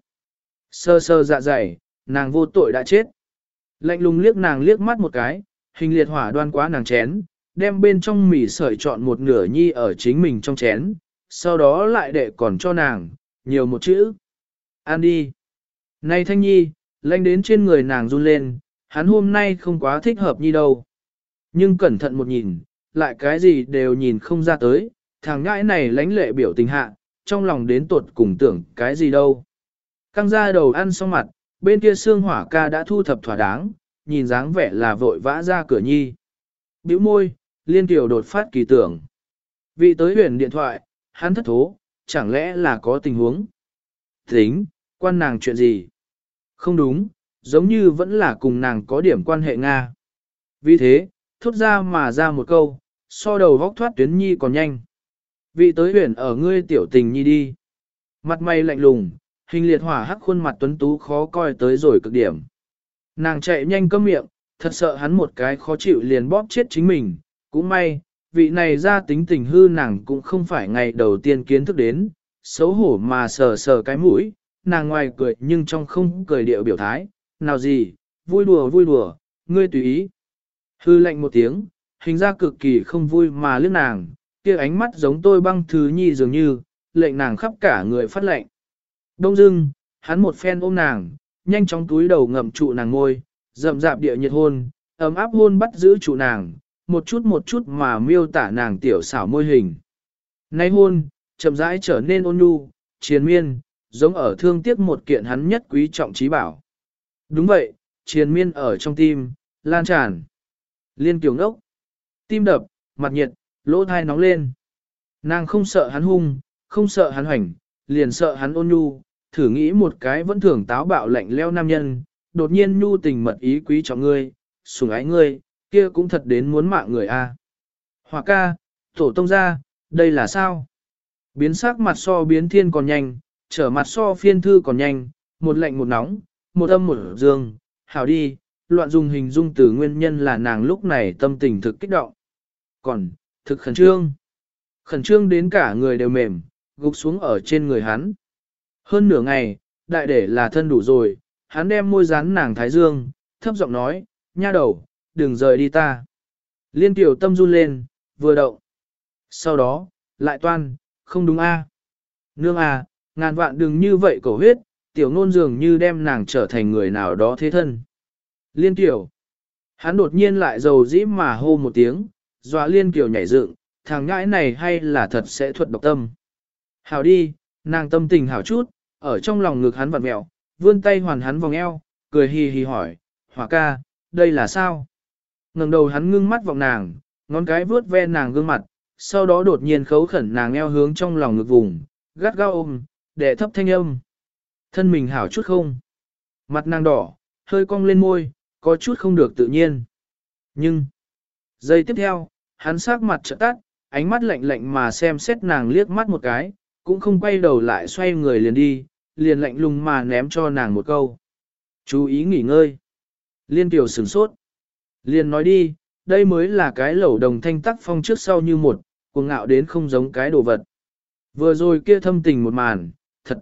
Sơ sơ dạ dày, nàng vô tội đã chết. Lạnh lùng liếc nàng liếc mắt một cái, hình liệt hỏa đoan quá nàng chén, đem bên trong mì sợi chọn một nửa nhi ở chính mình trong chén, sau đó lại đệ còn cho nàng, nhiều một chữ. Ăn đi. Này Thanh Nhi, lạnh đến trên người nàng run lên, hắn hôm nay không quá thích hợp nhi đâu. Nhưng cẩn thận một nhìn, lại cái gì đều nhìn không ra tới, thằng ngãi này lánh lệ biểu tình hạ, trong lòng đến tuột cùng tưởng cái gì đâu. Căng ra đầu ăn xong mặt, bên kia xương hỏa ca đã thu thập thỏa đáng, nhìn dáng vẻ là vội vã ra cửa nhi. Bĩu môi, liên tiểu đột phát kỳ tưởng. Vị tới huyền điện thoại, hắn thất thố, chẳng lẽ là có tình huống. Tính, quan nàng chuyện gì? Không đúng, giống như vẫn là cùng nàng có điểm quan hệ Nga. Vì thế, thốt ra mà ra một câu, so đầu vóc thoát tuyến nhi còn nhanh. Vị tới huyền ở ngươi tiểu tình nhi đi. Mặt mày lạnh lùng, hình liệt hỏa hắc khuôn mặt tuấn tú khó coi tới rồi cực điểm. Nàng chạy nhanh câm miệng, thật sợ hắn một cái khó chịu liền bóp chết chính mình. Cũng may, vị này ra tính tình hư nàng cũng không phải ngày đầu tiên kiến thức đến, xấu hổ mà sờ sờ cái mũi, nàng ngoài cười nhưng trong không cười điệu biểu thái, nào gì, vui đùa vui đùa, ngươi tùy ý. Hư lạnh một tiếng, hình ra cực kỳ không vui mà liếc nàng, kia ánh mắt giống tôi băng thứ nhi dường như, lệnh nàng khắp cả người phát lạnh. Đông dưng, hắn một phen ôm nàng, nhanh chóng túi đầu ngậm trụ nàng ngôi, rậm rạp địa nhiệt hôn, ấm áp hôn bắt giữ trụ nàng, một chút một chút mà miêu tả nàng tiểu xảo môi hình. Nay hôn, chậm rãi trở nên ôn nhu, triền miên, giống ở thương tiếc một kiện hắn nhất quý trọng trí bảo. Đúng vậy, triền miên ở trong tim, lan tràn. Liên Kiều ngốc, tim đập, mặt nhiệt, lỗ thai nóng lên. Nàng không sợ hắn hung, không sợ hắn hoành, liền sợ hắn ôn nhu, thử nghĩ một cái vẫn thường táo bạo lạnh leo nam nhân, đột nhiên nhu tình mật ý quý trọng ngươi, sủng ái ngươi, kia cũng thật đến muốn mạng người a. Hỏa ca, tổ tông ra, đây là sao? Biến sắc mặt so biến thiên còn nhanh, trở mặt so phiên thư còn nhanh, một lạnh một nóng, một âm một dương, hảo đi, loạn dùng hình dung từ nguyên nhân là nàng lúc này tâm tình thực kích động. Còn, thực khẩn trương. Khẩn trương đến cả người đều mềm, gục xuống ở trên người hắn. Hơn nửa ngày, đại để là thân đủ rồi, hắn đem môi dán nàng thái dương, thấp giọng nói, nha đầu, đừng rời đi ta. Liên tiểu tâm run lên, vừa động. Sau đó, lại toan, không đúng a, nương a, ngàn vạn đừng như vậy cổ huyết, tiểu nôn dường như đem nàng trở thành người nào đó thế thân. Liên tiểu. Hắn đột nhiên lại dầu dĩ mà hô một tiếng, dọa liên tiểu nhảy dựng, thằng ngãi này hay là thật sẽ thuật độc tâm. Hảo đi, nàng tâm tình hảo chút, ở trong lòng ngực hắn vặn mẹo, vươn tay hoàn hắn vòng eo, cười hì hì hỏi, Hỏa ca, đây là sao? Ngẩng đầu hắn ngưng mắt vọng nàng, ngón cái vuốt ve nàng gương mặt, sau đó đột nhiên khấu khẩn nàng eo hướng trong lòng ngực vùng, gắt gao ôm, để thấp thanh âm. Thân mình hảo chút không? Mặt nàng đỏ, hơi cong lên môi, có chút không được tự nhiên. Nhưng, giây tiếp theo, hắn sắc mặt trợ tắt, ánh mắt lạnh lạnh mà xem xét nàng liếc mắt một cái, cũng không quay đầu lại xoay người liền đi, liền lạnh lùng mà ném cho nàng một câu. Chú ý nghỉ ngơi. Liên tiểu sửng sốt. Liền nói đi, đây mới là cái lẩu đồng thanh tắc phong trước sau như một, cuồng ngạo đến không giống cái đồ vật. Vừa rồi kia thâm tình một màn, thật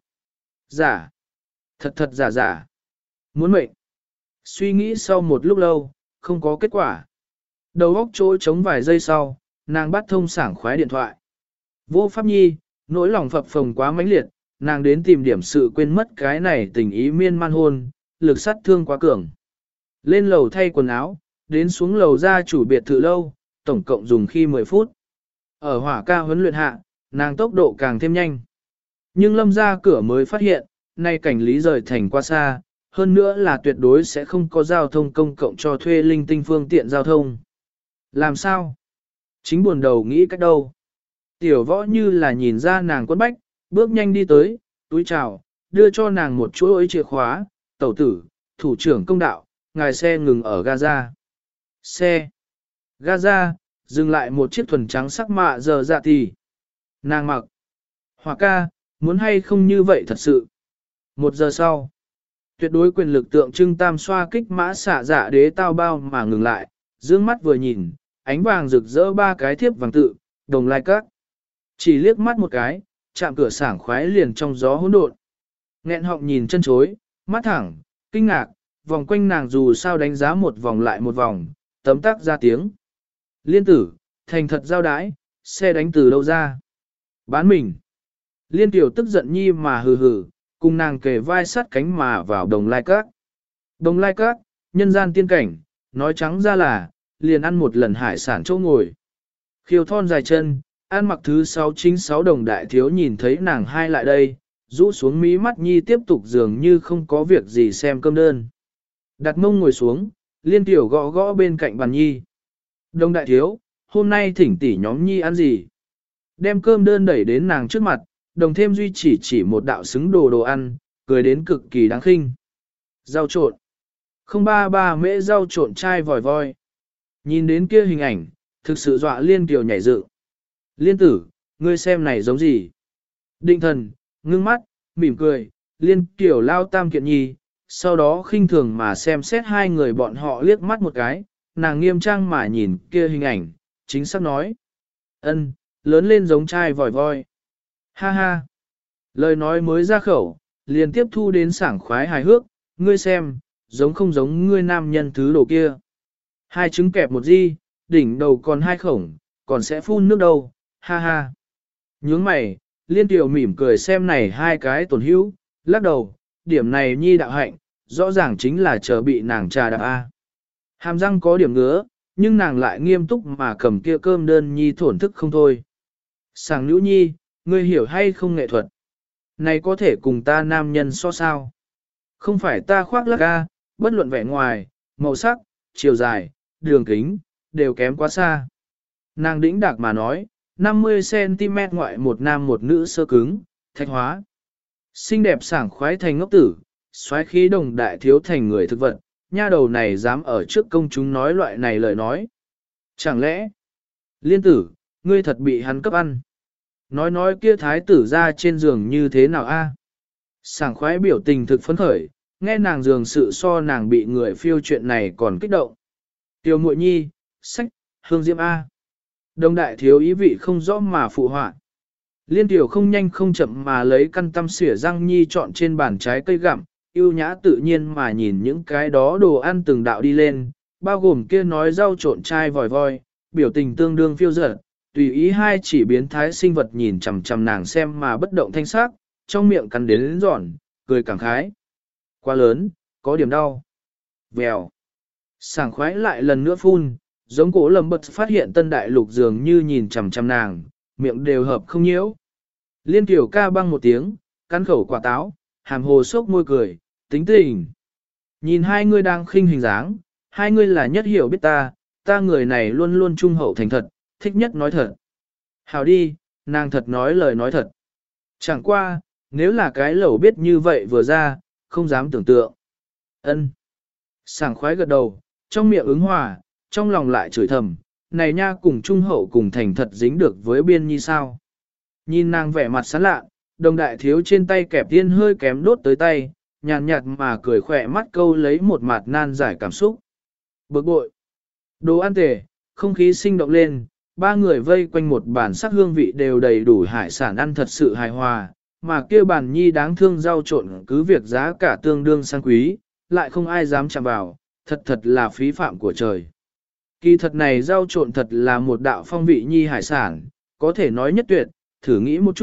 giả, thật thật giả giả. Muốn mệnh. Suy nghĩ sau một lúc lâu, không có kết quả. Đầu óc chỗ trống vài giây sau, nàng bắt thông sảng khoái điện thoại. Vô pháp nhi, nỗi lòng phập phồng quá mãnh liệt, nàng đến tìm điểm sự quên mất cái này tình ý miên man hôn, lực sát thương quá cường. Lên lầu thay quần áo, đến xuống lầu ra chủ biệt thự lâu, tổng cộng dùng khi mười phút. Ở hỏa ca huấn luyện hạ, nàng tốc độ càng thêm nhanh. Nhưng lâm ra cửa mới phát hiện, nay cảnh lý rời thành quá xa, hơn nữa là tuyệt đối sẽ không có giao thông công cộng cho thuê linh tinh phương tiện giao thông. Làm sao? Chính buồn đầu nghĩ cách đâu. Tiểu võ như là nhìn ra nàng quấn bách, bước nhanh đi tới, túi chào, đưa cho nàng một chuỗi chìa khóa, tẩu tử, thủ trưởng công đạo, ngài xe ngừng ở Gaza. Xe. Gaza, dừng lại một chiếc thuần trắng sắc mạ giờ dạ thì. Nàng mặc. Hỏa ca, muốn hay không như vậy thật sự. Một giờ sau, tuyệt đối quyền lực tượng trưng tam xoa kích mã xạ dạ đế tao bao mà ngừng lại, dương mắt vừa nhìn, ánh vàng rực rỡ ba cái thiếp vàng tự, đồng lai các. Chỉ liếc mắt một cái, chạm cửa sảng khoái liền trong gió hỗn độn. Nghẹn họng nhìn chân chối, mắt thẳng, kinh ngạc, vòng quanh nàng dù sao đánh giá một vòng lại một vòng, tấm tắc ra tiếng. Liên tử, thành thật giao đái, xe đánh từ đâu ra. Bán mình. Liên tiểu tức giận nhi mà hừ hừ, cùng nàng kề vai sát cánh mà vào đồng lai các. Đồng lai các, nhân gian tiên cảnh, nói trắng ra là, liền ăn một lần hải sản chỗ ngồi. Khiêu thon dài chân, ăn mặc thứ sáu chính sáu đồng đại thiếu nhìn thấy nàng hai lại đây, rũ xuống mí mắt nhi tiếp tục dường như không có việc gì xem cơm đơn. Đặt mông ngồi xuống, liên tiểu gõ gõ bên cạnh bàn nhi. Đồng đại thiếu, hôm nay thỉnh tỷ nhóm nhi ăn gì? Đem cơm đơn đẩy đến nàng trước mặt, đồng thêm duy chỉ chỉ một đạo xứng đồ đồ ăn, cười đến cực kỳ đáng khinh. Rau trộn. Không ba ba mễ rau trộn chai vòi voi. Nhìn đến kia hình ảnh, thực sự dọa liên tiểu nhảy dựng. Liên tử, ngươi xem này giống gì? Định thần, ngưng mắt, mỉm cười, liên tiểu lao tam kiện nhi, sau đó khinh thường mà xem xét hai người bọn họ liếc mắt một cái, nàng nghiêm trang mà nhìn kia hình ảnh, chính xác nói. Ân, lớn lên giống trai vòi voi. Ha ha. Lời nói mới ra khẩu, liền tiếp thu đến sảng khoái hài hước, ngươi xem, giống không giống ngươi nam nhân thứ đồ kia. Hai trứng kẹp một di, đỉnh đầu còn hai khổng, còn sẽ phun nước đâu, ha ha. Nhướng mày, liên tiểu mỉm cười xem này hai cái tổn hữu, lắc đầu, điểm này nhi đạo hạnh, rõ ràng chính là chờ bị nàng trà đạp A. Hàm răng có điểm ngứa, nhưng nàng lại nghiêm túc mà cầm kia cơm đơn nhi thổn thức không thôi. Sảng nữ nhi, ngươi hiểu hay không nghệ thuật? Này có thể cùng ta nam nhân so sao? Không phải ta khoác lác A, bất luận vẻ ngoài, màu sắc, chiều dài, đường kính, đều kém quá xa. Nàng đĩnh đạc mà nói, năm mươi xăng ti mét ngoại một nam một nữ sơ cứng, thạch hóa. Xinh đẹp sảng khoái thành ngốc tử, xoáy khí đồng đại thiếu thành người thực vật, nha đầu này dám ở trước công chúng nói loại này lời nói. Chẳng lẽ, liên tử, ngươi thật bị hắn cấp ăn. Nói nói kia thái tử ra trên giường như thế nào a? Sảng khoái biểu tình thực phấn khởi, nghe nàng giường sự so nàng bị người phiêu chuyện này còn kích động. Tiểu muội nhi, sách, hương diễm A. Đồng đại thiếu ý vị không rõ mà phụ họa. Liên tiểu không nhanh không chậm mà lấy căn tăm xỉa răng nhi chọn trên bàn trái cây gặm, yêu nhã tự nhiên mà nhìn những cái đó đồ ăn từng đạo đi lên, bao gồm kia nói rau trộn chai vòi voi, biểu tình tương đương phiêu dở, tùy ý hai chỉ biến thái sinh vật nhìn chằm chằm nàng xem mà bất động thanh sắc, trong miệng cắn đến lên giòn, cười cảm khái. Quá lớn, có điểm đau. Vèo. Sảng khoái lại lần nữa phun, giống cổ lầm bật phát hiện tân đại lục dường như nhìn chằm chằm nàng, miệng đều hợp không nhiễu. Liên tiểu ca băng một tiếng, cắn khẩu quả táo, hàm hồ sốc môi cười, tính tình. Nhìn hai người đang khinh hình dáng, hai người là nhất hiểu biết ta, ta người này luôn luôn trung hậu thành thật, thích nhất nói thật. Hảo đi, nàng thật nói lời nói thật. Chẳng qua, nếu là cái lẩu biết như vậy vừa ra, không dám tưởng tượng. Ân. Sảng khoái gật đầu, trong miệng ứng hòa, trong lòng lại chửi thầm, này nha cùng trung hậu cùng thành thật dính được với biên nhi sao. Nhìn nàng vẻ mặt sán lạ, đồng đại thiếu trên tay kẹp tiên hơi kém đốt tới tay, nhàn nhạt mà cười khỏe mắt câu lấy một mặt nan giải cảm xúc. Bực bội. Đồ ăn tề, không khí sinh động lên, ba người vây quanh một bàn sắc hương vị đều đầy đủ hải sản ăn thật sự hài hòa, mà kia bàn nhi đáng thương rau trộn cứ việc giá cả tương đương sang quý, lại không ai dám chạm vào, thật thật là phí phạm của trời. Kỳ thật này rau trộn thật là một đạo phong vị nhi hải sản, có thể nói nhất tuyệt, thử nghĩ một chút,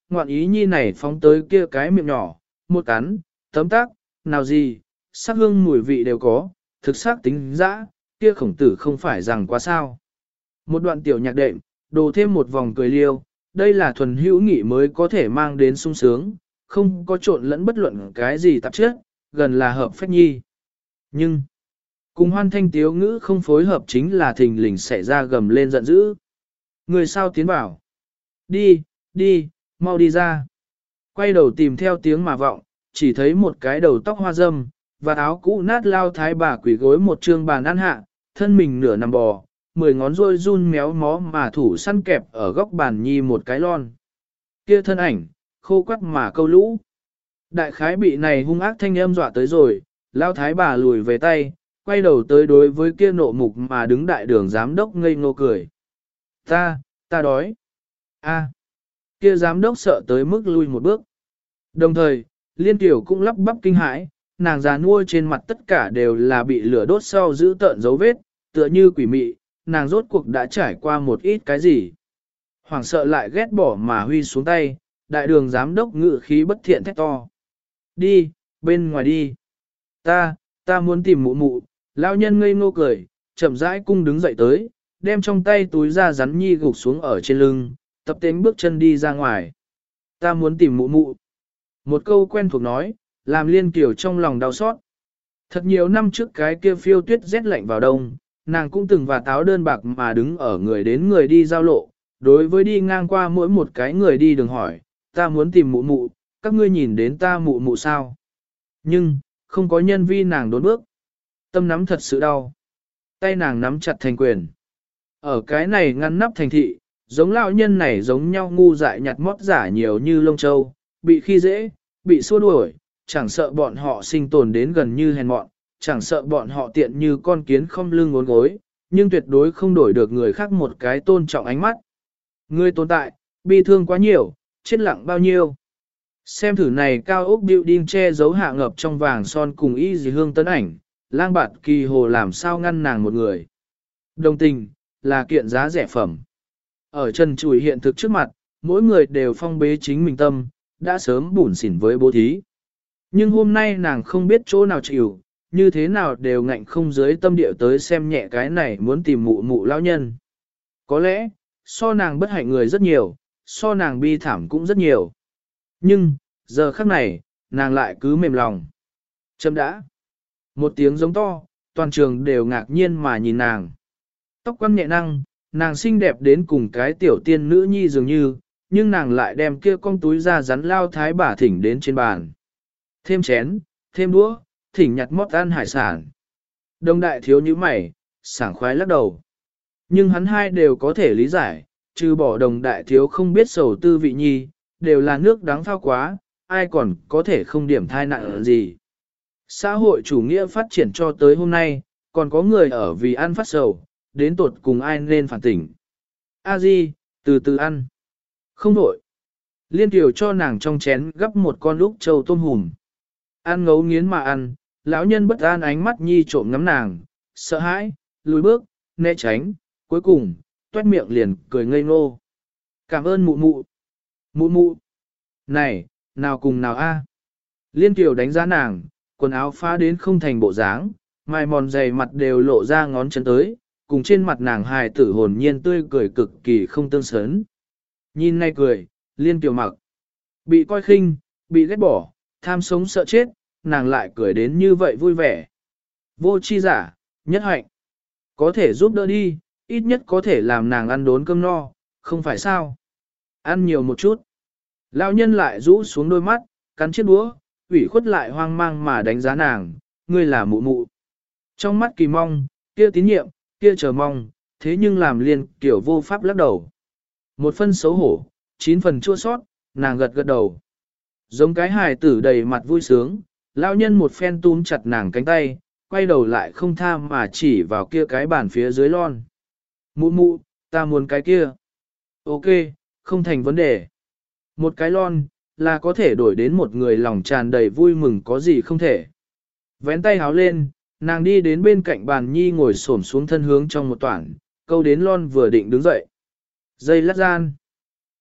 ngoạn ý nhi này phóng tới kia cái miệng nhỏ, một cắn, tấm tác, nào gì, sắc hương mùi vị đều có, thực sắc tính dã, kia khổng tử không phải rằng quá sao. Một đoạn tiểu nhạc đệm, đồ thêm một vòng cười liêu, đây là thuần hữu nghị mới có thể mang đến sung sướng, không có trộn lẫn bất luận cái gì tạp chất, gần là hợp phách nhi. Nhưng, cùng hoan thanh tiếu ngữ không phối hợp chính là thình lình xảy ra gầm lên giận dữ. Người sao tiến bảo? Đi, đi, mau đi ra. Quay đầu tìm theo tiếng mà vọng, chỉ thấy một cái đầu tóc hoa râm, và áo cũ nát lao thái bà quỷ gối một trương bàn ăn hạ, thân mình nửa nằm bò, mười ngón rôi run méo mó mà thủ săn kẹp ở góc bàn nhi một cái lon. Kia thân ảnh, khô quắt mà câu lũ. Đại khái bị này hung ác thanh âm dọa tới rồi, lao thái bà lùi về tay, quay đầu tới đối với kia nộ mục mà đứng đại đường giám đốc ngây ngô cười. Ta, ta đói. A. Kia giám đốc sợ tới mức lui một bước. Đồng thời, Liên Tiểu cũng lắp bắp kinh hãi, nàng già nuôi trên mặt tất cả đều là bị lửa đốt sau giữ tợn dấu vết, tựa như quỷ mị, nàng rốt cuộc đã trải qua một ít cái gì. Hoảng sợ lại ghét bỏ mà huy xuống tay, đại đường giám đốc ngự khí bất thiện thét to. Đi, bên ngoài đi. Ta, ta muốn tìm mụ mụ, lão nhân ngây ngô cười, chậm rãi cung đứng dậy tới, đem trong tay túi da rắn nhi gục xuống ở trên lưng, tập tính bước chân đi ra ngoài. Ta muốn tìm mụ mụ. Một câu quen thuộc nói, làm Liên Kiều trong lòng đau xót. Thật nhiều năm trước cái kia phiêu tuyết rét lạnh vào đông, nàng cũng từng và táo đơn bạc mà đứng ở người đến người đi giao lộ, đối với đi ngang qua mỗi một cái người đi đường hỏi, ta muốn tìm mụ mụ, các ngươi nhìn đến ta mụ mụ sao? Nhưng, không có nhân vi nàng đốn bước. Tâm nắm thật sự đau. Tay nàng nắm chặt thành quyền. Ở cái này ngăn nắp thành thị, giống lão nhân này giống nhau ngu dại nhặt mót giả nhiều như lông châu, bị khi dễ, bị xua đuổi, chẳng sợ bọn họ sinh tồn đến gần như hèn mọn, chẳng sợ bọn họ tiện như con kiến không lưng ngốn gối, nhưng tuyệt đối không đổi được người khác một cái tôn trọng ánh mắt. Người tồn tại, bi thương quá nhiều, chết lặng bao nhiêu. Xem thử này cao ốc building che giấu hạ ngập trong vàng son cùng y dì hương tấn ảnh, lang bạt kỳ hồ làm sao ngăn nàng một người. Đồng tình, là kiện giá rẻ phẩm. Ở chân chùi hiện thực trước mặt, mỗi người đều phong bế chính mình tâm, đã sớm bủn xỉn với bố thí. Nhưng hôm nay nàng không biết chỗ nào chịu, như thế nào đều ngạnh không dưới tâm địa tới xem nhẹ cái này muốn tìm mụ mụ lão nhân. Có lẽ, so nàng bất hạnh người rất nhiều, so nàng bi thảm cũng rất nhiều. Nhưng, giờ khắc này, nàng lại cứ mềm lòng. Chấm đã. Một tiếng giống to, toàn trường đều ngạc nhiên mà nhìn nàng. Tóc quăn nhẹ năng, nàng xinh đẹp đến cùng cái tiểu tiên nữ nhi dường như, nhưng nàng lại đem kia con túi ra rắn lao thái bà thỉnh đến trên bàn. Thêm chén, thêm đũa, thỉnh nhặt mót ăn hải sản. Đông đại thiếu như mày, sảng khoái lắc đầu. Nhưng hắn hai đều có thể lý giải, trừ bỏ đồng đại thiếu không biết sầu tư vị nhi, đều là nước đáng phao quá, ai còn có thể không điểm thai nạn gì. Xã hội chủ nghĩa phát triển cho tới hôm nay, còn có người ở vì ăn phát sầu, đến tột cùng ai nên phản tỉnh. A Di, từ từ ăn. Không đổi. Liên Kiều cho nàng trong chén gấp một con lúc trâu tôm hùm. Ăn ngấu nghiến mà ăn, lão nhân bất an ánh mắt nhi trộm ngắm nàng, sợ hãi, lùi bước, né tránh, cuối cùng, toét miệng liền cười ngây ngô. Cảm ơn mụ mụ. Mụ mụ. Này, nào cùng nào a? Liên Kiều đánh giá nàng, quần áo phá đến không thành bộ dáng, mài mòn dày mặt đều lộ ra ngón chân tới, cùng trên mặt nàng hài tử hồn nhiên tươi cười cực kỳ không tương sớn. Nhìn nay cười, Liên Kiều mặc. Bị coi khinh, bị ghét bỏ, tham sống sợ chết, nàng lại cười đến như vậy vui vẻ. Vô chi giả, nhất hạnh. Có thể giúp đỡ đi, ít nhất có thể làm nàng ăn đốn cơm no, không phải sao. Ăn nhiều một chút. Lão nhân lại rũ xuống đôi mắt, cắn chiếc đũa, ủy khuất lại hoang mang mà đánh giá nàng, ngươi là mụ mụ. Trong mắt kỳ mong, kia tín nhiệm, kia chờ mong, thế nhưng làm Liên Kiều vô pháp lắc đầu. Một phân xấu hổ, chín phần chua sót, nàng gật gật đầu. Giống cái hài tử đầy mặt vui sướng, lão nhân một phen túm chặt nàng cánh tay, quay đầu lại không tha mà chỉ vào kia cái bàn phía dưới lon. Mụ mụ, ta muốn cái kia. Ok, không thành vấn đề. Một cái lon, là có thể đổi đến một người lòng tràn đầy vui mừng có gì không thể. Vén tay háo lên, nàng đi đến bên cạnh bàn nhi ngồi xổm xuống thân hướng trong một toảng, câu đến lon vừa định đứng dậy. Dây lát gian.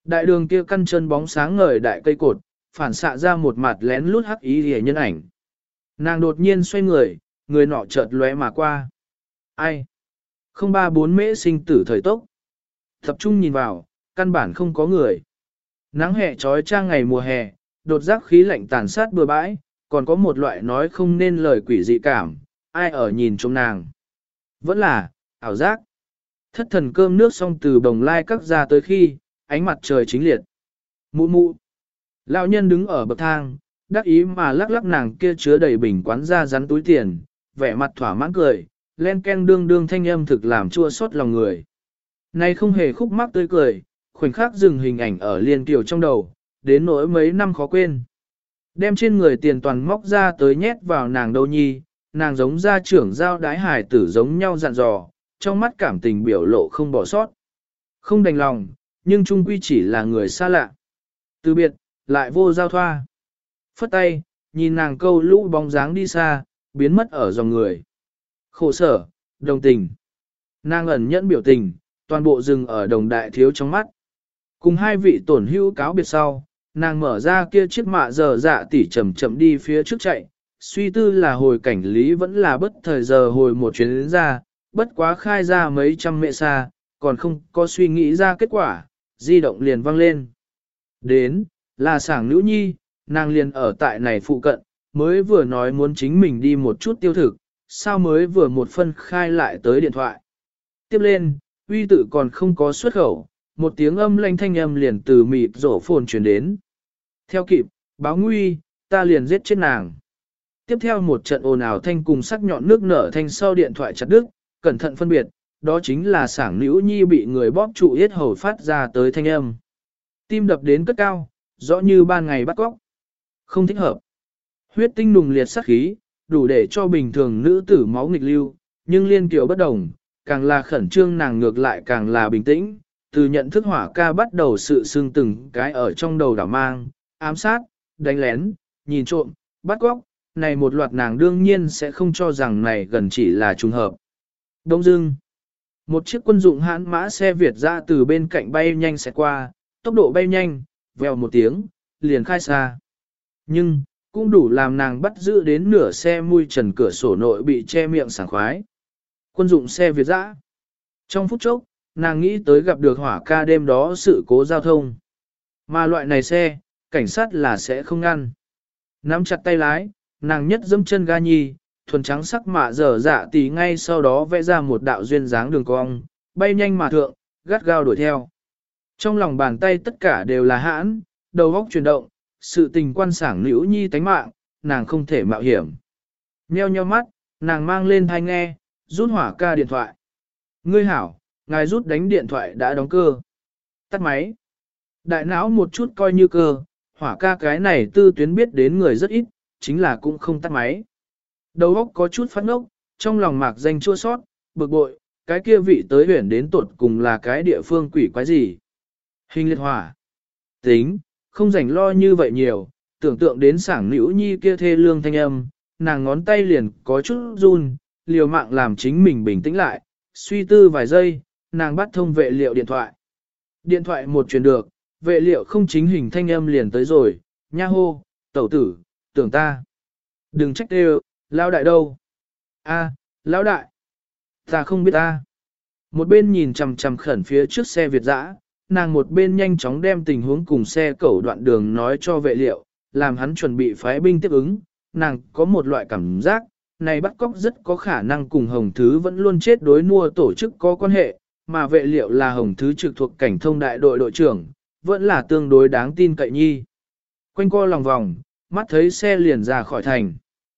Đại đường kia căn chân bóng sáng ngời đại cây cột, phản xạ ra một mặt lén lút hắc ý hề nhân ảnh. Nàng đột nhiên xoay người, người nọ chợt lóe mà qua. Ai? Không ba bốn mễ sinh tử thời tốc. Tập trung nhìn vào, căn bản không có người. Nắng hè trói trang ngày mùa hè, đột giác khí lạnh tàn sát bừa bãi, còn có một loại nói không nên lời quỷ dị cảm, ai ở nhìn trông nàng. Vẫn là, ảo giác. Thất thần cơm nước xong từ bồng lai cắt ra tới khi, ánh mặt trời chính liệt. Mụ mụ. Lão nhân đứng ở bậc thang, đắc ý mà lắc lắc nàng kia chứa đầy bình quán ra rắn túi tiền, vẻ mặt thỏa mãn cười, len ken đương đương thanh âm thực làm chua xót lòng người. Này không hề khúc mắc tươi cười, khoảnh khắc dừng hình ảnh ở liên tiểu trong đầu, đến nỗi mấy năm khó quên. Đem trên người tiền toàn móc ra tới nhét vào nàng đâu nhi, nàng giống gia trưởng giao đái hải tử giống nhau dặn dò, trong mắt cảm tình biểu lộ không bỏ sót. Không đành lòng, nhưng chung quy chỉ là người xa lạ. Từ biệt, lại vô giao thoa. Phất tay, nhìn nàng câu lũ bóng dáng đi xa, biến mất ở dòng người. Khổ sở, đồng tình. Nàng ẩn nhẫn biểu tình, toàn bộ rừng ở đồng đại thiếu trong mắt. Cùng hai vị tổn hữu cáo biệt sau, nàng mở ra kia chiếc mạ giờ dạ tỉ chậm chậm đi phía trước chạy, suy tư là hồi cảnh lý vẫn là bất thời giờ hồi một chuyến đến ra, bất quá khai ra mấy trăm mẹ xa, còn không có suy nghĩ ra kết quả, di động liền vang lên. Đến, là sảng nữ nhi, nàng liền ở tại này phụ cận, mới vừa nói muốn chính mình đi một chút tiêu thực, sao mới vừa một phân khai lại tới điện thoại. Tiếp lên, uy tự còn không có xuất khẩu, một tiếng âm lanh thanh âm liền từ mịt rổ phồn truyền đến. Theo kịp, báo nguy, ta liền giết chết nàng. Tiếp theo một trận ồn ào thanh cùng sắc nhọn nước nở thanh sau điện thoại chặt đứt, cẩn thận phân biệt, đó chính là sảng nữ nhi bị người bóp trụ yết hầu phát ra tới thanh âm. Tim đập đến cất cao, rõ như ban ngày bắt cóc. Không thích hợp. Huyết tinh nùng liệt sát khí, đủ để cho bình thường nữ tử máu nghịch lưu, nhưng liên kiểu bất đồng, càng là khẩn trương nàng ngược lại càng là bình tĩnh, từ nhận thức hỏa ca bắt đầu sự sưng từng cái ở trong đầu đảo mang, ám sát, đánh lén, nhìn trộm, bắt cóc, này một loạt nàng đương nhiên sẽ không cho rằng này gần chỉ là trùng hợp. Đông dưng, một chiếc quân dụng hãn mã xe Việt ra từ bên cạnh bay nhanh sẽ qua, tốc độ bay nhanh, vèo một tiếng, liền khai xa. Nhưng, cũng đủ làm nàng bắt giữ đến nửa xe mui trần cửa sổ nội bị che miệng sảng khoái. Quân dụng xe Việt dã. Trong phút chốc, nàng nghĩ tới gặp được hỏa ca đêm đó sự cố giao thông. Mà loại này xe, cảnh sát là sẽ không ngăn. Nắm chặt tay lái, nàng nhất dâm chân ga nhi, thuần trắng sắc mạ dở dạ tì ngay sau đó vẽ ra một đạo duyên dáng đường cong, bay nhanh mà thượng, gắt gao đuổi theo. Trong lòng bàn tay tất cả đều là hãn, đầu óc chuyển động, sự tình quan sảng nữ nhi tánh mạng, nàng không thể mạo hiểm. Nheo nheo mắt, nàng mang lên thai nghe, rút hỏa ca điện thoại. Ngươi hảo, ngài rút đánh điện thoại đã đóng cơ. Tắt máy. Đại não một chút coi như cơ, hỏa ca cái này tư tuyến biết đến người rất ít, chính là cũng không tắt máy. Đầu óc có chút phát ngốc, trong lòng mạc danh chua sót, bực bội, cái kia vị tới huyển đến tột cùng là cái địa phương quỷ quái gì. Hình liệt hỏa. Tính, không rảnh lo như vậy nhiều, tưởng tượng đến sảng nữ nhi kia thê lương thanh âm, nàng ngón tay liền có chút run, liều mạng làm chính mình bình tĩnh lại, suy tư vài giây, nàng bắt thông vệ liệu điện thoại. Điện thoại một truyền được, vệ liệu không chính hình thanh âm liền tới rồi, nha hô, tẩu tử, tưởng ta. Đừng trách đều, lao đại đâu? A, lão đại. Ta không biết ta. Một bên nhìn chằm chằm khẩn phía trước xe Việt dã, nàng một bên nhanh chóng đem tình huống cùng xe cẩu đoạn đường nói cho vệ liệu, làm hắn chuẩn bị phái binh tiếp ứng. Nàng có một loại cảm giác, này bắt cóc rất có khả năng cùng Hồng Thứ vẫn luôn chết đối mua tổ chức có quan hệ, mà vệ liệu là Hồng Thứ trực thuộc cảnh thông đại đội đội trưởng, vẫn là tương đối đáng tin cậy nhi. Quanh co lòng vòng, mắt thấy xe liền ra khỏi thành.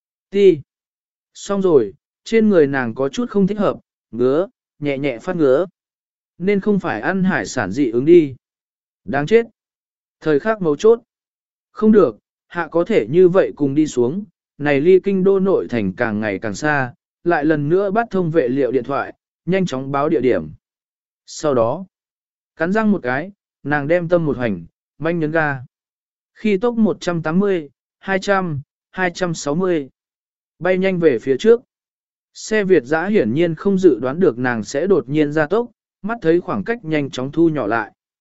Ti. Xong rồi, trên người nàng có chút không thích hợp, ngứa, nhẹ nhẹ phát ngứa. Nên không phải ăn hải sản dị ứng đi. Đáng chết. Thời khắc mấu chốt. Không được, hạ có thể như vậy cùng đi xuống, này ly kinh đô nội thành càng ngày càng xa, lại lần nữa bắt thông vệ liệu điện thoại, nhanh chóng báo địa điểm. Sau đó, cắn răng một cái, nàng đem tâm một hành, manh nhấn ga. Khi tốc một trăm tám mươi, hai trăm, hai trăm sáu mươi, bay nhanh về phía trước. Xe Việt dã hiển nhiên không dự đoán được nàng sẽ đột nhiên ra tốc, mắt thấy khoảng cách nhanh chóng thu nhỏ lại.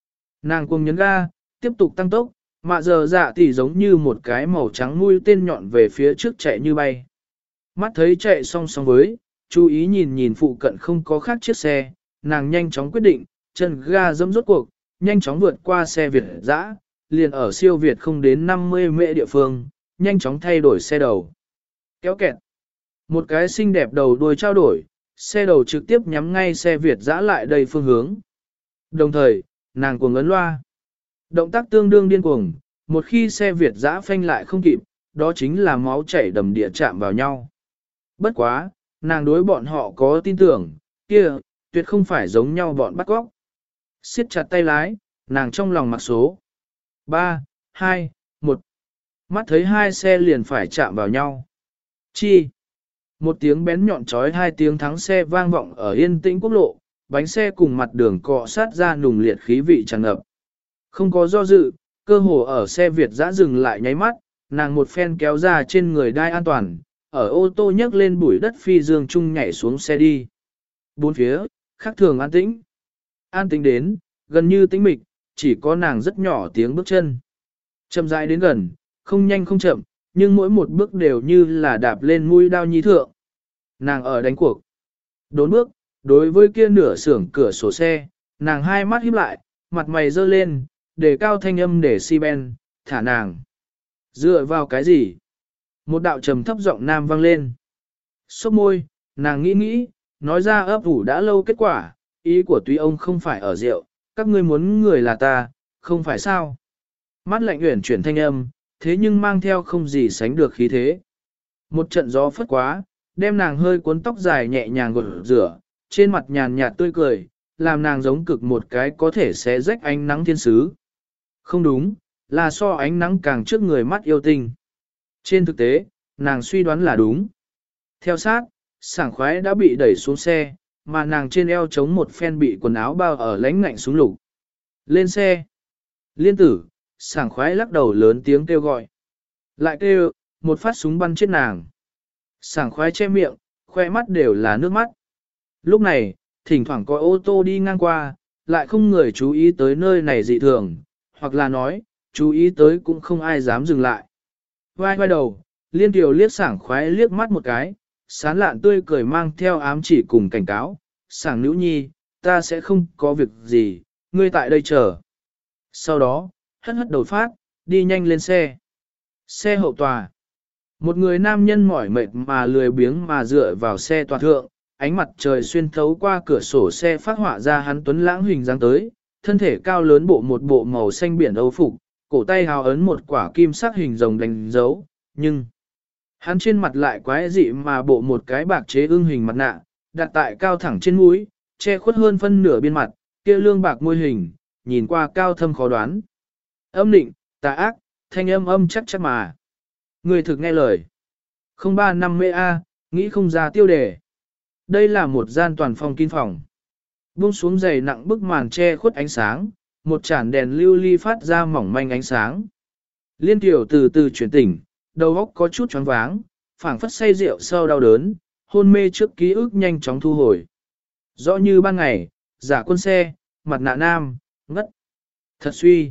Nàng cuồng nhấn ga, tiếp tục tăng tốc, mạ giờ dạ tỷ giống như một cái màu trắng mũi tên nhọn về phía trước chạy như bay. Mắt thấy chạy song song với, chú ý nhìn nhìn phụ cận không có khác chiếc xe, nàng nhanh chóng quyết định, chân ga dẫm rốt cuộc, nhanh chóng vượt qua xe Việt dã, liền ở siêu Việt không đến năm mươi mễ địa phương, nhanh chóng thay đổi xe đầu. Kéo kẹt. Một cái xinh đẹp đầu đuôi trao đổi, xe đầu trực tiếp nhắm ngay xe Việt dã lại đây phương hướng. Đồng thời, nàng cuồng ấn loa. Động tác tương đương điên cuồng, một khi xe Việt dã phanh lại không kịp, đó chính là máu chảy đầm địa chạm vào nhau. Bất quá, nàng đối bọn họ có tin tưởng, kia, tuyệt không phải giống nhau bọn bắt cóc. Siết chặt tay lái, nàng trong lòng mặc số. ba, hai, một. Mắt thấy hai xe liền phải chạm vào nhau. Chi. Một tiếng bén nhọn chói hai tiếng thắng xe vang vọng ở yên tĩnh quốc lộ, bánh xe cùng mặt đường cọ sát ra nùng liệt khí vị tràn ngập. Không có do dự, cơ hồ ở xe Việt dã dừng lại nháy mắt, nàng một phen kéo ra trên người đai an toàn, ở ô tô nhấc lên bụi đất phi dương chung nhảy xuống xe đi. Bốn phía, khác thường an tĩnh. An tĩnh đến, gần như tĩnh mịch, chỉ có nàng rất nhỏ tiếng bước chân. Chậm rãi đến gần, không nhanh không chậm, nhưng mỗi một bước đều như là đạp lên mũi đao nhi thượng. Nàng ở đánh cuộc. Đốn bước, đối với kia nửa xưởng cửa sổ xe, nàng hai mắt híp lại, mặt mày dơ lên, để cao thanh âm để si ben, thả nàng. Dựa vào cái gì? Một đạo trầm thấp giọng nam vang lên. Xốc môi, nàng nghĩ nghĩ, nói ra ấp ủ đã lâu kết quả, ý của tuy ông không phải ở rượu, các ngươi muốn người là ta, không phải sao? Mắt lạnh uyển chuyển thanh âm, thế nhưng mang theo không gì sánh được khí thế. Một trận gió phất quá, đem nàng hơi cuốn tóc dài nhẹ nhàng gột rửa, trên mặt nhàn nhạt tươi cười, làm nàng giống cực một cái có thể xé rách ánh nắng thiên sứ. Không đúng, là so ánh nắng càng trước người mắt yêu tinh. Trên thực tế, nàng suy đoán là đúng. Theo sát, sảng khoái đã bị đẩy xuống xe, mà nàng trên eo chống một phen bị quần áo bao ở lánh ngạnh súng lục. Lên xe. Liên tử, sảng khoái lắc đầu lớn tiếng kêu gọi. Lại kêu, một phát súng bắn chết nàng. Sảng khoái che miệng, khoe mắt đều là nước mắt. Lúc này, thỉnh thoảng có ô tô đi ngang qua, lại không người chú ý tới nơi này dị thường, hoặc là nói, chú ý tới cũng không ai dám dừng lại. Vai vai đầu, Liên Kiều liếc sảng khoái liếc mắt một cái, sán lạn tươi cười mang theo ám chỉ cùng cảnh cáo. Sảng nữ nhi, ta sẽ không có việc gì, ngươi tại đây chờ. Sau đó, hất hất đầu phát, đi nhanh lên xe. Xe hậu tòa. Một người nam nhân mỏi mệt mà lười biếng mà dựa vào xe tòa thượng, ánh mặt trời xuyên thấu qua cửa sổ xe phát họa ra hắn tuấn lãng hình dáng tới, thân thể cao lớn bộ một bộ màu xanh biển âu phục, cổ tay hào ấn một quả kim sắc hình rồng đánh dấu, nhưng hắn trên mặt lại quái dị mà bộ một cái bạc chế ưng hình mặt nạ, đặt tại cao thẳng trên mũi, che khuất hơn phân nửa biên mặt, kia lương bạc môi hình, nhìn qua cao thâm khó đoán. Âm định, tà ác, thanh âm âm chắc chắc mà. Người thực nghe lời. Không ba năm mê A, nghĩ không ra tiêu đề. Đây là một gian toàn phong kín phòng. Buông xuống dày nặng bức màn che khuất ánh sáng, một chản đèn lưu ly phát ra mỏng manh ánh sáng. Liên Tiểu từ từ chuyển tỉnh, đầu óc có chút choáng váng, phảng phất say rượu sau đau đớn, hôn mê trước ký ức nhanh chóng thu hồi. Rõ như ban ngày, giả quân xe, mặt nạ nam, ngất. Thật suy.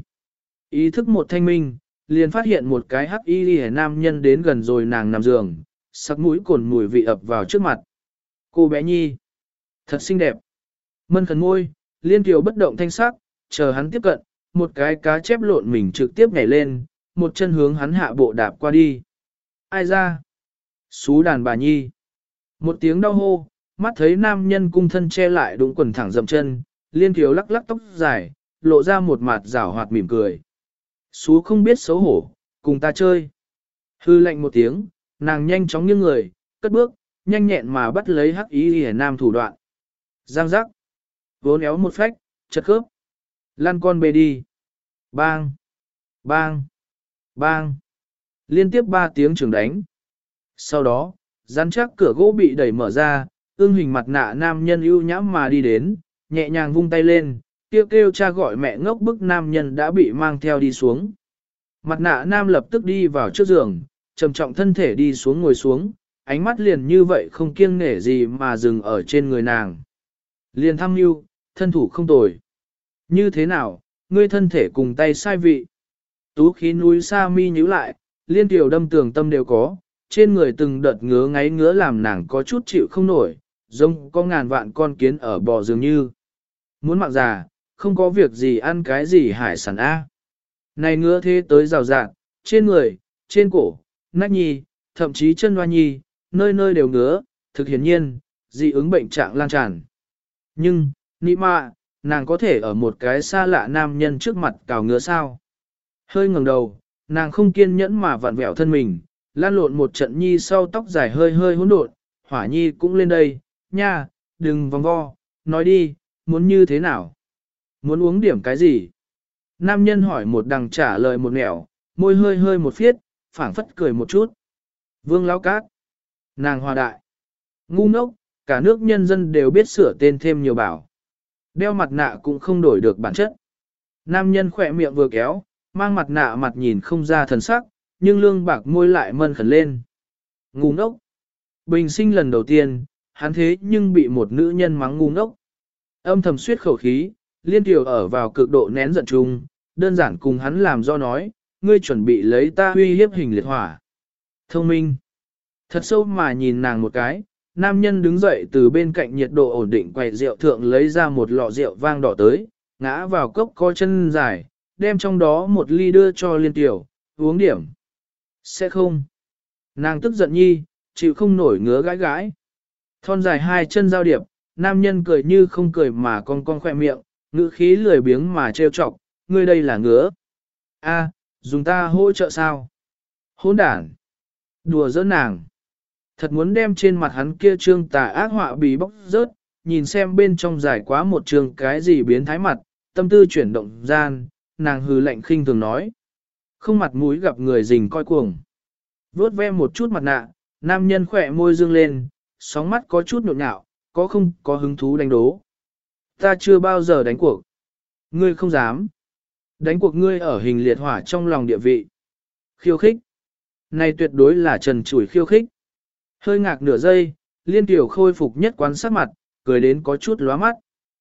Ý thức một thanh minh, liền phát hiện một cái hắc y liễu nam nhân đến gần rồi nàng nằm giường, sắc mũi cồn mùi vị ập vào trước mặt. Cô bé nhi. Thật xinh đẹp. Mân khẩn môi, Liên Kiều bất động thanh sắc, chờ hắn tiếp cận, một cái cá chép lộn mình trực tiếp nhảy lên, một chân hướng hắn hạ bộ đạp qua đi. Ai ra? Xú đàn bà nhi. Một tiếng đau hô, mắt thấy nam nhân cung thân che lại đúng quần thẳng dầm chân, Liên Kiều lắc lắc tóc dài, lộ ra một mặt rảo hoạt mỉm cười. Xú không biết xấu hổ, cùng ta chơi. Hư lạnh một tiếng, nàng nhanh chóng nghiêng người, cất bước, nhanh nhẹn mà bắt lấy hắc ý lìa nam thủ đoạn. Giang giác. Vốn éo một phách, chật khớp. Lăn con bê đi. Bang. Bang. Bang. Liên tiếp ba tiếng trường đánh. Sau đó, rắn chắc cửa gỗ bị đẩy mở ra, ương hình mặt nạ nam nhân ưu nhãm mà đi đến, nhẹ nhàng vung tay lên, kêu kêu cha gọi mẹ ngốc bức nam nhân đã bị mang theo đi xuống. Mặt nạ nam lập tức đi vào trước giường, trầm trọng thân thể đi xuống ngồi xuống, ánh mắt liền như vậy không kiêng nể gì mà dừng ở trên người nàng. Liền thăm mưu, thân thủ không tồi. Như thế nào, ngươi thân thể cùng tay sai vị. Tú khí núi sa mi nhíu lại, liên tiểu đâm tường tâm đều có, trên người từng đợt ngứa ngáy ngứa làm nàng có chút chịu không nổi, giống có ngàn vạn con kiến ở bò dường như. Muốn mạng già, không có việc gì ăn cái gì hải sản A. Này ngứa thế tới rào rạt, trên người, trên cổ, nách nhi, thậm chí chân hoa nhi, nơi nơi đều ngứa, thực hiển nhiên, dị ứng bệnh trạng lan tràn. Nhưng, nị mạ, nàng có thể ở một cái xa lạ nam nhân trước mặt cào ngứa sao? Hơi ngẩng đầu, nàng không kiên nhẫn mà vặn vẹo thân mình, lan lộn một trận nhi sau tóc dài hơi hơi hỗn độn, hỏa nhi cũng lên đây, nha, đừng vòng vo, nói đi, muốn như thế nào? Muốn uống điểm cái gì? Nam nhân hỏi một đằng trả lời một nẻo, môi hơi hơi một phiết, phảng phất cười một chút. Vương Lão Cát. Nàng hòa đại. Ngu ngốc, cả nước nhân dân đều biết sửa tên thêm nhiều bảo. Đeo mặt nạ cũng không đổi được bản chất. Nam nhân khỏe miệng vừa kéo, mang mặt nạ mặt nhìn không ra thần sắc, nhưng lương bạc môi lại mân khẩn lên. Ngu ngốc. Bình sinh lần đầu tiên, hắn thế nhưng bị một nữ nhân mắng ngu ngốc. Âm thầm suyết khẩu khí, liên tiểu ở vào cực độ nén giận chung, đơn giản cùng hắn làm do nói, ngươi chuẩn bị lấy ta uy hiếp hình liệt hỏa. Thông minh. Thật sâu mà nhìn nàng một cái, nam nhân đứng dậy từ bên cạnh nhiệt độ ổn định quầy rượu thượng lấy ra một lọ rượu vang đỏ tới, ngã vào cốc có chân dài, đem trong đó một ly đưa cho liên tiểu, uống điểm. Sẽ không. Nàng tức giận nhi, chịu không nổi ngứa gãi gãi. Thon dài hai chân giao điệp, nam nhân cười như không cười mà con con khoe miệng, ngữ khí lười biếng mà trêu chọc, ngươi đây là ngứa. A, dùng ta hỗ trợ sao? Hỗn đản. Đùa giỡn nàng. Thật muốn đem trên mặt hắn kia trương tà ác họa bì bóc rớt, nhìn xem bên trong dài quá một trường cái gì biến thái mặt, tâm tư chuyển động gian, nàng hừ lạnh khinh thường nói. Không mặt mũi gặp người rình coi cuồng. Vốt ve một chút mặt nạ, nam nhân khỏe môi dương lên, sóng mắt có chút nhộn nhạo, có không có hứng thú đánh đố. Ta chưa bao giờ đánh cuộc. Ngươi không dám. Đánh cuộc ngươi ở hình liệt hỏa trong lòng địa vị. Khiêu khích. Này tuyệt đối là trần chủi khiêu khích. Hơi ngạc nửa giây, liên tiểu khôi phục nhất quán sát mặt, cười đến có chút lóa mắt.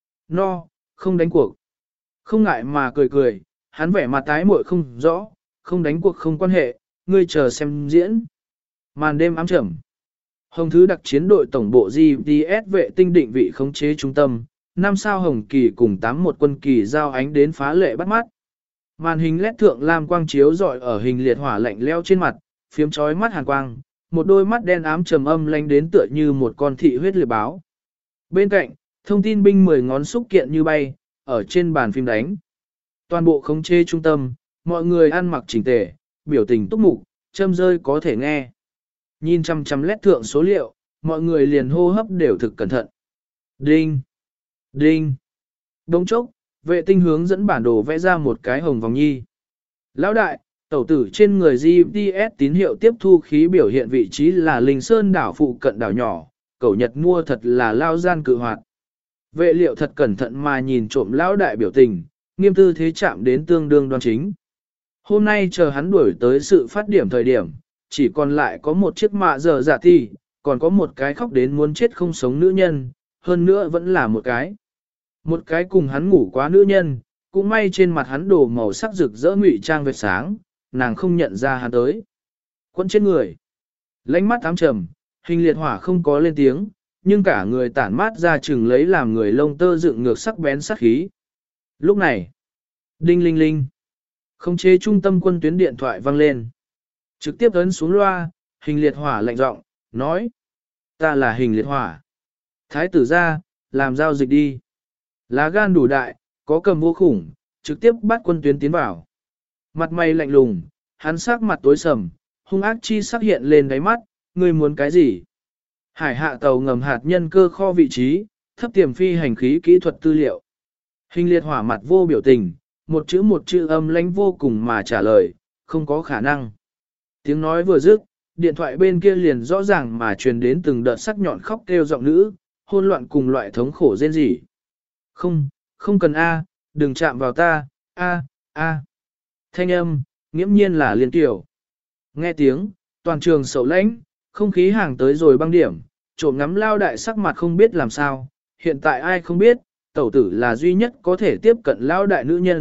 No, không đánh cuộc. Không ngại mà cười cười, hắn vẻ mặt tái muội không rõ, không đánh cuộc không quan hệ, ngươi chờ xem diễn. Màn đêm ám trầm. Hồng Thứ đặc chiến đội tổng bộ giê pê ét vệ tinh định vị khống chế trung tâm, năm sao Hồng Kỳ cùng tám một quân kỳ giao ánh đến phá lệ bắt mắt. Màn hình led thượng lam quang chiếu rọi ở hình liệt hỏa lạnh leo trên mặt, phiếm chói mắt hàn quang, một đôi mắt đen ám trầm âm lánh đến tựa như một con thị huyết liệp báo. Bên cạnh, thông tin binh mười ngón xúc kiện như bay, ở trên bàn phim đánh. Toàn bộ khống chế trung tâm, mọi người ăn mặc chỉnh tề, biểu tình túc mục, châm rơi có thể nghe. Nhìn chăm chăm lét thượng số liệu, mọi người liền hô hấp đều thực cẩn thận. Đinh! Đinh! Đông chốc, vệ tinh hướng dẫn bản đồ vẽ ra một cái hồng vòng nhi. Lão đại, tẩu tử trên người giê pê ét tín hiệu tiếp thu khí biểu hiện vị trí là Linh Sơn đảo phụ cận đảo nhỏ, cẩu Nhật mua thật là lao gian cự hoạt. Vệ liệu thật cẩn thận mà nhìn trộm lão đại biểu tình, nghiêm tư thế chạm đến tương đương đoan chính. Hôm nay chờ hắn đuổi tới sự phát điểm thời điểm, chỉ còn lại có một chiếc mạ giờ dạ thi, còn có một cái khóc đến muốn chết không sống nữ nhân, hơn nữa vẫn là một cái. Một cái cùng hắn ngủ quá nữ nhân, cũng may trên mặt hắn đồ màu sắc rực rỡ ngụy trang vệt sáng, nàng không nhận ra hắn tới. Quân trên người, lánh mắt ám trầm, hình liệt hỏa không có lên tiếng, nhưng cả người tản mát ra chừng lấy làm người lông tơ dựng ngược sắc bén sắc khí. Lúc này, đinh linh linh, khống chế trung tâm quân tuyến điện thoại vang lên. Trực tiếp ấn xuống loa, hình liệt hỏa lạnh giọng nói. Ta là hình liệt hỏa. Thái tử ra, làm giao dịch đi. Lá gan đủ đại, có cầm vô khủng, trực tiếp bắt quân tuyến tiến vào. Mặt mày lạnh lùng, hắn sắc mặt tối sầm, hung ác chi sắc hiện lên đáy mắt, ngươi muốn cái gì? Hải hạ tàu ngầm hạt nhân cơ kho vị trí, thấp tiềm phi hành khí kỹ thuật tư liệu. Hình liệt hỏa mặt vô biểu tình, một chữ một chữ âm lãnh vô cùng mà trả lời, không có khả năng. Tiếng nói vừa dứt, điện thoại bên kia liền rõ ràng mà truyền đến từng đợt sắc nhọn khóc kêu giọng nữ, hôn loạn cùng loại thống khổ rên rỉ. Không, không cần A, đừng chạm vào ta, A, A. Thanh âm, nghiễm nhiên là liên tiểu. Nghe tiếng, toàn trường sầu lãnh, không khí hàng tới rồi băng điểm, trộm ngắm lao đại sắc mặt không biết làm sao, hiện tại ai không biết, tẩu tử là duy nhất có thể tiếp cận lao đại nữ nhân,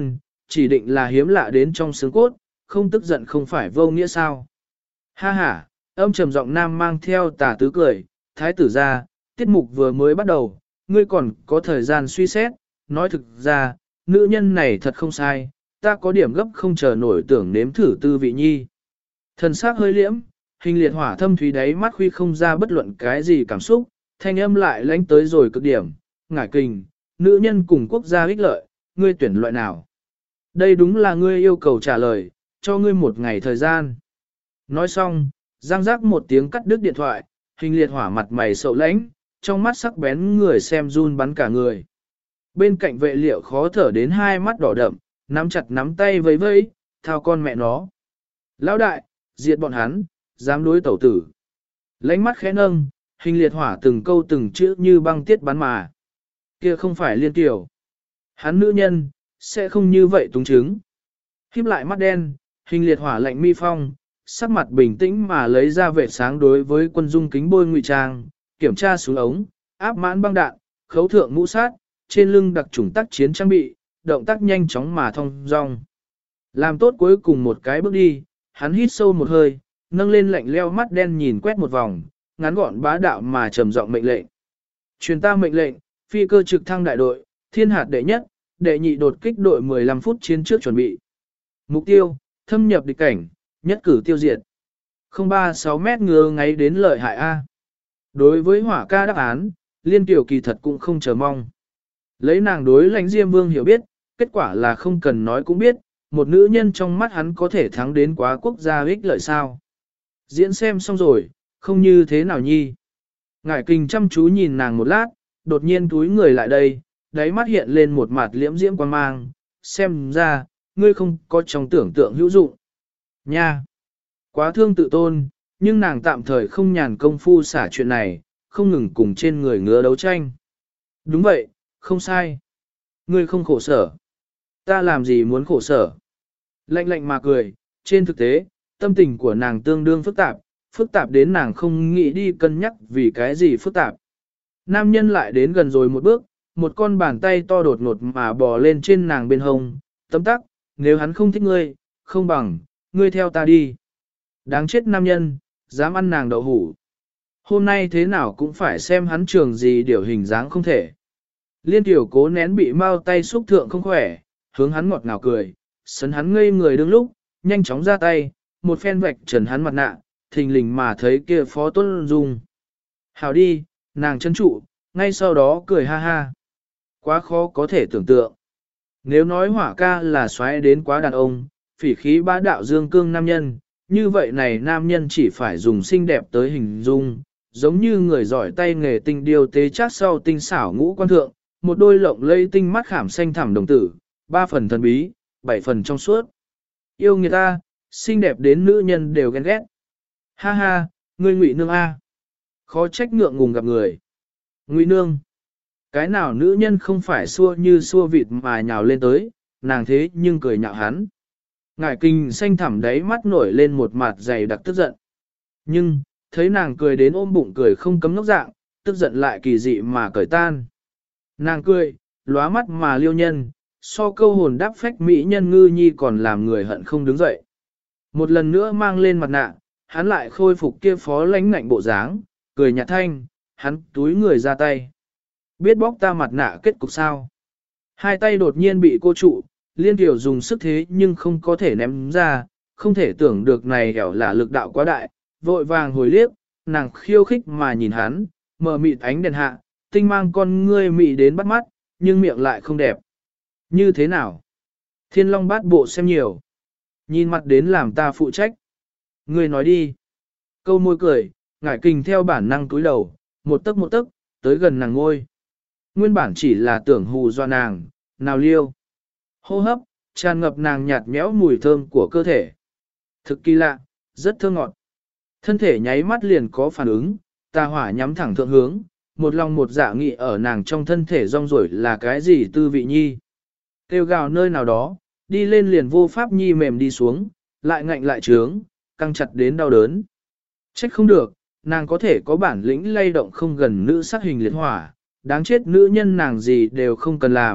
chỉ định là hiếm lạ đến trong xương cốt, không tức giận không phải vô nghĩa sao. Ha ha, âm trầm giọng nam mang theo tà tứ cười, thái tử ra, tiết mục vừa mới bắt đầu, ngươi còn có thời gian suy xét, nói thực ra, nữ nhân này thật không sai, ta có điểm gấp không chờ nổi tưởng nếm thử tư vị nhi. Thần sắc hơi liễm, hình liệt hỏa thâm thúy đáy mắt khuy không ra bất luận cái gì cảm xúc, thanh âm lại lánh tới rồi cực điểm, ngải kình, nữ nhân cùng quốc gia ích lợi, ngươi tuyển loại nào? Đây đúng là ngươi yêu cầu trả lời, cho ngươi một ngày thời gian. Nói xong, giang giác một tiếng cắt đứt điện thoại, hình liệt hỏa mặt mày sậu lãnh, trong mắt sắc bén người xem run bắn cả người. Bên cạnh vệ liệu khó thở đến hai mắt đỏ đậm, nắm chặt nắm tay vẫy vẫy, thao con mẹ nó. Lão đại, diệt bọn hắn, dám đối tẩu tử. Lánh mắt khẽ nâng, hình liệt hỏa từng câu từng chữ như băng tiết bắn mà. Kia không phải liên tiểu. Hắn nữ nhân, sẽ không như vậy túng chứng. Khiếp lại mắt đen, hình liệt hỏa lạnh mi phong, sắc mặt bình tĩnh mà lấy ra vệ sáng đối với quân dung kính bôi ngụy trang, kiểm tra xuống ống, áp mãn băng đạn, khấu thượng mũ sát, trên lưng đặc trùng tác chiến trang bị, động tác nhanh chóng mà thông dong. Làm tốt cuối cùng một cái bước đi, hắn hít sâu một hơi, nâng lên lạnh leo mắt đen nhìn quét một vòng, ngắn gọn bá đạo mà trầm giọng mệnh lệnh. Truyền ta mệnh lệnh, phi cơ trực thăng đại đội, thiên hạt đệ nhất, đệ nhị đột kích đội mười lăm phút chiến trước chuẩn bị. Mục tiêu, thâm nhập địch cảnh, nhất cử tiêu diệt. không ba sáu mét ngừa ngáy đến lợi hại A. Đối với hỏa ca đáp án, liên tiểu kỳ thật cũng không chờ mong. Lấy nàng đối lãnh diêm vương hiểu biết, kết quả là không cần nói cũng biết, một nữ nhân trong mắt hắn có thể thắng đến quá quốc gia ích lợi sao. Diễn xem xong rồi, không như thế nào nhi. Ngải kinh chăm chú nhìn nàng một lát, đột nhiên túi người lại đây, đáy mắt hiện lên một mặt liễm diễm quan mang, xem ra, ngươi không có trong tưởng tượng hữu dụng. Nha! Quá thương tự tôn, nhưng nàng tạm thời không nhàn công phu xả chuyện này, không ngừng cùng trên người ngứa đấu tranh. Đúng vậy, không sai. Ngươi không khổ sở. Ta làm gì muốn khổ sở? Lạnh lạnh mà cười, trên thực tế, tâm tình của nàng tương đương phức tạp, phức tạp đến nàng không nghĩ đi cân nhắc vì cái gì phức tạp. Nam nhân lại đến gần rồi một bước, một con bàn tay to đột ngột mà bò lên trên nàng bên hông, tấm tắc, nếu hắn không thích ngươi, không bằng, ngươi theo ta đi. Đáng chết nam nhân, dám ăn nàng đậu hủ. Hôm nay thế nào cũng phải xem hắn trường gì điều hình dáng không thể. Liên tiểu cố nén bị mau tay xúc thượng không khỏe, hướng hắn ngọt ngào cười, sấn hắn ngây người đương lúc, nhanh chóng ra tay, một phen vạch trần hắn mặt nạ, thình lình mà thấy kia phó tuân dung. Hào đi, nàng chân trụ, ngay sau đó cười ha ha. Quá khó có thể tưởng tượng. Nếu nói hỏa ca là xoáy đến quá đàn ông, phỉ khí bá đạo dương cương nam nhân, như vậy này nam nhân chỉ phải dùng xinh đẹp tới hình dung, giống như người giỏi tay nghề tinh điều tế chắc sau tinh xảo ngũ quan thượng, một đôi lộng lây tinh mắt khảm xanh thẳm đồng tử, ba phần thần bí, bảy phần trong suốt. Yêu người ta, xinh đẹp đến nữ nhân đều ghen ghét. Ha ha, ngươi Ngụy Nương a. Khó trách ngượng ngùng gặp người. Ngụy Nương. Cái nào nữ nhân không phải xua như xua vịt mà nhào lên tới, nàng thế nhưng cười nhạo hắn. Ngải kinh xanh thẳm đáy mắt nổi lên một mặt dày đặc tức giận. Nhưng, thấy nàng cười đến ôm bụng cười không cấm ngốc dạng, tức giận lại kỳ dị mà cởi tan. Nàng cười, lóa mắt mà liêu nhân, so câu hồn đáp phách mỹ nhân ngư nhi còn làm người hận không đứng dậy. Một lần nữa mang lên mặt nạ, hắn lại khôi phục kia phó lánh ngạnh bộ dáng, cười nhạt thanh, hắn túi người ra tay. Biết bóc ta mặt nạ kết cục sao? Hai tay đột nhiên bị cô trụ, liên tiểu dùng sức thế nhưng không có thể ném ra, không thể tưởng được này hẻo là lực đạo quá đại, vội vàng hồi liếc, nàng khiêu khích mà nhìn hắn, mở mịt ánh đèn hạ, tinh mang con ngươi mị đến bắt mắt, nhưng miệng lại không đẹp. Như thế nào? Thiên Long bát bộ xem nhiều. Nhìn mặt đến làm ta phụ trách. Ngươi nói đi. Câu môi cười, ngải kình theo bản năng túi đầu, một tấc một tấc, tới gần nàng ngôi. Nguyên bản chỉ là tưởng hù do nàng, nào liêu. Hô hấp, tràn ngập nàng nhạt nhẽo mùi thơm của cơ thể. Thực kỳ lạ, rất thơ ngọt. Thân thể nháy mắt liền có phản ứng, tà hỏa nhắm thẳng thượng hướng, một lòng một dạ nghị ở nàng trong thân thể rong rổi là cái gì tư vị nhi. Kêu gào nơi nào đó, đi lên liền vô pháp nhi mềm đi xuống, lại ngạnh lại trướng, căng chặt đến đau đớn. Trách không được, nàng có thể có bản lĩnh lay động không gần nữ sắc hình liệt hỏa, đáng chết nữ nhân nàng gì đều không cần làm,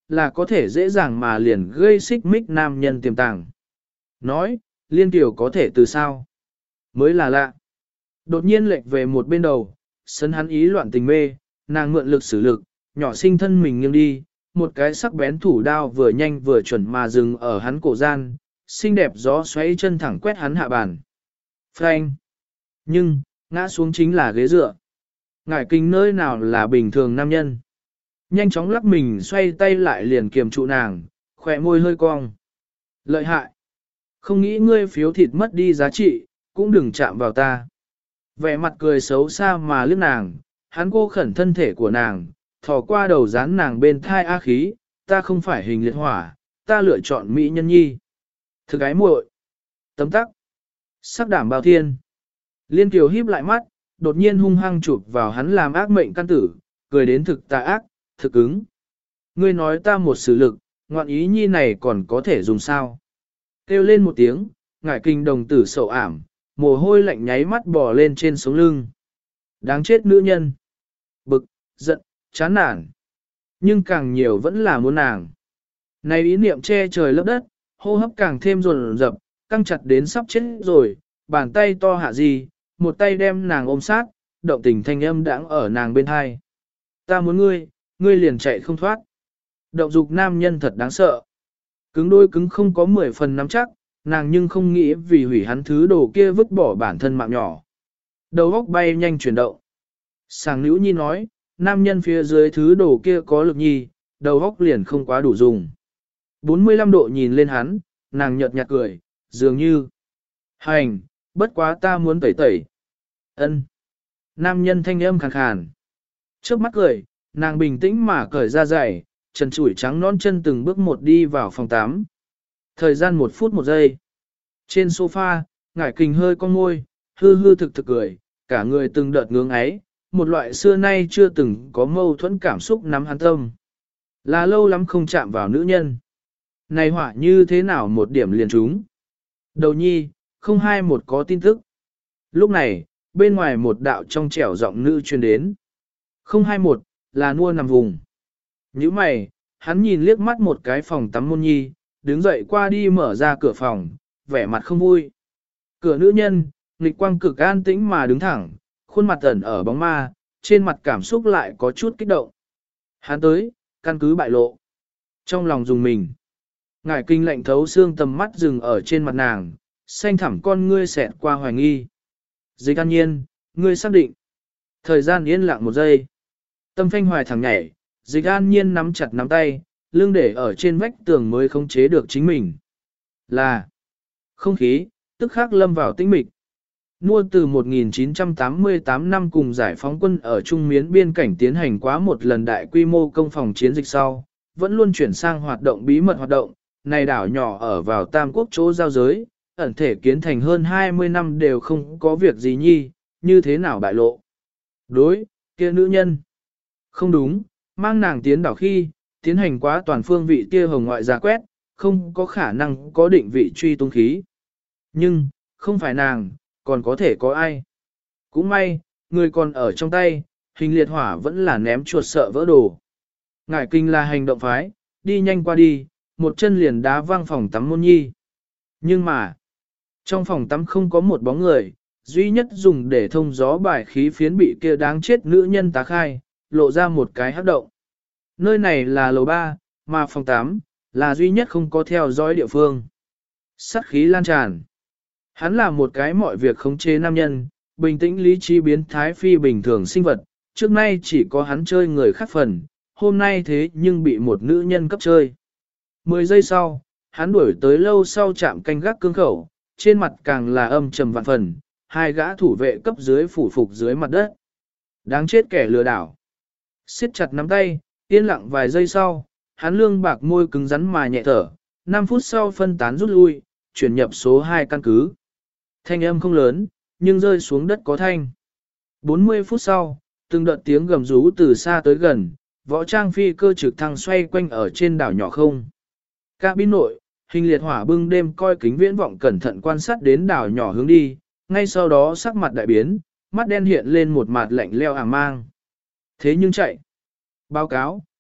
là có thể dễ dàng mà liền gây xích mích nam nhân tiềm tàng. Nói, Liên Kiều có thể từ sao? Mới là lạ. Đột nhiên lệch về một bên đầu, sân hắn ý loạn tình mê, nàng mượn lực sử lực, nhỏ sinh thân mình nghiêng đi, một cái sắc bén thủ đao vừa nhanh vừa chuẩn mà dừng ở hắn cổ gian, xinh đẹp gió xoáy chân thẳng quét hắn hạ bàn. Phanh! Nhưng, ngã xuống chính là ghế dựa. Ngải kinh nơi nào là bình thường nam nhân. Nhanh chóng lắc mình xoay tay lại liền kiềm trụ nàng, khỏe môi hơi cong. Lợi hại! Không nghĩ ngươi phiếu thịt mất đi giá trị, cũng đừng chạm vào ta. Vẻ mặt cười xấu xa mà liếc nàng, hắn cô khẩn thân thể của nàng, thò qua đầu dán nàng bên thai á khí, ta không phải hình liệt hỏa, ta lựa chọn mỹ nhân nhi. Thực ái muội, tấm tắc, sắc đảm bao thiên. Liên Kiều híp lại mắt, đột nhiên hung hăng chụp vào hắn làm ác mệnh căn tử, cười đến thực tà ác, thực ứng. Ngươi nói ta một sự lực, ngoạn ý nhi này còn có thể dùng sao? Kêu lên một tiếng, ngải kinh đồng tử sầu ảm, mồ hôi lạnh nháy mắt bò lên trên sống lưng. Đáng chết nữ nhân. Bực, giận, chán nản. Nhưng càng nhiều vẫn là muốn nàng. Này ý niệm che trời lấp đất, hô hấp càng thêm rồn rập, căng chặt đến sắp chết rồi, bàn tay to hạ gì, một tay đem nàng ôm sát, động tình thanh âm đãng ở nàng bên hai. Ta muốn ngươi, ngươi liền chạy không thoát. Động dục nam nhân thật đáng sợ. Cứng đôi cứng không có mười phần nắm chắc, nàng nhưng không nghĩ vì hủy hắn thứ đồ kia vứt bỏ bản thân mạng nhỏ. Đầu óc bay nhanh chuyển động. Sàng nữ nhi nói, nam nhân phía dưới thứ đồ kia có lực nhi, đầu óc liền không quá đủ dùng. bốn mươi lăm độ nhìn lên hắn, nàng nhợt nhạt cười, dường như. Hành, bất quá ta muốn tẩy tẩy. Ân. Nam nhân thanh âm khàn khàn. Trước mắt cười, nàng bình tĩnh mà cởi ra giày, trần trụi trắng non chân từng bước một đi vào phòng tắm. Thời gian một phút một giây. Trên sofa, ngải kình hơi con môi, hư hư thực thực cười, cả người từng đợt ngưỡng ấy, một loại xưa nay chưa từng có mâu thuẫn cảm xúc nắm hắn tâm. Là lâu lắm không chạm vào nữ nhân. Này hỏa như thế nào một điểm liền trúng. Đầu nhi, không hai một có tin tức. Lúc này, bên ngoài một đạo trong trẻo giọng nữ truyền đến. Không hai một, là nua nằm vùng. Như mày, hắn nhìn liếc mắt một cái phòng tắm môn nhi, đứng dậy qua đi mở ra cửa phòng, vẻ mặt không vui. Cửa nữ nhân, nghịch quang cực an tĩnh mà đứng thẳng, khuôn mặt ẩn ở bóng ma, trên mặt cảm xúc lại có chút kích động. Hắn tới, căn cứ bại lộ. Trong lòng dùng mình, ngải kinh lạnh thấu xương tầm mắt dừng ở trên mặt nàng, xanh thẳm con ngươi xẹt qua hoài nghi. Dịch an nhiên, ngươi xác định. Thời gian yên lặng một giây. Tâm phanh hoài thẳng nhảy, dịch an nhiên nắm chặt nắm tay, lưng để ở trên vách tường mới khống chế được chính mình. Là không khí, tức khắc lâm vào tĩnh mịch. Mua từ một nghìn chín trăm tám mươi tám năm cùng giải phóng quân ở Trung Miến biên cảnh tiến hành quá một lần đại quy mô công phòng chiến dịch sau, vẫn luôn chuyển sang hoạt động bí mật hoạt động, này đảo nhỏ ở vào Tam Quốc chỗ giao giới, ẩn thể kiến thành hơn hai mươi năm đều không có việc gì nhi, như thế nào bại lộ. Đối, kia nữ nhân. Không đúng, mang nàng tiến đảo khi, tiến hành quá toàn phương vị tia hồng ngoại giả quét, không có khả năng có định vị truy tung khí. Nhưng, không phải nàng, còn có thể có ai. Cũng may, người còn ở trong tay, hình liệt hỏa vẫn là ném chuột sợ vỡ đồ. Ngải kinh là hành động phái, đi nhanh qua đi, một chân liền đá văng phòng tắm môn nhi. Nhưng mà, trong phòng tắm không có một bóng người, duy nhất dùng để thông gió bài khí phiến bị kia đáng chết nữ nhân tá khai, lộ ra một cái hắc động. Nơi này là lầu ba, mà phòng tắm là duy nhất không có theo dõi địa phương. Sát khí lan tràn. Hắn là một cái mọi việc khống chế nam nhân, bình tĩnh lý trí biến thái phi bình thường sinh vật, trước nay chỉ có hắn chơi người khác phần, hôm nay thế nhưng bị một nữ nhân cấp chơi. Mười giây sau, hắn đuổi tới lâu sau chạm canh gác cương khẩu, trên mặt càng là âm trầm vạn phần, hai gã thủ vệ cấp dưới phủ phục dưới mặt đất. Đáng chết kẻ lừa đảo. Siết chặt nắm tay, yên lặng vài giây sau, hắn lương bạc môi cứng rắn mà nhẹ thở, năm phút sau phân tán rút lui, chuyển nhập số hai căn cứ. Thanh âm không lớn, nhưng rơi xuống đất có thanh. bốn mươi phút sau, từng đợt tiếng gầm rú từ xa tới gần, võ trang phi cơ trực thăng xoay quanh ở trên đảo nhỏ không. Cabin nội, hình liệt hỏa bưng đêm coi kính viễn vọng cẩn thận quan sát đến đảo nhỏ hướng đi, ngay sau đó sắc mặt đại biến, mắt đen hiện lên một mặt lạnh leo àng mang. Thế nhưng chạy. Báo cáo,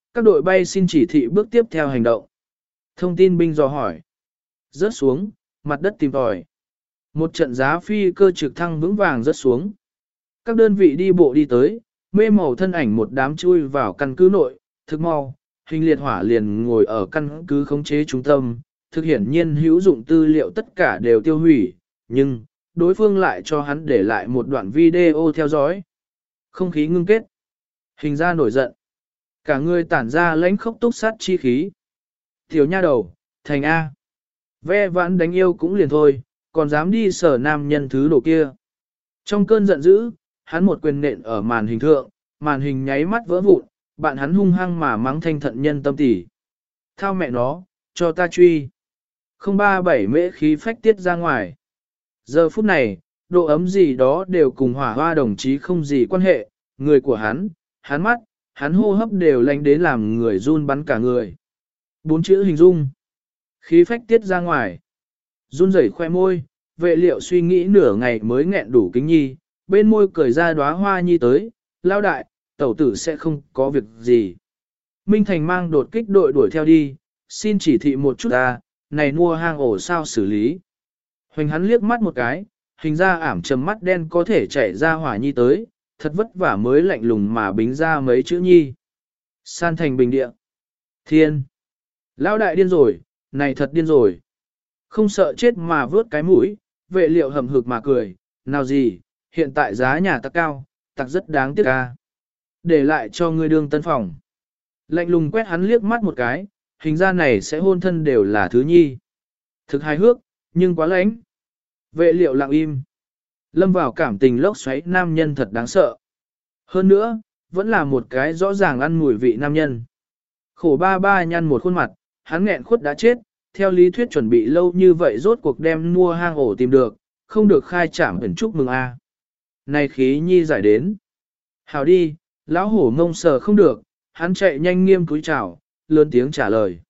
các đội bay xin chỉ thị bước tiếp theo hành động. Thông tin binh dò hỏi. Rớt xuống, mặt đất tìm tòi. Một trận giá phi cơ trực thăng vững vàng rớt xuống. Các đơn vị đi bộ đi tới, mê màu thân ảnh một đám chui vào căn cứ nội, thực mau, hình liệt hỏa liền ngồi ở căn cứ khống chế trung tâm, thực hiển nhiên hữu dụng tư liệu tất cả đều tiêu hủy, nhưng, đối phương lại cho hắn để lại một đoạn video theo dõi. Không khí ngưng kết. Hình ra nổi giận. Cả người tản ra lãnh khốc túc sát chi khí. Tiểu nha đầu, thành A. Ve vãn đánh yêu cũng liền thôi, còn dám đi sở nam nhân thứ đồ kia. Trong cơn giận dữ, hắn một quyền nện ở màn hình thượng, màn hình nháy mắt vỡ vụn, bạn hắn hung hăng mà mắng thanh thận nhân tâm tỉ. Thao mẹ nó, cho ta truy. không ba bảy mễ khí phách tiết ra ngoài. Giờ phút này, độ ấm gì đó đều cùng hỏa hoa đồng chí không gì quan hệ, người của hắn, hắn mắt, hắn hô hấp đều lạnh đến làm người run bắn cả người. Bốn chữ hình dung. Khí phách tiết ra ngoài. Run rẩy khoe môi, vệ liệu suy nghĩ nửa ngày mới nghẹn đủ kính nhi, bên môi cười ra đóa hoa nhi tới, lao đại, tẩu tử sẽ không có việc gì. Minh Thành mang đột kích đội đuổi theo đi, xin chỉ thị một chút ta, này mua hang ổ sao xử lý. Hoành hắn liếc mắt một cái, hình ra ảm trầm mắt đen có thể chảy ra hỏa nhi tới, thật vất vả mới lạnh lùng mà bính ra mấy chữ nhi. San thành bình địa. Thiên. Lão đại điên rồi, này thật điên rồi. Không sợ chết mà vớt cái mũi, vệ liệu hầm hực mà cười, nào gì, hiện tại giá nhà ta cao, tặc rất đáng tiếc ca. Để lại cho ngươi đương tân phòng. Lạnh lùng quét hắn liếc mắt một cái, hình ra này sẽ hôn thân đều là thứ nhi. Thực hài hước, nhưng quá lãnh. Vệ liệu lặng im. Lâm vào cảm tình lốc xoáy nam nhân thật đáng sợ. Hơn nữa, vẫn là một cái rõ ràng ăn mùi vị nam nhân. Khổ ba ba nhăn một khuôn mặt, hắn nghẹn khuất đã chết, theo lý thuyết chuẩn bị lâu như vậy rốt cuộc đem mua hang ổ tìm được, không được khai trảm ẩn chúc mừng a. Này khí nhi giải đến. Hào đi, lão hổ ngông sờ không được, hắn chạy nhanh nghiêm cúi chào, lớn tiếng trả lời.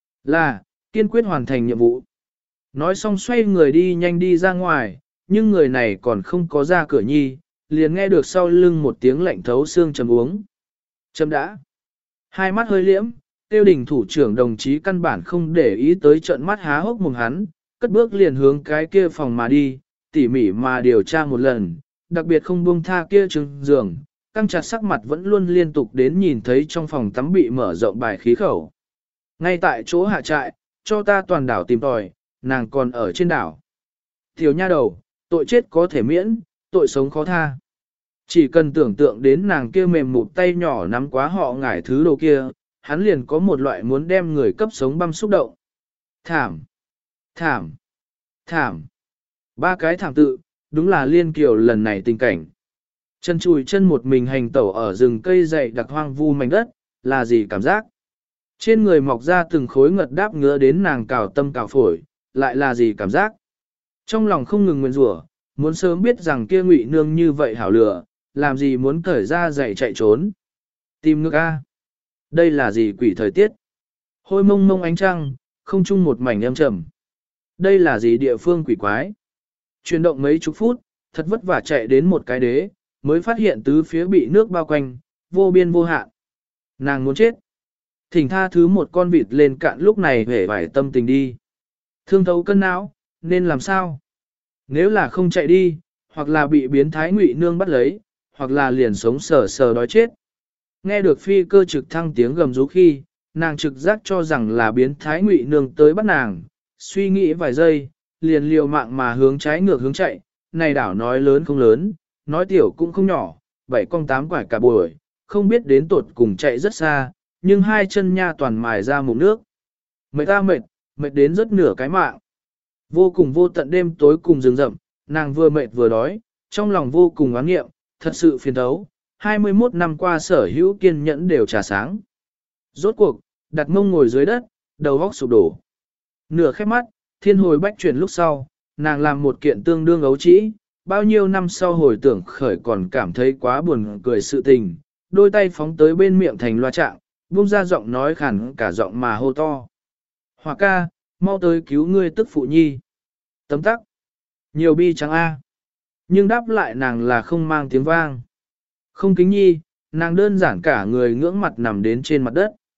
Là, kiên quyết hoàn thành nhiệm vụ. Nói xong xoay người đi nhanh đi ra ngoài, nhưng người này còn không có ra cửa nhi, liền nghe được sau lưng một tiếng lạnh thấu xương trầm uống. Chấm đã. Hai mắt hơi liễm, tiêu đình thủ trưởng đồng chí căn bản không để ý tới trận mắt há hốc mồm hắn, cất bước liền hướng cái kia phòng mà đi, tỉ mỉ mà điều tra một lần, đặc biệt không buông tha kia trưng giường, căng chặt sắc mặt vẫn luôn liên tục đến nhìn thấy trong phòng tắm bị mở rộng bài khí khẩu. Ngay tại chỗ hạ trại, cho ta toàn đảo tìm tòi, nàng còn ở trên đảo. Tiểu nha đầu, tội chết có thể miễn, tội sống khó tha. Chỉ cần tưởng tượng đến nàng kia mềm mụt tay nhỏ nắm quá họ ngải thứ đồ kia, hắn liền có một loại muốn đem người cấp sống băm xúc động. Thảm, thảm, thảm. Ba cái thảm tự, đúng là liên kiều lần này tình cảnh. Chân chùi chân một mình hành tẩu ở rừng cây dày đặc hoang vu mảnh đất, là gì cảm giác? Trên người mọc ra từng khối ngật đáp ngứa đến nàng cào tâm cào phổi, lại là gì cảm giác? Trong lòng không ngừng nguyên rủa, muốn sớm biết rằng kia ngụy nương như vậy hảo lửa, làm gì muốn cởi ra dậy chạy trốn. Tìm ngực a, đây là gì quỷ thời tiết? Hôi mông mông ánh trăng, không chung một mảnh âm trầm. Đây là gì địa phương quỷ quái? Chuyển động mấy chục phút, thật vất vả chạy đến một cái đế, mới phát hiện tứ phía bị nước bao quanh, vô biên vô hạn. Nàng muốn chết. Thỉnh tha thứ một con vịt lên cạn lúc này hể vải tâm tình đi. Thương thấu cân não, nên làm sao? Nếu là không chạy đi, hoặc là bị biến thái ngụy nương bắt lấy, hoặc là liền sống sờ sờ đói chết. Nghe được phi cơ trực thăng tiếng gầm rú khi, nàng trực giác cho rằng là biến thái ngụy nương tới bắt nàng, suy nghĩ vài giây, liền liều mạng mà hướng trái ngược hướng chạy, này đảo nói lớn không lớn, nói tiểu cũng không nhỏ, bảy con tám quải cả buổi, không biết đến tột cùng chạy rất xa, nhưng hai chân nha toàn mài ra mụn nước. Mệt ta mệt, mệt đến rất nửa cái mạng. Vô cùng vô tận đêm tối cùng rừng rậm, nàng vừa mệt vừa đói, trong lòng vô cùng oán nghiệm, thật sự phiền thấu, hai mươi mốt năm qua sở hữu kiên nhẫn đều trà sáng. Rốt cuộc, đặt mông ngồi dưới đất, đầu óc sụp đổ. Nửa khép mắt, thiên hồi bách chuyển lúc sau, nàng làm một kiện tương đương ấu trĩ, bao nhiêu năm sau hồi tưởng khởi còn cảm thấy quá buồn cười sự tình, đôi tay phóng tới bên miệng thành loa trạng, buông ra giọng nói khàn cả giọng mà hô to. Hòa ca, mau tới cứu ngươi tức phụ nhi. Tấm tắc. Nhiều bi trắng A. Nhưng đáp lại nàng là không mang tiếng vang. Không kính nhi, nàng đơn giản cả người ngưỡng mặt nằm đến trên mặt đất.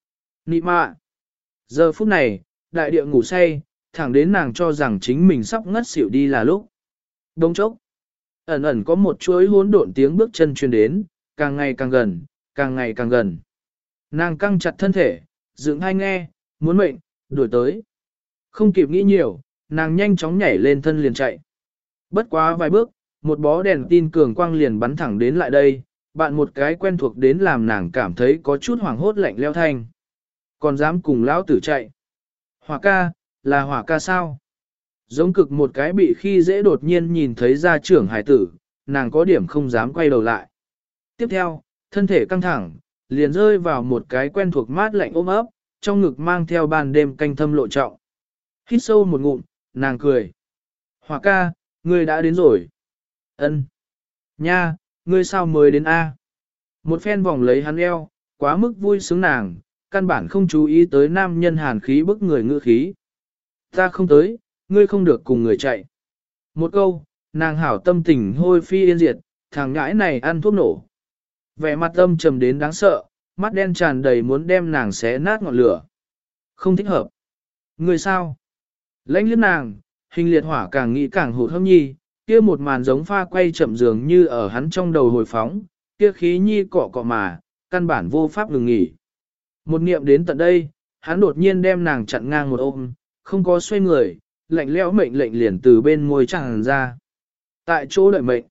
Nị mạ. Giờ phút này, đại địa ngủ say, thẳng đến nàng cho rằng chính mình sắp ngất xỉu đi là lúc. Đông chốc. Ẩn ẩn có một chuỗi hỗn độn tiếng bước chân truyền đến, càng ngày càng gần, càng ngày càng gần. Nàng căng chặt thân thể, dựng hai nghe, muốn mệnh, đuổi tới. Không kịp nghĩ nhiều, nàng nhanh chóng nhảy lên thân liền chạy. Bất quá vài bước, một bó đèn tin cường quang liền bắn thẳng đến lại đây, bạn một cái quen thuộc đến làm nàng cảm thấy có chút hoảng hốt lạnh leo thanh. Còn dám cùng lão tử chạy. Hỏa ca, là hỏa ca sao? Giống cực một cái bị khi dễ đột nhiên nhìn thấy gia trưởng hải tử, nàng có điểm không dám quay đầu lại. Tiếp theo, thân thể căng thẳng, liền rơi vào một cái quen thuộc mát lạnh ôm ấp, trong ngực mang theo ban đêm canh thâm lộ trọng. Hít sâu một ngụm, nàng cười. Hỏa ca, ngươi đã đến rồi. Ân. Nha, ngươi sao mới đến A? Một phen vòng lấy hắn eo, quá mức vui sướng nàng, căn bản không chú ý tới nam nhân hàn khí bức người ngữ khí. Ta không tới, ngươi không được cùng người chạy. Một câu, nàng hảo tâm tình hôi phi yên diệt, thằng ngãi này ăn thuốc nổ. Vẻ mặt âm trầm đến đáng sợ, mắt đen tràn đầy muốn đem nàng xé nát ngọn lửa. Không thích hợp. Ngươi sao? Lãnh liếc nàng, hình liệt hỏa càng nghĩ càng hụt hâm nhi, kia một màn giống pha quay chậm dường như ở hắn trong đầu hồi phóng, kia khí nhi cọ cọ mà, căn bản vô pháp ngừng nghỉ. Một niệm đến tận đây, hắn đột nhiên đem nàng chặn ngang một ôm, không có xoay người, lạnh lẽo mệnh lệnh liền từ bên môi tràn ra. Tại chỗ đợi mệnh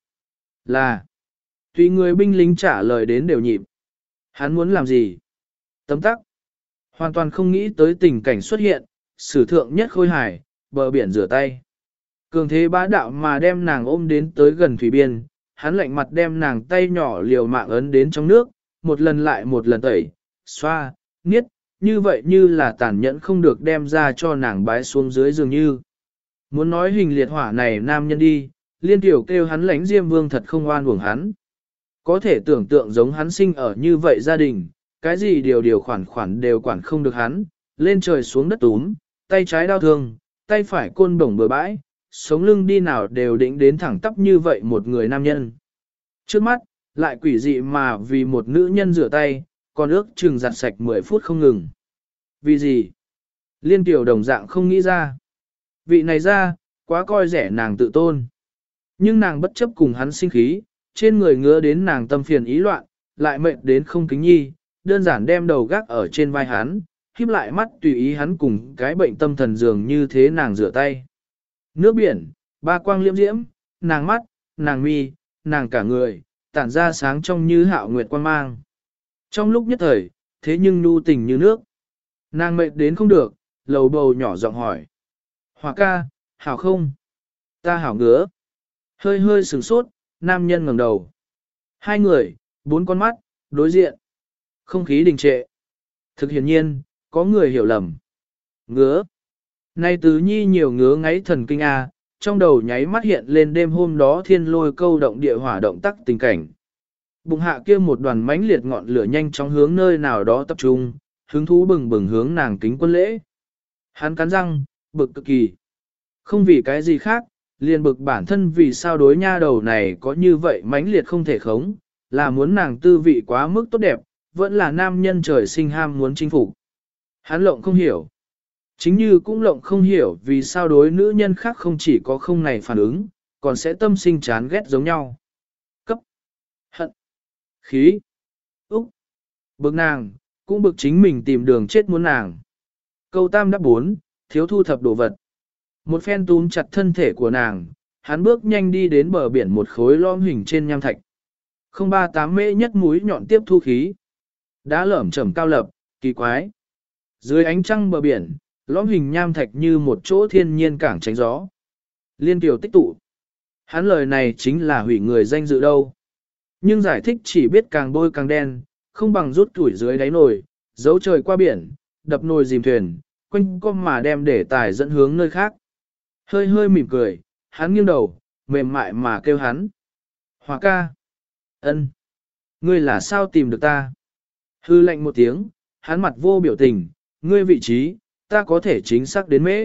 là, tùy người binh lính trả lời đến đều nhịp. Hắn muốn làm gì? Tấm tắc. Hoàn toàn không nghĩ tới tình cảnh xuất hiện, sử thượng nhất khôi hài, bờ biển rửa tay. Cường thế bá đạo mà đem nàng ôm đến tới gần thủy biên, hắn lạnh mặt đem nàng tay nhỏ liều mạng ấn đến trong nước, một lần lại một lần tẩy, xoa, niết, như vậy như là tàn nhẫn không được đem ra cho nàng bái xuống dưới dường như. Muốn nói hình liệt hỏa này nam nhân đi, liên tiểu kêu hắn lãnh diêm vương thật không oan uổng hắn. Có thể tưởng tượng giống hắn sinh ở như vậy gia đình, cái gì điều điều khoản khoản đều quản không được hắn, lên trời xuống đất túm, tay trái đau thương, tay phải côn bổng bừa bãi, sống lưng đi nào đều định đến thẳng tắp như vậy một người nam nhân. Trước mắt, lại quỷ dị mà vì một nữ nhân rửa tay, còn ước chừng giặt sạch mười phút không ngừng. Vì gì? Liên tiểu đồng dạng không nghĩ ra. Vị này ra, quá coi rẻ nàng tự tôn. Nhưng nàng bất chấp cùng hắn sinh khí, trên người ngứa đến nàng tâm phiền ý loạn, lại mệt đến không kính nhi, đơn giản đem đầu gác ở trên vai hắn, híp lại mắt tùy ý hắn cùng cái bệnh tâm thần dường như thế nàng rửa tay. Nước biển, ba quang liễm diễm, nàng mắt, nàng mi, nàng cả người, tản ra sáng trong như hạo nguyệt quang mang. Trong lúc nhất thời, thế nhưng nhu tình như nước. Nàng mệt đến không được, lầu bầu nhỏ giọng hỏi. Hỏa ca, hảo không? Ta hảo ngứa. Hơi hơi sửng sốt, nam nhân ngẩng đầu. Hai người, bốn con mắt, đối diện. Không khí đình trệ. Thực hiển nhiên, có người hiểu lầm. Ngứa. Nay tứ nhi nhiều ngứa ngáy thần kinh a, trong đầu nháy mắt hiện lên đêm hôm đó thiên lôi câu động địa hỏa động tác tình cảnh. Bụng hạ kia một đoàn mãnh liệt ngọn lửa nhanh chóng hướng nơi nào đó tập trung, hứng thú bừng bừng hướng nàng kính quân lễ. Hắn cắn răng, bực cực kỳ. Không vì cái gì khác, liền bực bản thân vì sao đối nha đầu này có như vậy mãnh liệt không thể khống, là muốn nàng tư vị quá mức tốt đẹp, vẫn là nam nhân trời sinh ham muốn chinh phục. Hắn lộng không hiểu. Chính như cũng lộng không hiểu vì sao đối nữ nhân khác không chỉ có không này phản ứng, còn sẽ tâm sinh chán ghét giống nhau. Cấp. Hận. Khí. Úc. Bực nàng, cũng bực chính mình tìm đường chết muốn nàng. Câu tam đáp bốn, thiếu thu thập đồ vật. Một phen túm chặt thân thể của nàng, hắn bước nhanh đi đến bờ biển một khối lõm hình trên nham thạch. Không ba tám mễ nhất mũi nhọn tiếp thu khí. Đá lởm chởm cao lập, kỳ quái. Dưới ánh trăng bờ biển, lõm hình nham thạch như một chỗ thiên nhiên cảng tránh gió. Liên tiểu tích tụ. Hắn lời này chính là hủy người danh dự đâu. Nhưng giải thích chỉ biết càng bôi càng đen, không bằng rút tuổi dưới đáy nồi, giấu trời qua biển, đập nồi dìm thuyền, quanh com mà đem để tài dẫn hướng nơi khác. Hơi hơi mỉm cười, hắn nghiêng đầu, mềm mại mà kêu hắn. Hòa ca. Ân, ngươi là sao tìm được ta? Hư lạnh một tiếng, hắn mặt vô biểu tình, ngươi vị trí, ta có thể chính xác đến mễ.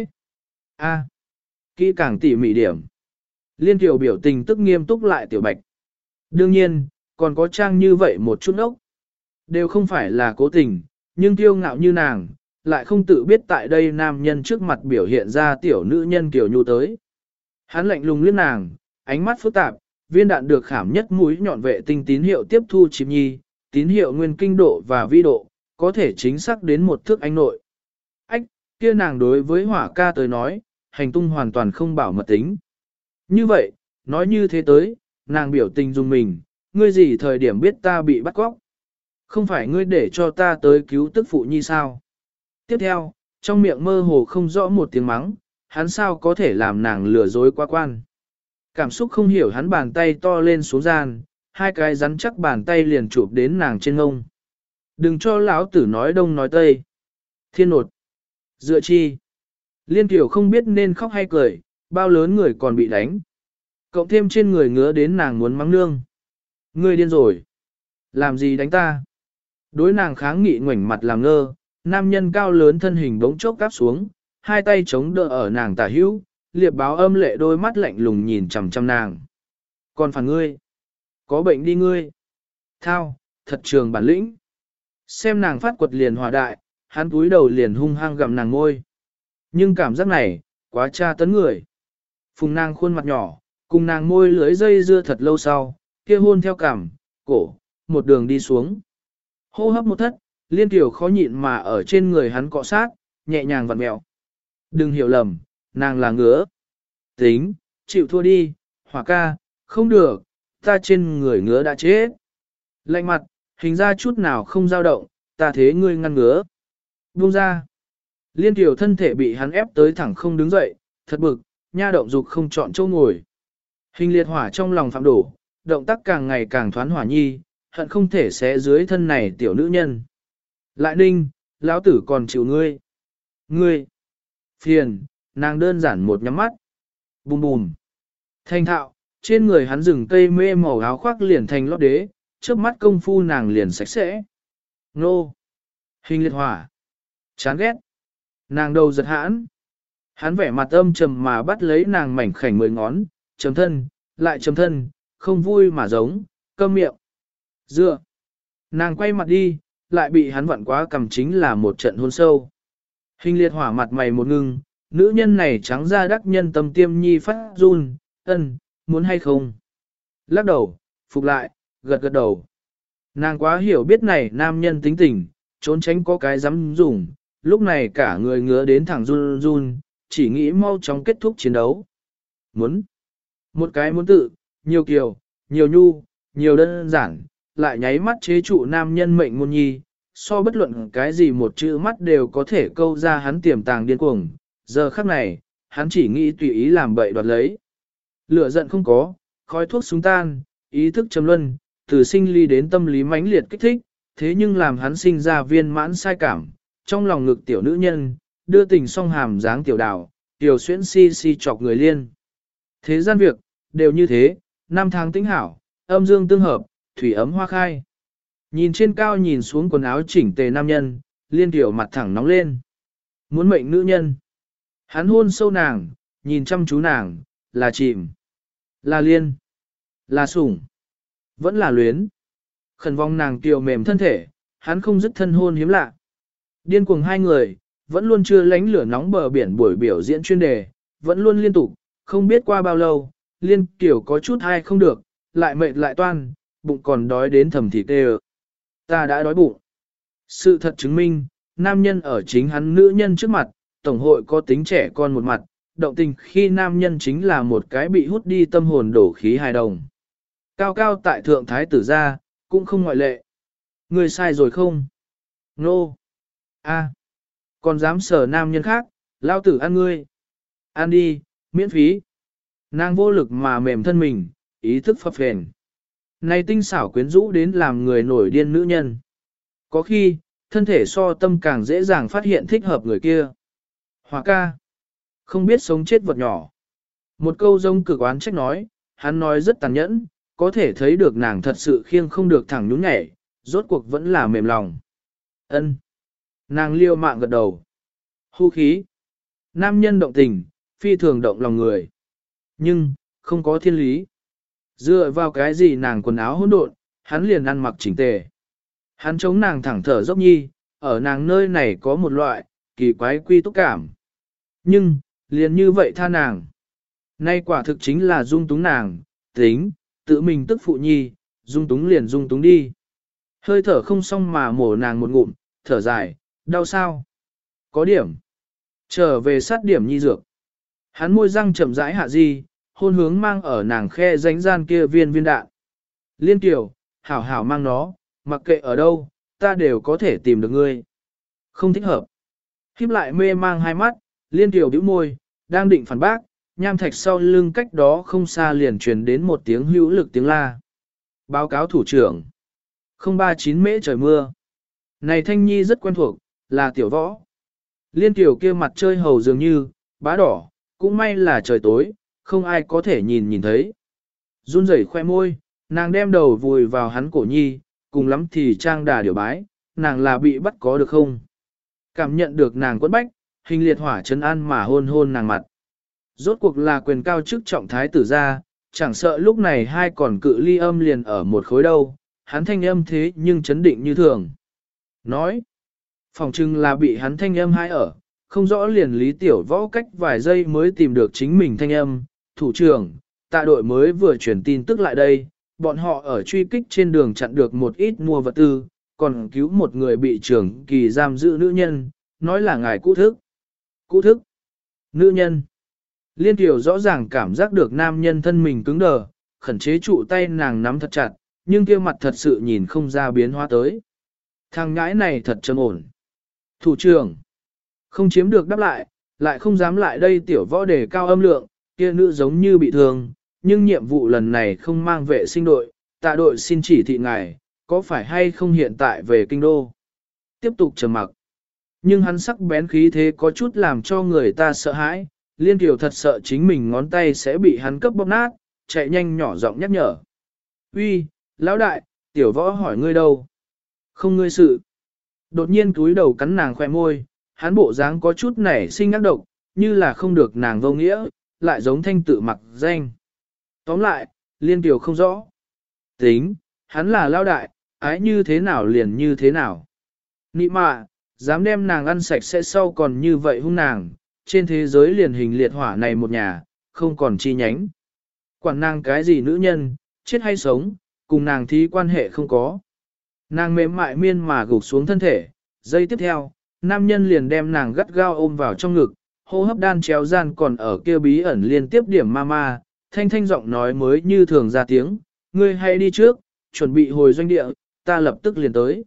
A, kỹ càng tỉ mỉ điểm. Liên tiểu biểu tình tức nghiêm túc lại tiểu bạch. Đương nhiên, còn có trang như vậy một chút ốc. Đều không phải là cố tình, nhưng kiêu ngạo như nàng, lại không tự biết tại đây nam nhân trước mặt biểu hiện ra tiểu nữ nhân kiểu nhu tới. Hắn lạnh lùng liếc nàng, ánh mắt phức tạp, viên đạn được khảm nhất mũi nhọn vệ tinh tín hiệu tiếp thu chìm nhi, tín hiệu nguyên kinh độ và vi độ, có thể chính xác đến một thước ánh nội. Ách, kia nàng đối với hỏa ca tới nói, hành tung hoàn toàn không bảo mật tính. Như vậy, nói như thế tới, nàng biểu tình dùng mình, ngươi gì thời điểm biết ta bị bắt cóc? Không phải ngươi để cho ta tới cứu tức phụ nhi sao? Tiếp theo, trong miệng mơ hồ không rõ một tiếng mắng, hắn sao có thể làm nàng lừa dối quá quan. Cảm xúc không hiểu hắn bàn tay to lên xuống gian, hai cái rắn chắc bàn tay liền chụp đến nàng trên ngông. Đừng cho lão tử nói đông nói tây. Thiên nột. Dựa chi. Liên tiểu không biết nên khóc hay cười, bao lớn người còn bị đánh. Cộng thêm trên người ngứa đến nàng muốn mắng nương. Ngươi điên rồi. Làm gì đánh ta? Đối nàng kháng nghị ngoảnh mặt làm ngơ, nam nhân cao lớn thân hình bỗng chốc cáp xuống, hai tay chống đỡ ở nàng tả hữu, liệp báo âm lệ đôi mắt lạnh lùng nhìn chằm chằm nàng. Còn phản ngươi. Có bệnh đi ngươi. Thao, thật trường bản lĩnh. Xem nàng phát quật liền hòa đại, hắn túi đầu liền hung hăng gặm nàng ngôi. Nhưng cảm giác này, quá tra tấn người. Phùng nàng khuôn mặt nhỏ, cùng nàng môi lưới dây dưa thật lâu sau, kia hôn theo cằm, cổ, một đường đi xuống. Hô hấp một thất, liên tiểu khó nhịn mà ở trên người hắn cọ sát, nhẹ nhàng vặn mẹo. Đừng hiểu lầm, nàng là ngứa. Tính, chịu thua đi, hỏa ca, không được, ta trên người ngứa đã chết. Lạnh mặt, hình ra chút nào không dao động, ta thế ngươi ngăn ngứa. Buông ra. Liên tiểu thân thể bị hắn ép tới thẳng không đứng dậy, thật bực, nha động dục không chọn chỗ ngồi. Hình liệt hỏa trong lòng phạm đổ, động tác càng ngày càng thoán hỏa nhi, hận không thể xé dưới thân này tiểu nữ nhân. Lại ninh, lão tử còn chịu ngươi. Ngươi. Phiền, nàng đơn giản một nhắm mắt. Bùm bùm. Thanh thạo, trên người hắn rừng cây mê màu áo khoác liền thành lót đế, trước mắt công phu nàng liền sạch sẽ. Nô. Hình liệt hỏa. Chán ghét. Nàng đầu giật hãn. Hắn vẻ mặt âm trầm mà bắt lấy nàng mảnh khảnh mười ngón, chấm thân, lại chấm thân, không vui mà giống, câm miệng. Dựa. Nàng quay mặt đi, lại bị hắn vặn quá cầm chính là một trận hôn sâu. Hình liệt hỏa mặt mày một ngưng, nữ nhân này trắng ra đắc nhân tâm tiêm nhi phát run, ân, muốn hay không? Lắc đầu, phục lại, gật gật đầu. Nàng quá hiểu biết này nam nhân tính tình, trốn tránh có cái dám dùng, lúc này cả người ngứa đến thẳng run run, chỉ nghĩ mau chóng kết thúc chiến đấu. Muốn. Một cái muốn tự, nhiều kiều, nhiều nhu, nhiều đơn giản, lại nháy mắt chế trụ nam nhân mệnh môn nhi, so bất luận cái gì một chữ mắt đều có thể câu ra hắn tiềm tàng điên cuồng. Giờ khắc này, hắn chỉ nghĩ tùy ý làm bậy đoạt lấy. Lửa giận không có, khói thuốc súng tan, ý thức trầm luân, từ sinh ly đến tâm lý mãnh liệt kích thích, thế nhưng làm hắn sinh ra viên mãn sai cảm, trong lòng ngực tiểu nữ nhân, đưa tình song hàm dáng tiểu đào, tiểu xuyễn si si chọc người liên. Thế gian việc, đều như thế, năm tháng tĩnh hảo, âm dương tương hợp, thủy ấm hoa khai. Nhìn trên cao nhìn xuống quần áo chỉnh tề nam nhân, liên tiểu mặt thẳng nóng lên. Muốn mệnh nữ nhân. Hắn hôn sâu nàng, nhìn chăm chú nàng, là chìm, là liên, là sủng, vẫn là luyến. Khẩn vong nàng kiều mềm thân thể, hắn không dứt thân hôn hiếm lạ. Điên cuồng hai người, vẫn luôn chưa lánh lửa nóng bờ biển buổi biểu diễn chuyên đề, vẫn luôn liên tục, không biết qua bao lâu, liên kiểu có chút hay không được, lại mệt lại toan, bụng còn đói đến thầm thịt tê. Ta đã đói bụng. Sự thật chứng minh, nam nhân ở chính hắn nữ nhân trước mặt, tổng hội có tính trẻ con một mặt, động tình khi nam nhân chính là một cái bị hút đi tâm hồn đổ khí hài đồng. Cao cao tại thượng thái tử gia, cũng không ngoại lệ. Người sai rồi không? Nô. No. A. Còn dám sở nam nhân khác, lao tử ăn ngươi. Ăn đi, miễn phí. Nàng vô lực mà mềm thân mình, ý thức phập phền. Này tinh xảo quyến rũ đến làm người nổi điên nữ nhân. Có khi, thân thể so tâm càng dễ dàng phát hiện thích hợp người kia. Hòa ca. Không biết sống chết vật nhỏ. Một câu rông cực oán trách nói, hắn nói rất tàn nhẫn, có thể thấy được nàng thật sự khiêng không được thẳng nhún nhảy, rốt cuộc vẫn là mềm lòng. Ân. Nàng liêu mạng gật đầu. Hu khí. Nam nhân động tình, phi thường động lòng người. Nhưng, không có thiên lý. Dựa vào cái gì nàng quần áo hỗn độn, hắn liền ăn mặc chỉnh tề. Hắn chống nàng thẳng thở dốc nhi, ở nàng nơi này có một loại, kỳ quái quy túc cảm. Nhưng, liền như vậy tha nàng. Nay quả thực chính là dung túng nàng, tính, tự mình tức phụ nhi, dung túng liền dung túng đi. Hơi thở không xong mà mổ nàng một ngụm, thở dài, đau sao? Có điểm. Trở về sát điểm nhi dược. Hắn môi răng chậm rãi hạ di, hôn hướng mang ở nàng khe ránh gian kia viên viên đạn. Liên tiểu, hảo hảo mang nó, mặc kệ ở đâu, ta đều có thể tìm được ngươi. Không thích hợp. Khiếp lại mê mang hai mắt, liên tiểu bĩu môi, đang định phản bác, nham thạch sau lưng cách đó không xa liền truyền đến một tiếng hữu lực tiếng la. Báo cáo thủ trưởng. không ba chín mễ trời mưa. Này Thanh Nhi rất quen thuộc, là tiểu võ. Liên tiểu kia mặt chơi hầu dường như, bá đỏ, cũng may là trời tối, không ai có thể nhìn nhìn thấy. Run rẩy khoe môi, nàng đem đầu vùi vào hắn cổ nhi, cùng lắm thì trang đà điều bái, nàng là bị bắt có được không? Cảm nhận được nàng quấn bách, hình liệt hỏa trấn an mà hôn hôn nàng mặt. Rốt cuộc là quyền cao chức trọng thái tử ra, chẳng sợ lúc này hai còn cự ly âm liền ở một khối đâu, hắn thanh âm thế nhưng chấn định như thường. Nói, phòng trưng là bị hắn thanh âm hai ở, không rõ liền lý tiểu võ cách vài giây mới tìm được chính mình thanh âm, thủ trưởng, tạ đội mới vừa chuyển tin tức lại đây, bọn họ ở truy kích trên đường chặn được một ít mua vật tư, còn cứu một người bị trưởng kỳ giam giữ nữ nhân, nói là ngài cũ thức. Cũ thức. Nữ nhân. Liên tiểu rõ ràng cảm giác được nam nhân thân mình cứng đờ, khẩn chế trụ tay nàng nắm thật chặt, nhưng kia mặt thật sự nhìn không ra biến hóa tới. Thằng ngãi này thật trầm ổn. Thủ trưởng. Không chiếm được đáp lại, lại không dám lại đây tiểu võ đề cao âm lượng, kia nữ giống như bị thương, nhưng nhiệm vụ lần này không mang vệ sinh đội, tạ đội xin chỉ thị ngài, có phải hay không hiện tại về kinh đô. Tiếp tục trầm mặc. Nhưng hắn sắc bén khí thế có chút làm cho người ta sợ hãi, liên tiểu thật sợ chính mình ngón tay sẽ bị hắn cấp bóp nát, chạy nhanh nhỏ giọng nhắc nhở. Uy, lão đại, tiểu võ hỏi ngươi đâu? Không ngươi sự. Đột nhiên túi đầu cắn nàng khoe môi, hắn bộ dáng có chút nảy sinh ác độc, như là không được nàng vô nghĩa, lại giống thanh tự mặc danh. Tóm lại, liên tiểu không rõ. Tính, hắn là lao đại, ái như thế nào liền như thế nào. Nị mạ, dám đem nàng ăn sạch sẽ sau còn như vậy hung nàng, trên thế giới liền hình liệt hỏa này một nhà, không còn chi nhánh. Quản nàng cái gì nữ nhân, chết hay sống, cùng nàng thí quan hệ không có. Nàng mềm mại miên mà gục xuống thân thể, giây tiếp theo, nam nhân liền đem nàng gắt gao ôm vào trong ngực, hô hấp đan chéo gian còn ở kia bí ẩn liên tiếp điểm ma ma, thanh thanh giọng nói mới như thường ra tiếng, ngươi hãy đi trước, chuẩn bị hồi doanh địa, ta lập tức liền tới.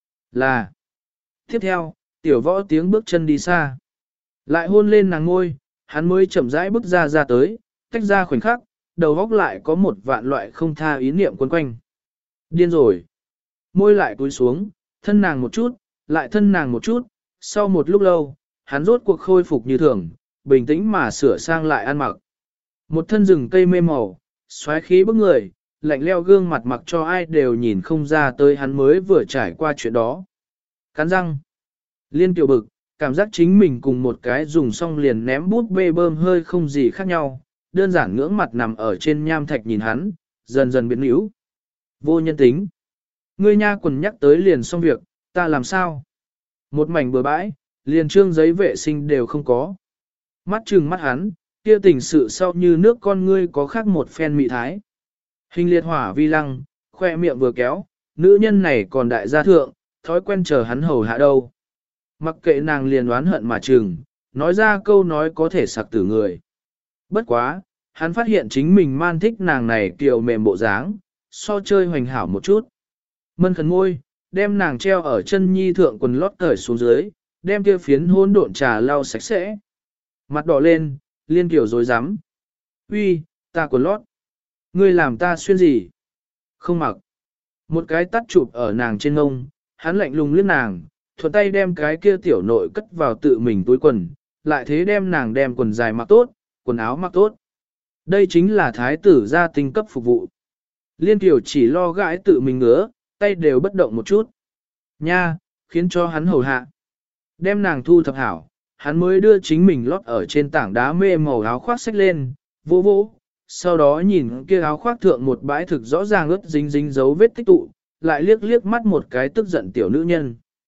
Là. Tiếp theo, tiểu võ tiếng bước chân đi xa. Lại hôn lên nàng ngôi, hắn mới chậm rãi bước ra ra tới, tách ra khoảnh khắc, đầu góc lại có một vạn loại không tha ý niệm quấn quanh. Điên rồi. Môi lại cúi xuống, thân nàng một chút, lại thân nàng một chút, sau một lúc lâu, hắn rốt cuộc khôi phục như thường, bình tĩnh mà sửa sang lại ăn mặc. Một thân rừng cây mê màu, xoáy khí bức người, lạnh leo gương mặt mặc cho ai đều nhìn không ra tới hắn mới vừa trải qua chuyện đó. Cắn răng. Liên tiểu bực, cảm giác chính mình cùng một cái dùng xong liền ném bút bê bơm hơi không gì khác nhau, đơn giản ngưỡng mặt nằm ở trên nham thạch nhìn hắn, dần dần biến níu. Vô nhân tính. Ngươi nha quần nhắc tới liền xong việc, ta làm sao? Một mảnh bừa bãi, liền trương giấy vệ sinh đều không có. Mắt trừng mắt hắn, kia tình sự sau như nước con ngươi có khác một phen mị thái. Hình liệt hỏa vi lăng, khoe miệng vừa kéo, nữ nhân này còn đại gia thượng, thói quen chờ hắn hầu hạ đâu. Mặc kệ nàng liền đoán hận mà trừng, nói ra câu nói có thể sặc tử người. Bất quá, hắn phát hiện chính mình man thích nàng này kiều mềm bộ dáng, so chơi hoành hảo một chút. Mân khẩn môi, đem nàng treo ở chân nhi thượng quần lót cởi xuống dưới, đem kia phiến hôn độn trà lau sạch sẽ. Mặt đỏ lên, liên kiểu dối rắm Uy, ta quần lót. Ngươi làm ta xuyên gì? Không mặc. Một cái tắt chụp ở nàng trên ngông, hắn lạnh lùng liếc nàng, thuận tay đem cái kia tiểu nội cất vào tự mình túi quần, lại thế đem nàng đem quần dài mặc tốt, quần áo mặc tốt. Đây chính là thái tử gia tinh cấp phục vụ. Liên tiểu chỉ lo gãi tự mình ngứa, tay đều bất động một chút. Nha, khiến cho hắn hầu hạ. Đem nàng thu thập hảo, hắn mới đưa chính mình lót ở trên tảng đá mê màu áo khoác xách lên, vỗ vỗ. Sau đó nhìn kia áo khoác thượng một bãi thực rõ ràng ướt dính dính dấu vết tích tụ, lại liếc liếc mắt một cái tức giận tiểu nữ nhân.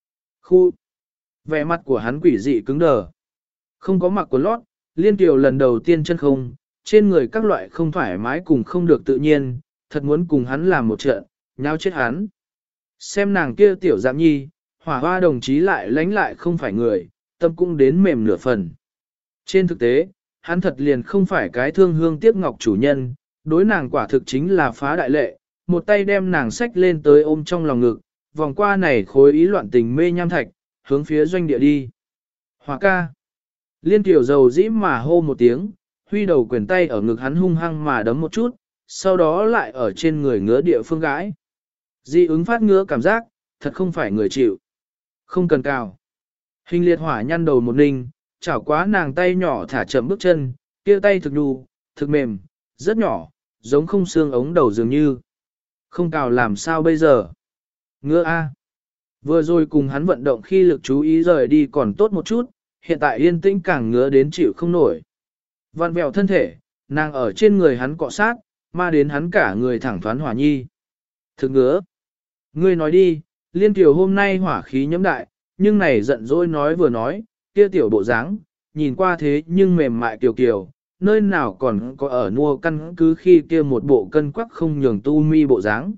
Khu. Vẻ mặt của hắn quỷ dị cứng đờ. Không có mặc quần lót, Liên Kiều lần đầu tiên chân không, trên người các loại không thoải mái cùng không được tự nhiên, thật muốn cùng hắn làm một trận, nháo chết hắn. Xem nàng kia tiểu dạng nhi, hỏa hoa đồng chí lại lánh lại không phải người, tâm cũng đến mềm nửa phần. Trên thực tế, hắn thật liền không phải cái thương hương tiếc ngọc chủ nhân, đối nàng quả thực chính là phá đại lệ, một tay đem nàng xách lên tới ôm trong lòng ngực, vòng qua này khối ý loạn tình mê nham thạch, hướng phía doanh địa đi. Hỏa ca. Liên tiểu dầu dĩ mà hô một tiếng, huy đầu quyền tay ở ngực hắn hung hăng mà đấm một chút, sau đó lại ở trên người ngứa địa phương gãi. Dị ứng phát ngứa cảm giác, thật không phải người chịu. Không cần cào. Hình liệt hỏa nhăn đầu một ninh, chảo quá nàng tay nhỏ thả chậm bước chân, kia tay thực đù, thực mềm, rất nhỏ, giống không xương ống đầu dường như. Không cào làm sao bây giờ? Ngứa a. Vừa rồi cùng hắn vận động khi lực chú ý rời đi còn tốt một chút, hiện tại yên tĩnh càng ngứa đến chịu không nổi. Vặn vẹo thân thể, nàng ở trên người hắn cọ sát, ma đến hắn cả người thẳng thoán hỏa nhi. Thực ngứa. Ngươi nói đi, Liên Tiểu hôm nay hỏa khí nhẫm đại, nhưng này giận dỗi nói vừa nói, kia tiểu bộ dáng, nhìn qua thế nhưng mềm mại kiều kiều, nơi nào còn có ở nua căn cứ khi kia một bộ cân quắc không nhường tu mi bộ dáng.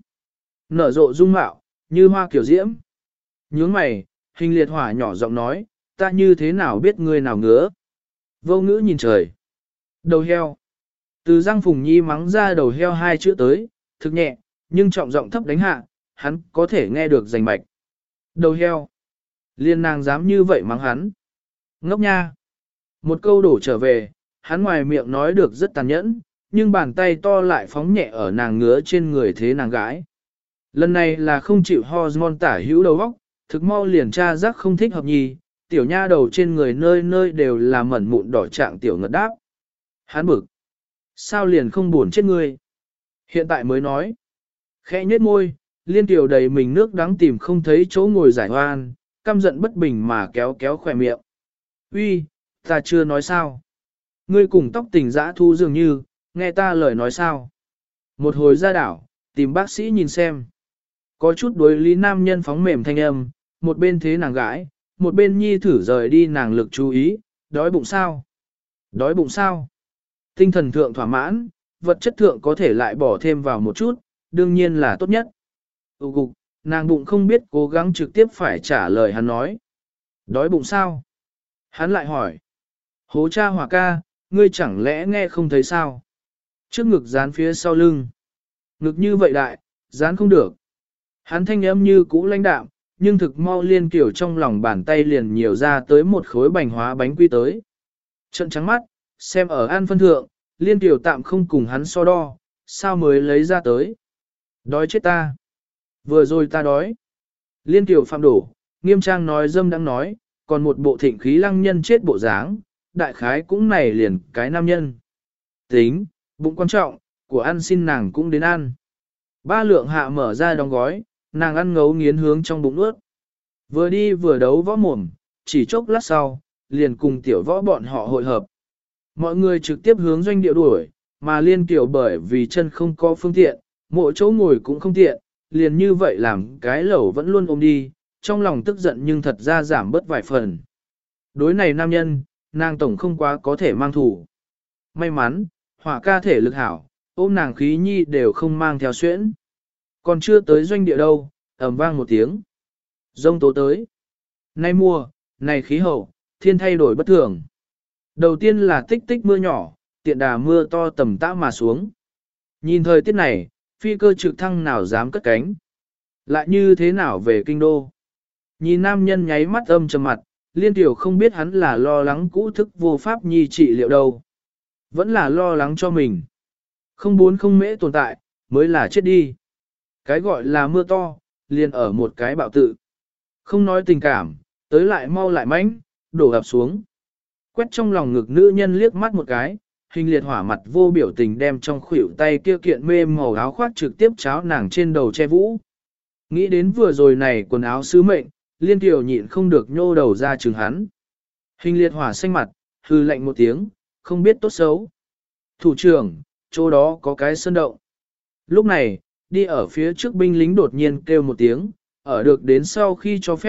Nở rộ dung mạo, như hoa kiểu diễm. Nhướng mày, hình liệt hỏa nhỏ giọng nói, ta như thế nào biết ngươi nào ngứa. Vô ngữ nhìn trời. Đầu heo. Từ Giang Phùng Nhi mắng ra đầu heo hai chữ tới, thực nhẹ, nhưng trọng giọng thấp đánh hạ, hắn có thể nghe được rành mạch. Đầu heo. Liên nàng dám như vậy mắng hắn. Ngốc nha. Một câu đổ trở về, hắn ngoài miệng nói được rất tàn nhẫn, nhưng bàn tay to lại phóng nhẹ ở nàng ngứa trên người thế nàng gái. Lần này là không chịu hormone tả hữu đầu óc, thực mau liền tra giác không thích hợp nhì, tiểu nha đầu trên người nơi nơi đều là mẩn mụn đỏ trạng tiểu ngật đáp. Hắn bực. Sao liền không buồn chết ngươi? Hiện tại mới nói. Khẽ nhếch môi, Liên Tiểu đầy mình nước đắng tìm không thấy chỗ ngồi giải oan, căm giận bất bình mà kéo kéo khỏe miệng. Uy, ta chưa nói sao? Ngươi cùng tóc tình dã thu dường như, nghe ta lời nói sao? Một hồi ra đảo, tìm bác sĩ nhìn xem. Có chút đối lý nam nhân phóng mềm thanh âm, một bên thế nàng gãi, một bên nhi thử rời đi nàng lực chú ý, đói bụng sao? Đói bụng sao? Tinh thần thượng thỏa mãn, vật chất thượng có thể lại bỏ thêm vào một chút, đương nhiên là tốt nhất. Ú cục, nàng bụng không biết cố gắng trực tiếp phải trả lời hắn nói. Đói bụng sao? Hắn lại hỏi. Hố cha hỏa ca, ngươi chẳng lẽ nghe không thấy sao? Trước ngực dán phía sau lưng. Ngực như vậy đại, dán không được. Hắn thanh âm như cũ lãnh đạm, nhưng thực mau Liên Kiểu trong lòng bàn tay liền nhiều ra tới một khối bánh hóa bánh quy tới. Trận trắng mắt, xem ở an phân thượng, Liên Kiểu tạm không cùng hắn so đo, sao mới lấy ra tới. Đói chết ta. Vừa rồi ta đói. Liên Kiểu phạm đổ, nghiêm trang nói dâm đang nói, còn một bộ thịnh khí lăng nhân chết bộ dáng, đại khái cũng này liền cái nam nhân. Tính, bụng quan trọng, của ăn xin nàng cũng đến ăn. Ba lượng hạ mở ra đóng gói, nàng ăn ngấu nghiến hướng trong bụng ướt. Vừa đi vừa đấu võ mồm, chỉ chốc lát sau, liền cùng tiểu võ bọn họ hội hợp. Mọi người trực tiếp hướng doanh địa đuổi, mà Liên Kiều bởi vì chân không có phương tiện, mỗi chỗ ngồi cũng không tiện, liền như vậy làm cái lẩu vẫn luôn ôm đi, trong lòng tức giận nhưng thật ra giảm bớt vài phần. Đối này nam nhân, nàng tổng không quá có thể mang thủ. May mắn, hỏa ca thể lực hảo, ôm nàng khí nhi đều không mang theo xuyễn. Còn chưa tới doanh địa đâu, ầm vang một tiếng. Rông tố tới. Nay mùa, này khí hậu, thiên thay đổi bất thường. Đầu tiên là tích tích mưa nhỏ, tiện đà mưa to tầm tã mà xuống. Nhìn thời tiết này, phi cơ trực thăng nào dám cất cánh. Lại như thế nào về kinh đô. Nhìn nam nhân nháy mắt âm trầm mặt, Liên Tiểu không biết hắn là lo lắng cũ thức vô pháp nhi trị liệu đâu. Vẫn là lo lắng cho mình. Không muốn không mễ tồn tại, mới là chết đi. Cái gọi là mưa to, liền ở một cái bạo tự. Không nói tình cảm, tới lại mau lại mãnh, đổ ập xuống. Quét trong lòng ngực nữ nhân liếc mắt một cái, hình liệt hỏa mặt vô biểu tình đem trong khuỷu tay kia kiện mê màu áo khoác trực tiếp cháo nàng trên đầu che vũ. Nghĩ đến vừa rồi này quần áo sứ mệnh, Liên Kiều nhịn không được nhô đầu ra chừng hắn. Hình liệt hỏa xanh mặt, hư lạnh một tiếng, không biết tốt xấu. Thủ trưởng, chỗ đó có cái sơn động. Lúc này, đi ở phía trước binh lính đột nhiên kêu một tiếng, ở được đến sau khi cho phép,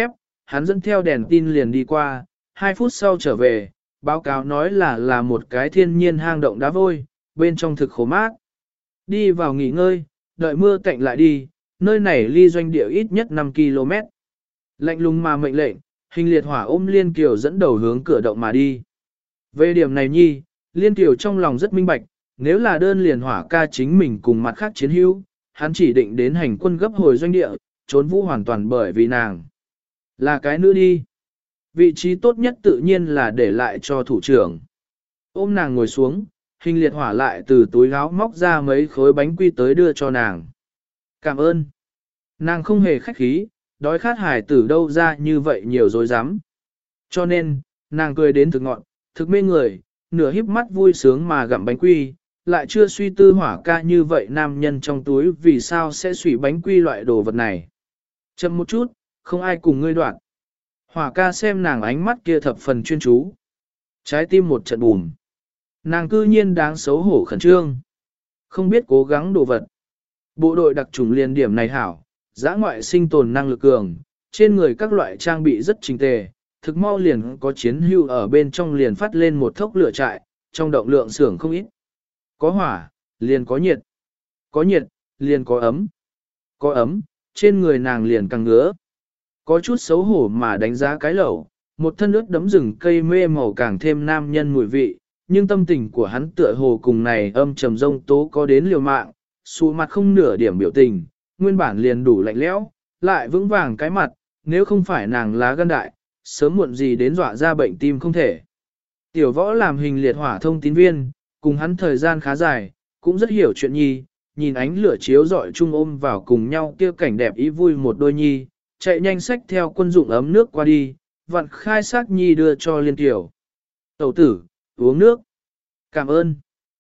hắn dẫn theo đèn tin liền đi qua, hai phút sau trở về, báo cáo nói là là một cái thiên nhiên hang động đá vôi, bên trong thực khổ mát. Đi vào nghỉ ngơi, đợi mưa tạnh lại đi, nơi này ly doanh địa ít nhất năm ki lô mét. Lạnh lùng mà mệnh lệnh, hình liệt hỏa ôm Liên Kiều dẫn đầu hướng cửa động mà đi. Về điểm này nhi, Liên Kiều trong lòng rất minh bạch, nếu là đơn liền hỏa ca chính mình cùng mặt khác chiến hữu, hắn chỉ định đến hành quân gấp hồi doanh địa, trốn vũ hoàn toàn bởi vì nàng. Là cái nữ đi. Vị trí tốt nhất tự nhiên là để lại cho thủ trưởng. Ôm nàng ngồi xuống, hình liệt hỏa lại từ túi áo móc ra mấy khối bánh quy tới đưa cho nàng. Cảm ơn. Nàng không hề khách khí, đói khát hải tử đâu ra như vậy nhiều dối rắm Cho nên, nàng cười đến thực ngọn, thực mê người, nửa híp mắt vui sướng mà gặm bánh quy, lại chưa suy tư hỏa ca như vậy nam nhân trong túi vì sao sẽ sủy bánh quy loại đồ vật này. Chậm một chút, không ai cùng ngươi đoạn. Hỏa ca xem nàng ánh mắt kia thập phần chuyên chú. Trái tim một trận bùm. Nàng cư nhiên đáng xấu hổ khẩn trương. Không biết cố gắng đồ vật. Bộ đội đặc trùng liên điểm này hảo, giã ngoại sinh tồn năng lực cường, trên người các loại trang bị rất trình tề, thực mau liền có chiến hưu ở bên trong liền phát lên một thốc lửa trại, trong động lượng xưởng không ít. Có hỏa, liền có nhiệt. Có nhiệt, liền có ấm. Có ấm, trên người nàng liền càng ngứa. Có chút xấu hổ mà đánh giá cái lẩu, một thân ướt đấm rừng cây mê màu càng thêm nam nhân mùi vị, nhưng tâm tình của hắn tựa hồ cùng này âm trầm rông tố có đến liều mạng, xù mặt không nửa điểm biểu tình, nguyên bản liền đủ lạnh lẽo, lại vững vàng cái mặt, nếu không phải nàng lá gan đại, sớm muộn gì đến dọa ra bệnh tim không thể. Tiểu võ làm hình liệt hỏa thông tín viên, cùng hắn thời gian khá dài, cũng rất hiểu chuyện nhi, nhìn ánh lửa chiếu rọi chung ôm vào cùng nhau kia cảnh đẹp ý vui một đôi nhi, chạy nhanh xách theo quân dụng ấm nước qua đi, vặn khai xác nhi đưa cho Liên Tiểu. Tẩu tử, uống nước. Cảm ơn.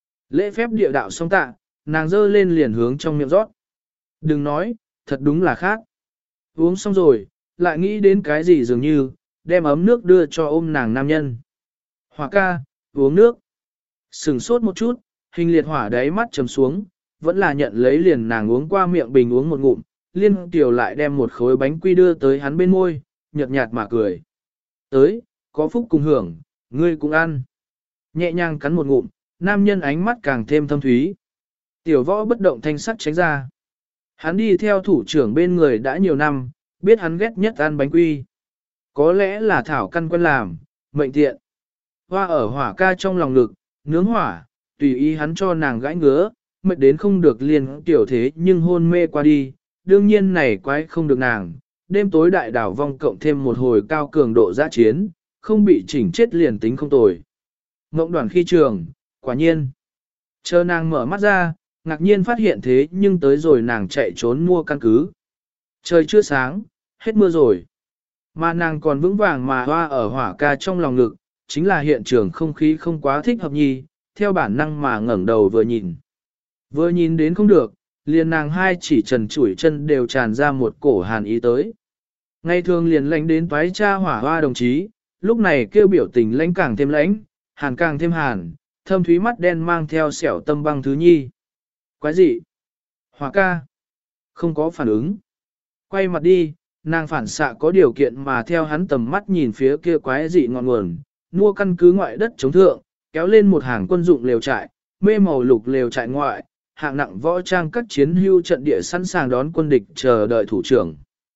Lễ phép địa đạo xong tạ, nàng dơ lên liền hướng trong miệng rót. Đừng nói, thật đúng là khác. Uống xong rồi, lại nghĩ đến cái gì dường như, đem ấm nước đưa cho ôm nàng nam nhân. Hỏa ca, uống nước. Sừng sốt một chút, hình liệt hỏa đáy mắt trầm xuống, vẫn là nhận lấy liền nàng uống qua miệng bình uống một ngụm, Liên Tiểu lại đem một khối bánh quy đưa tới hắn bên môi, nhợt nhạt mà cười. Tới, có phúc cùng hưởng, ngươi cũng ăn. Nhẹ nhàng cắn một ngụm, nam nhân ánh mắt càng thêm thâm thúy. Tiểu võ bất động thanh sắc tránh ra. Hắn đi theo thủ trưởng bên người đã nhiều năm, biết hắn ghét nhất ăn bánh quy. Có lẽ là thảo căn quen làm, mệnh tiện. Hoa ở hỏa ca trong lòng ngực, nướng hỏa, tùy ý hắn cho nàng gãi ngứa, mệt đến không được liền tiểu thế nhưng hôn mê qua đi. Đương nhiên này quái không được nàng, đêm tối đại đảo vong cộng thêm một hồi cao cường độ giã chiến, không bị chỉnh chết liền tính không tồi. Ngộng đoàn khi trường, quả nhiên. Chờ nàng mở mắt ra, ngạc nhiên phát hiện thế nhưng tới rồi nàng chạy trốn mua căn cứ. Trời chưa sáng, hết mưa rồi. Mà nàng còn vững vàng mà hoa ở hỏa ca trong lòng ngực, chính là hiện trường không khí không quá thích hợp nhi, theo bản năng mà ngẩng đầu vừa nhìn. Vừa nhìn đến không được, liền nàng hai chỉ trần chủi chân đều tràn ra một cổ hàn ý tới. Ngày thường liền lãnh đến toái cha hỏa hoa đồng chí, lúc này kêu biểu tình lãnh càng thêm lãnh, hàn càng thêm hàn, thâm thúy mắt đen mang theo sẹo tâm băng thứ nhi. Quái gì? Hỏa ca. Không có phản ứng. Quay mặt đi, nàng phản xạ có điều kiện mà theo hắn tầm mắt nhìn phía kia quái dị ngọn nguồn, mua căn cứ ngoại đất chống thượng, kéo lên một hàng quân dụng lều trại, mê màu lục lều trại ngoại, hạng nặng võ trang các chiến hưu trận địa sẵn sàng đón quân địch chờ đợi thủ trưởng.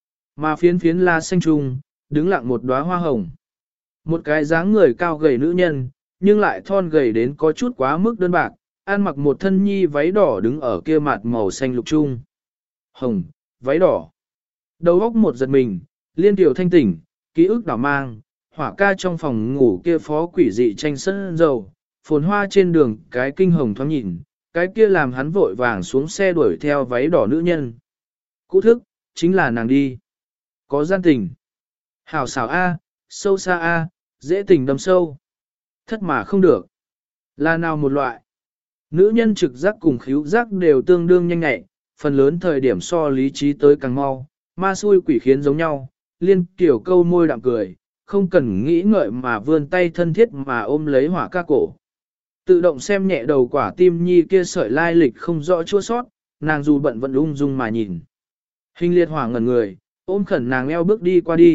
Mà phiến phiến la xanh trung, đứng lặng một đóa hoa hồng. Một cái dáng người cao gầy nữ nhân, nhưng lại thon gầy đến có chút quá mức đơn bạc, ăn mặc một thân nhi váy đỏ đứng ở kia mặt màu xanh lục trung. Hồng, váy đỏ. Đầu óc một giật mình, Liên Tiểu thanh tỉnh, ký ức đảo mang, hỏa ca trong phòng ngủ kia phó quỷ dị tranh sân dầu, phồn hoa trên đường cái kinh hồng thoáng nhìn, cái kia làm hắn vội vàng xuống xe đuổi theo váy đỏ nữ nhân. Cũ thức, chính là nàng đi. Có gian tình. Hảo xảo A, sâu xa A, dễ tình đâm sâu. Thất mà không được. Là nào một loại. Nữ nhân trực giác cùng khíu giác đều tương đương nhanh nhạy, phần lớn thời điểm so lý trí tới càng mau, ma xui quỷ khiến giống nhau, Liên Tiểu câu môi đạm cười, không cần nghĩ ngợi mà vươn tay thân thiết mà ôm lấy hỏa ca cổ. Tự động xem nhẹ đầu quả tim nhi kia sợi lai lịch không rõ chua sót, nàng dù bận vẫn ung dung mà nhìn. Hình liệt hỏa ngẩn người, ôm khẩn nàng eo bước đi qua đi,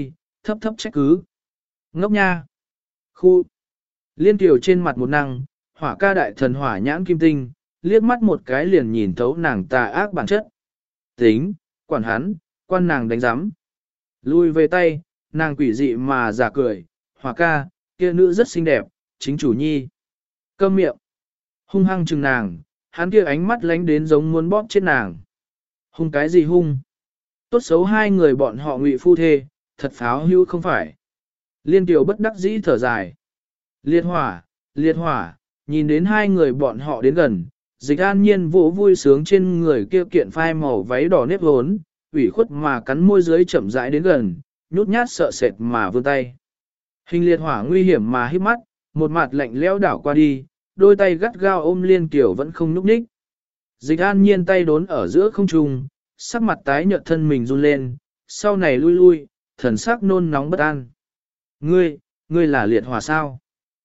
thấp thấp trách cứ. Ngốc nha. Khu. Liên tiểu trên mặt một năng, hỏa ca đại thần hỏa nhãn kim tinh, liếc mắt một cái liền nhìn thấu nàng tà ác bản chất. Tính, quản hắn, quan nàng đánh giám. Lui về tay, nàng quỷ dị mà giả cười, hỏa ca, kia nữ rất xinh đẹp, chính chủ nhi. Câm miệng. Hung hăng chừng nàng, hắn kia ánh mắt lánh đến giống muốn bóp chết nàng. Hung cái gì hung? Tốt xấu hai người bọn họ ngụy phu thê, thật pháo hưu không phải. Liên tiểu bất đắc dĩ thở dài. Liệt hỏa, liệt hỏa, nhìn đến hai người bọn họ đến gần, dịch an nhiên vỗ vui sướng trên người kia kiện phai màu váy đỏ nếp hốn, ủy khuất mà cắn môi dưới chậm rãi đến gần, nhút nhát sợ sệt mà vươn tay. Hình liệt hỏa nguy hiểm mà hít mắt, một mặt lạnh lẽo đảo qua đi, đôi tay gắt gao ôm liên tiểu vẫn không nhúc nhích. Dịch an nhiên tay đốn ở giữa không trung, sắc mặt tái nhợt thân mình run lên, sau này lui lui, thần sắc nôn nóng bất an. Ngươi, ngươi là liệt hỏa sao?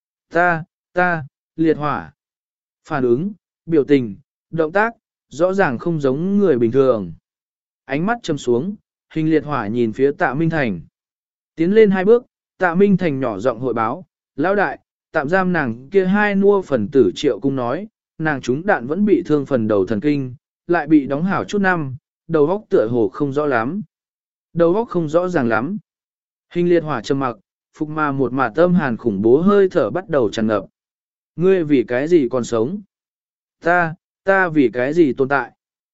Ta, ta, liệt hỏa. Phản ứng, biểu tình, động tác, rõ ràng không giống người bình thường. Ánh mắt châm xuống, hình liệt hỏa nhìn phía tạ Minh Thành. Tiến lên hai bước, tạ Minh Thành nhỏ giọng hội báo, lão đại, tạm giam nàng kia hai nua phần tử triệu cung nói, nàng trúng đạn vẫn bị thương phần đầu thần kinh, lại bị đóng hảo chút năm, đầu óc tựa hồ không rõ lắm. Đầu óc không rõ ràng lắm. Hình liệt hỏa trầm mặc, phục mà một mả tâm hàn khủng bố hơi thở bắt đầu tràn ngập. Ngươi vì cái gì còn sống? Ta, ta vì cái gì tồn tại?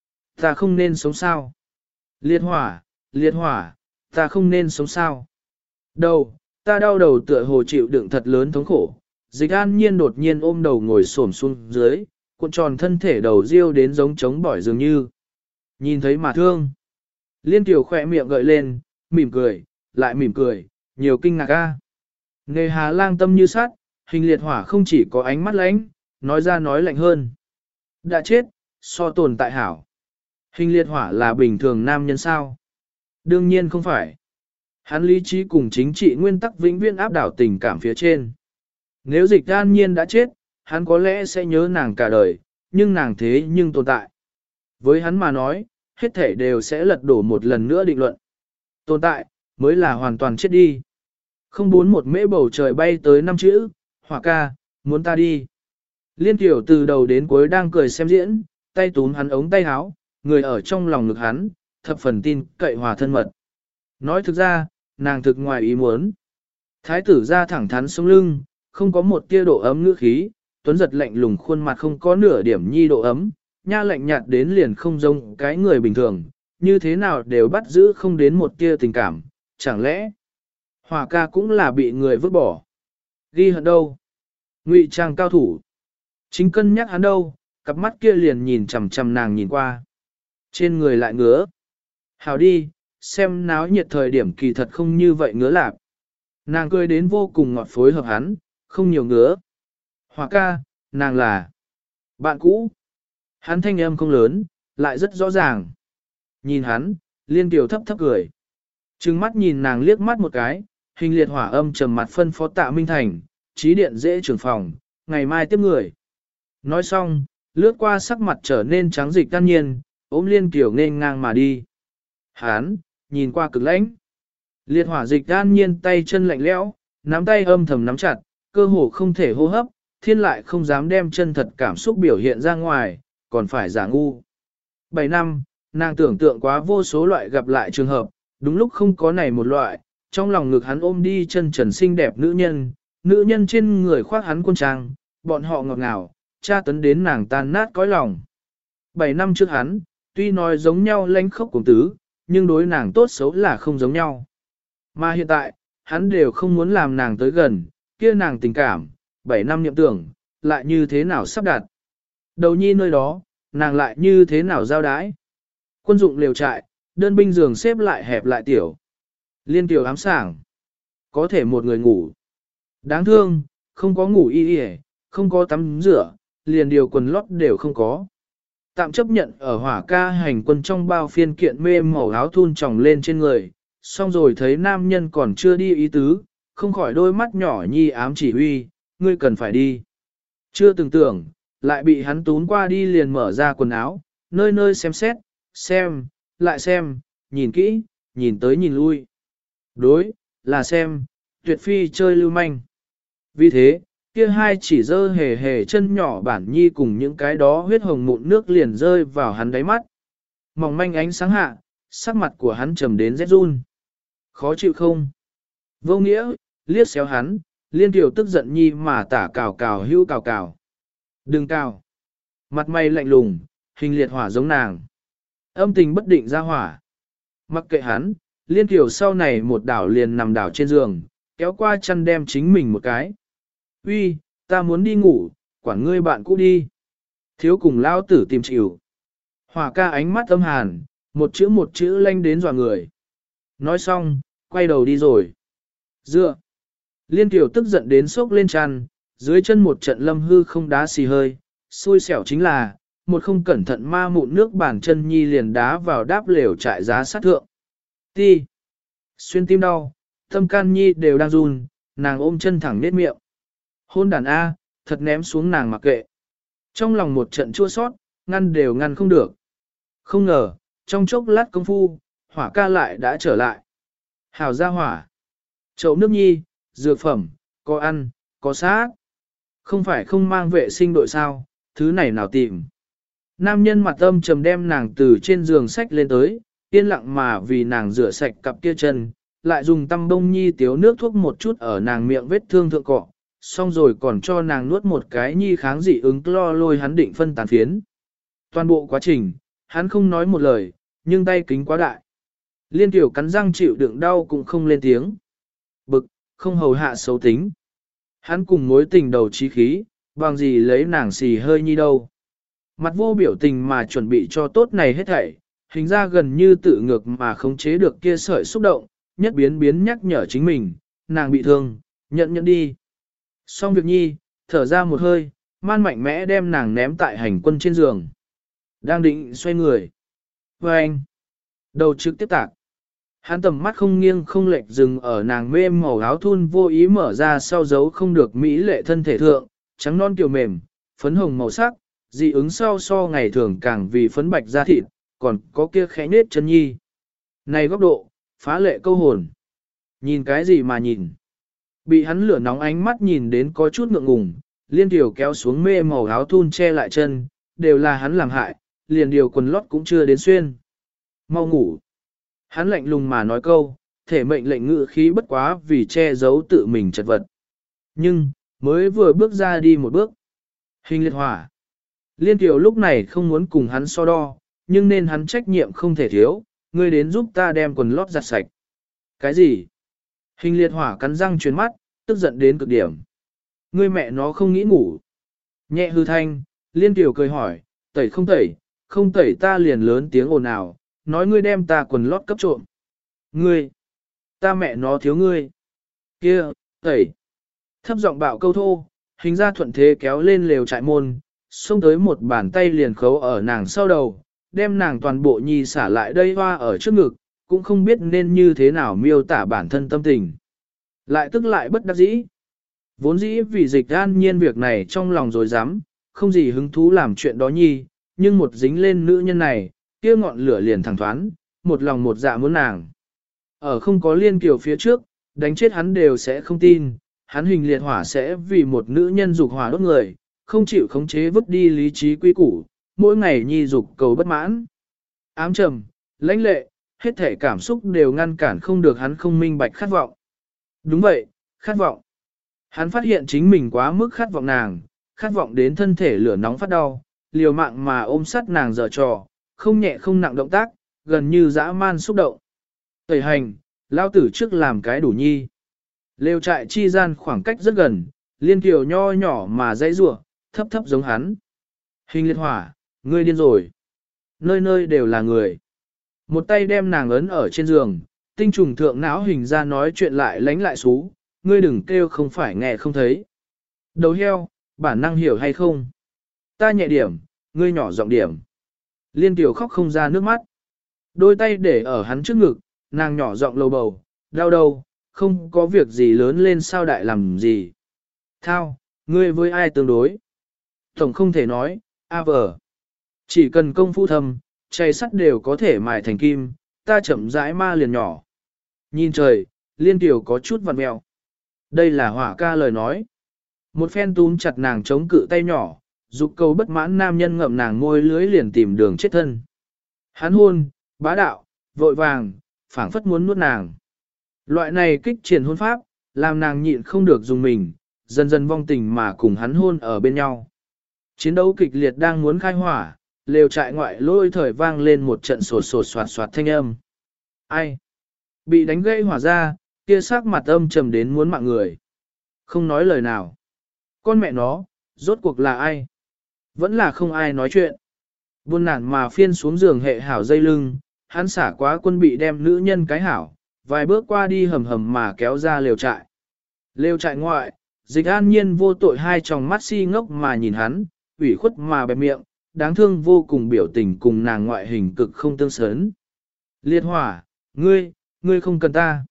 Ta không nên sống sao? Liệt hỏa, liệt hỏa, ta không nên sống sao? Đầu, ta đau đầu tựa hồ chịu đựng thật lớn thống khổ. Dịch an nhiên đột nhiên ôm đầu ngồi xổm xuống dưới, cuộn tròn thân thể đầu riêu đến giống trống bỏi dường như. Nhìn thấy mà thương. Liên tiểu khỏe miệng gợi lên, mỉm cười, lại mỉm cười, nhiều kinh ngạc a. Nghề hà lang tâm như sát, hình liệt hỏa không chỉ có ánh mắt lánh, nói ra nói lạnh hơn. Đã chết, so tồn tại hảo. Hình liệt hỏa là bình thường nam nhân sao? Đương nhiên không phải. Hắn lý trí cùng chính trị nguyên tắc vĩnh viễn áp đảo tình cảm phía trên. Nếu dịch an nhiên đã chết, hắn có lẽ sẽ nhớ nàng cả đời, nhưng nàng thế nhưng tồn tại. Với hắn mà nói, hết thể đều sẽ lật đổ một lần nữa định luận. Tồn tại, mới là hoàn toàn chết đi. Không bốn một mễ bầu trời bay tới năm chữ, hỏa ca, muốn ta đi. Liên tiểu từ đầu đến cuối đang cười xem diễn, tay túm hắn ống tay áo, người ở trong lòng ngực hắn, thập phần tin cậy hòa thân mật. Nói thực ra, nàng thực ngoài ý muốn. Thái tử ra thẳng thắn sống lưng, không có một tia độ ấm ngữ khí, tuấn giật lạnh lùng khuôn mặt không có nửa điểm nhi độ ấm, nha lạnh nhạt đến liền không giống cái người bình thường, như thế nào đều bắt giữ không đến một tia tình cảm, chẳng lẽ hỏa ca cũng là bị người vứt bỏ. Ghi hận đâu? Ngụy trang cao thủ. Chính cân nhắc hắn đâu, cặp mắt kia liền nhìn chằm chằm nàng nhìn qua. Trên người lại ngứa. Hào đi, xem náo nhiệt thời điểm kỳ thật không như vậy ngứa lạp. Nàng cười đến vô cùng ngọt phối hợp hắn, không nhiều ngứa. Hỏa ca, nàng là bạn cũ. Hắn thanh âm không lớn, lại rất rõ ràng. Nhìn hắn, liên tiểu thấp thấp cười. Trừng mắt nhìn nàng liếc mắt một cái, hình liệt hỏa âm trầm mặt phân phó tạ Minh Thành, trí điện dễ trưởng phòng, ngày mai tiếp người. Nói xong, lướt qua sắc mặt trở nên trắng dịch tan nhiên, ôm liên tiểu nên ngang mà đi. Hán, nhìn qua cực lãnh. Liệt hỏa dịch tan nhiên tay chân lạnh lẽo, nắm tay âm thầm nắm chặt, cơ hồ không thể hô hấp, thiên lại không dám đem chân thật cảm xúc biểu hiện ra ngoài, còn phải giả ngu. Bảy năm, nàng tưởng tượng quá vô số loại gặp lại trường hợp, đúng lúc không có này một loại, trong lòng ngực hắn ôm đi chân trần xinh đẹp nữ nhân, nữ nhân trên người khoác hắn quân trang, bọn họ ngọt ngào, tra tấn đến nàng tan nát cõi lòng. Bảy năm trước hắn, tuy nói giống nhau lanh khốc cùng tứ, nhưng đối nàng tốt xấu là không giống nhau. Mà hiện tại, hắn đều không muốn làm nàng tới gần, kia nàng tình cảm, bảy năm niệm tưởng, lại như thế nào sắp đặt. Đầu nhi nơi đó, nàng lại như thế nào giao đái. Quân dụng liều trại, đơn binh giường xếp lại hẹp lại tiểu. Liên tiểu ám sảng. Có thể một người ngủ. Đáng thương, không có ngủ y y, không có tắm rửa, liền điều quần lót đều không có. Tạm chấp nhận ở hỏa ca hành quân trong bao phiên kiện mê màu áo thun tròng lên trên người, xong rồi thấy nam nhân còn chưa đi ý tứ, không khỏi đôi mắt nhỏ nhi ám chỉ huy, ngươi cần phải đi. Chưa từng tưởng, lại bị hắn tún qua đi liền mở ra quần áo, nơi nơi xem xét, xem, lại xem, nhìn kỹ, nhìn tới nhìn lui. Đối, là xem, tuyệt phi chơi lưu manh. Vì thế, kia hai chỉ dơ hề hề chân nhỏ bản nhi cùng những cái đó huyết hồng mụn nước liền rơi vào hắn đáy mắt. Mỏng manh ánh sáng hạ, sắc mặt của hắn trầm đến rét run. Khó chịu không? Vô nghĩa, liếc xéo hắn, liên tiểu tức giận nhi mà tả cào cào hưu cào cào. Đừng cào. Mặt mày lạnh lùng, hình liệt hỏa giống nàng. Âm tình bất định ra hỏa. Mặc kệ hắn, liên tiểu sau này một đảo liền nằm đảo trên giường, kéo qua chăn đem chính mình một cái. Uy, ta muốn đi ngủ, quản ngươi bạn cũ đi. Thiếu cùng lao tử tìm chịu. Hỏa ca ánh mắt âm hàn, một chữ một chữ lanh đến dọa người. Nói xong, quay đầu đi rồi. Dựa. Liên tiểu tức giận đến sốc lên chăn, dưới chân một trận lâm hư không đá xì hơi. Xui xẻo chính là, một không cẩn thận ma mụn nước bàn chân nhi liền đá vào đáp lều trại giá sát thượng. Ti. Xuyên tim đau, tâm can nhi đều đang run, nàng ôm chân thẳng nết miệng. Hôn đàn A, thật ném xuống nàng mặc kệ. Trong lòng một trận chua sót, ngăn đều ngăn không được. Không ngờ, trong chốc lát công phu, hỏa ca lại đã trở lại. Hảo ra hỏa. Chậu nước nhi, dược phẩm, có ăn, có sát. Không phải không mang vệ sinh đội sao, thứ này nào tìm. Nam nhân mặt âm trầm đem nàng từ trên giường sách lên tới, yên lặng mà vì nàng rửa sạch cặp kia chân, lại dùng tăm bông nhi tiếu nước thuốc một chút ở nàng miệng vết thương thượng cọ, xong rồi còn cho nàng nuốt một cái nhi kháng dị ứng lo lôi hắn định phân tàn phiến. Toàn bộ quá trình, hắn không nói một lời, nhưng tay kính quá đại. Liên tiểu cắn răng chịu đựng đau cũng không lên tiếng. Bực, không hầu hạ xấu tính. Hắn cùng mối tình đầu trí khí, bằng gì lấy nàng xì hơi nhi đâu. Mặt vô biểu tình mà chuẩn bị cho tốt này hết thảy, hình ra gần như tự ngược mà khống chế được kia sợi xúc động, nhất biến biến nhắc nhở chính mình, nàng bị thương, nhận nhận đi. Xong việc nhi, thở ra một hơi, man mạnh mẽ đem nàng ném tại hành quân trên giường. Đang định xoay người. Và anh, đầu trực tiếp tạc. Hắn tầm mắt không nghiêng không lệch dừng ở nàng mê màu áo thun vô ý mở ra sau dấu không được mỹ lệ thân thể thượng, trắng non kiều mềm, phấn hồng màu sắc, dị ứng sau so ngày thường càng vì phấn bạch da thịt, còn có kia khẽ nết chân nhi. Này góc độ, phá lệ câu hồn. Nhìn cái gì mà nhìn? Bị hắn lửa nóng ánh mắt nhìn đến có chút ngượng ngùng, liên điều kéo xuống mê màu áo thun che lại chân, đều là hắn làm hại, liền điều quần lót cũng chưa đến xuyên. Mau ngủ. Hắn lạnh lùng mà nói câu, thể mệnh lệnh ngự khí bất quá vì che giấu tự mình chật vật. Nhưng, mới vừa bước ra đi một bước. Hình liệt hỏa. Liên tiểu lúc này không muốn cùng hắn so đo, nhưng nên hắn trách nhiệm không thể thiếu, ngươi đến giúp ta đem quần lót giặt sạch. Cái gì? Hình liệt hỏa cắn răng chuyến mắt, tức giận đến cực điểm. Ngươi mẹ nó không nghĩ ngủ. Nhẹ hư thanh, liên tiểu cười hỏi, tẩy không tẩy, không tẩy ta liền lớn tiếng ồn ào, nói ngươi đem ta quần lót cấp trộm. Ngươi, ta mẹ nó thiếu ngươi. Kia, tẩy. Thấp giọng bạo câu thô, hình ra thuận thế kéo lên lều trại môn, xông tới một bàn tay liền khấu ở nàng sau đầu, đem nàng toàn bộ nhi xả lại đây hoa ở trước ngực, cũng không biết nên như thế nào miêu tả bản thân tâm tình. Lại tức lại bất đắc dĩ. Vốn dĩ vì dịch an nhiên việc này trong lòng rồi dám, không gì hứng thú làm chuyện đó nhi, nhưng một dính lên nữ nhân này, kia ngọn lửa liền thẳng thoán, một lòng một dạ muốn nàng. Ở không có liên kiều phía trước, đánh chết hắn đều sẽ không tin, hắn hình liệt hỏa sẽ vì một nữ nhân dục hỏa đốt người, không chịu khống chế vứt đi lý trí quy củ, mỗi ngày nhi dục cầu bất mãn. Ám trầm, lãnh lệ, hết thể cảm xúc đều ngăn cản không được hắn không minh bạch khát vọng. Đúng vậy, khát vọng. Hắn phát hiện chính mình quá mức khát vọng nàng, khát vọng đến thân thể lửa nóng phát đau, liều mạng mà ôm sát nàng dở trò, không nhẹ không nặng động tác, gần như dã man xúc động. Tẩy hành, lao tử trước làm cái đủ nhi. Lều trại chi gian khoảng cách rất gần, liên kiều nho nhỏ mà dãy rủa, thấp thấp giống hắn. Hình liệt hỏa, ngươi điên rồi. Nơi nơi đều là người. Một tay đem nàng ấn ở trên giường, tinh trùng thượng não hình ra nói chuyện lại lánh lại xú, ngươi đừng kêu không phải nghe không thấy. Đầu heo, bản năng hiểu hay không? Ta nhẹ điểm, ngươi nhỏ giọng điểm. Liên tiểu khóc không ra nước mắt. Đôi tay để ở hắn trước ngực, nàng nhỏ giọng lầu bầu, đau đầu, không có việc gì lớn lên sao đại làm gì. Thao, ngươi với ai tương đối? Tổng không thể nói, a vờ. Chỉ cần công phu thầm, chay sắt đều có thể mài thành kim, ta chậm rãi ma liền nhỏ. Nhìn trời, Liên Tiểu có chút vặn mẹo. Đây là hỏa ca lời nói. Một phen túm chặt nàng chống cự tay nhỏ, dục cầu bất mãn nam nhân ngậm nàng môi lưới liền tìm đường chết thân. Hắn hôn, bá đạo, vội vàng, phảng phất muốn nuốt nàng. Loại này kích triển hôn pháp, làm nàng nhịn không được dùng mình, dần dần vong tình mà cùng hắn hôn ở bên nhau. Chiến đấu kịch liệt đang muốn khai hỏa, lều trại ngoại lôi thời vang lên một trận sột sột soạt soạt thanh âm. Ai? Bị đánh gãy hỏa ra, kia sắc mặt âm trầm đến muốn mạng người. Không nói lời nào. Con mẹ nó, rốt cuộc là ai? Vẫn là không ai nói chuyện. Buồn nản mà phiên xuống giường hệ hảo dây lưng, hắn xả quá quân bị đem nữ nhân cái hảo, vài bước qua đi hầm hầm mà kéo ra lều trại. Lều trại ngoại, Dịch An Nhiên vô tội hai tròng mắt si ngốc mà nhìn hắn, ủy khuất mà bẹp miệng, đáng thương vô cùng biểu tình cùng nàng ngoại hình cực không tương sớn. Liệt hỏa, ngươi, ngươi không cần ta.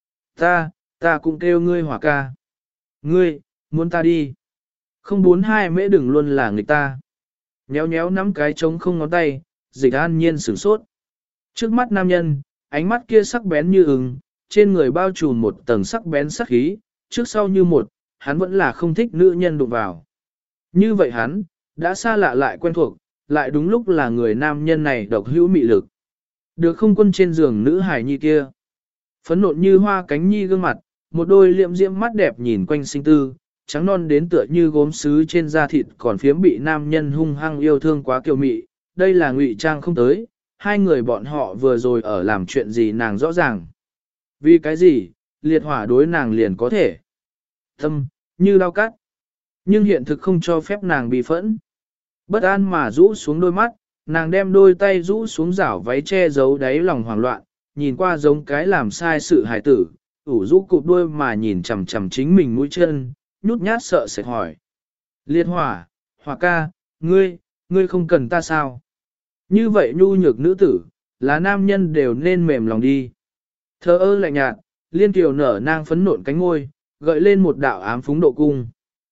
Ta, ta cũng kêu ngươi hỏa ca. Ngươi, muốn ta đi. Không bốn hai mễ đừng luôn là người ta. Nhéo nhéo nắm cái trống không ngón tay, Dịch An Nhiên sửng sốt. Trước mắt nam nhân, ánh mắt kia sắc bén như ưng, trên người bao trùm một tầng sắc bén sắc khí, trước sau như một, hắn vẫn là không thích nữ nhân đụng vào. Như vậy hắn, đã xa lạ lại quen thuộc, lại đúng lúc là người nam nhân này độc hữu mị lực. Được không quân trên giường nữ hải nhi kia. Phấn nộn như hoa cánh nhi gương mặt, một đôi liệm diễm mắt đẹp nhìn quanh sinh tư, trắng non đến tựa như gốm sứ trên da thịt còn phiếm bị nam nhân hung hăng yêu thương quá kiều mị. Đây là ngụy trang không tới, hai người bọn họ vừa rồi ở làm chuyện gì nàng rõ ràng. Vì cái gì, liệt hỏa đối nàng liền có thể. Tâm, như đau cắt. Nhưng hiện thực không cho phép nàng bị phẫn. Bất an mà rũ xuống đôi mắt, nàng đem đôi tay rũ xuống rảo váy che giấu đáy lòng hoảng loạn, nhìn qua giống cái làm sai sự hài tử, ủ rũ cụp đôi mà nhìn chằm chằm chính mình mũi chân, nhút nhát sợ sệt hỏi. Liệt hỏa, hỏa ca, ngươi, ngươi không cần ta sao? Như vậy nhu nhược nữ tử, là nam nhân đều nên mềm lòng đi. Thơ ơ lạnh nhạt, Liên Kiều nở nang phấn nộn cánh ngôi, gợi lên một đạo ám phúng độ cung.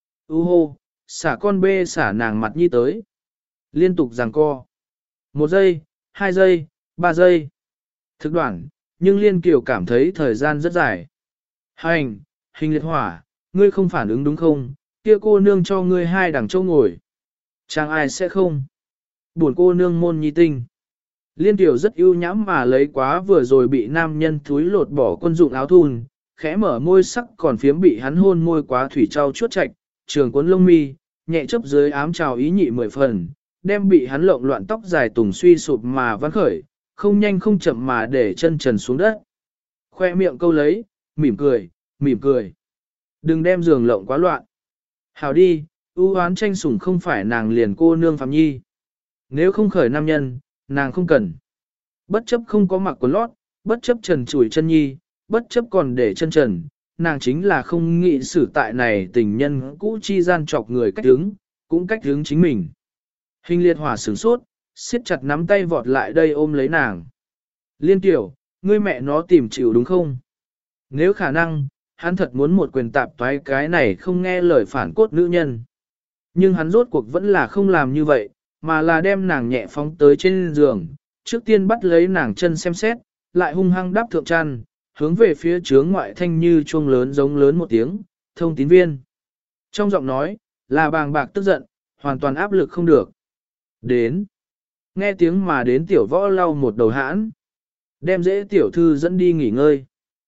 U hô, xả con bê xả nàng mặt nhi tới. Liên tục giằng co. Một giây, hai giây, ba giây. Thực đoạn, nhưng Liên Kiều cảm thấy thời gian rất dài. Hành, hình liệt hỏa, ngươi không phản ứng đúng không? Kia cô nương cho ngươi hai đằng châu ngồi. Chẳng ai sẽ không. Buồn cô nương môn nhi tinh. Liên Kiều rất ưu nhãm mà lấy quá vừa rồi bị nam nhân thúi lột bỏ quân dụng áo thun, khẽ mở môi sắc còn phiếm bị hắn hôn môi quá thủy trao chuốt chạch, trường cuốn lông mi, nhẹ chấp dưới ám trào ý nhị mười phần, đem bị hắn lộn loạn tóc dài tùng suy sụp mà vắn khởi, không nhanh không chậm mà để chân trần xuống đất. Khoe miệng câu lấy, mỉm cười, mỉm cười. Đừng đem giường lộng quá loạn. Hảo đi, ưu hoán tranh sủng không phải nàng liền cô nương Phạm Nhi. Nếu không khởi nam nhân, nàng không cần. Bất chấp không có mặc quần lót, bất chấp trần chủi chân nhi, bất chấp còn để chân trần, nàng chính là không nghĩ xử tại này tình nhân cũ chi gian chọc người cách hướng, cũng cách hướng chính mình. Hình liệt hỏa sửng sốt, siết chặt nắm tay vọt lại đây ôm lấy nàng. Liên Tiểu, ngươi mẹ nó tìm chịu đúng không? Nếu khả năng, hắn thật muốn một quyền tạp toái cái này không nghe lời phản cốt nữ nhân. Nhưng hắn rốt cuộc vẫn là không làm như vậy, mà là đem nàng nhẹ phóng tới trên giường, trước tiên bắt lấy nàng chân xem xét, lại hung hăng đáp thượng chăn, hướng về phía chướng ngoại thanh như chuông lớn giống lớn một tiếng, thông tín viên. Trong giọng nói, là bàng bạc tức giận, hoàn toàn áp lực không được. Đến. Nghe tiếng mà đến tiểu võ lau một đầu hãn. Đem dễ tiểu thư dẫn đi nghỉ ngơi.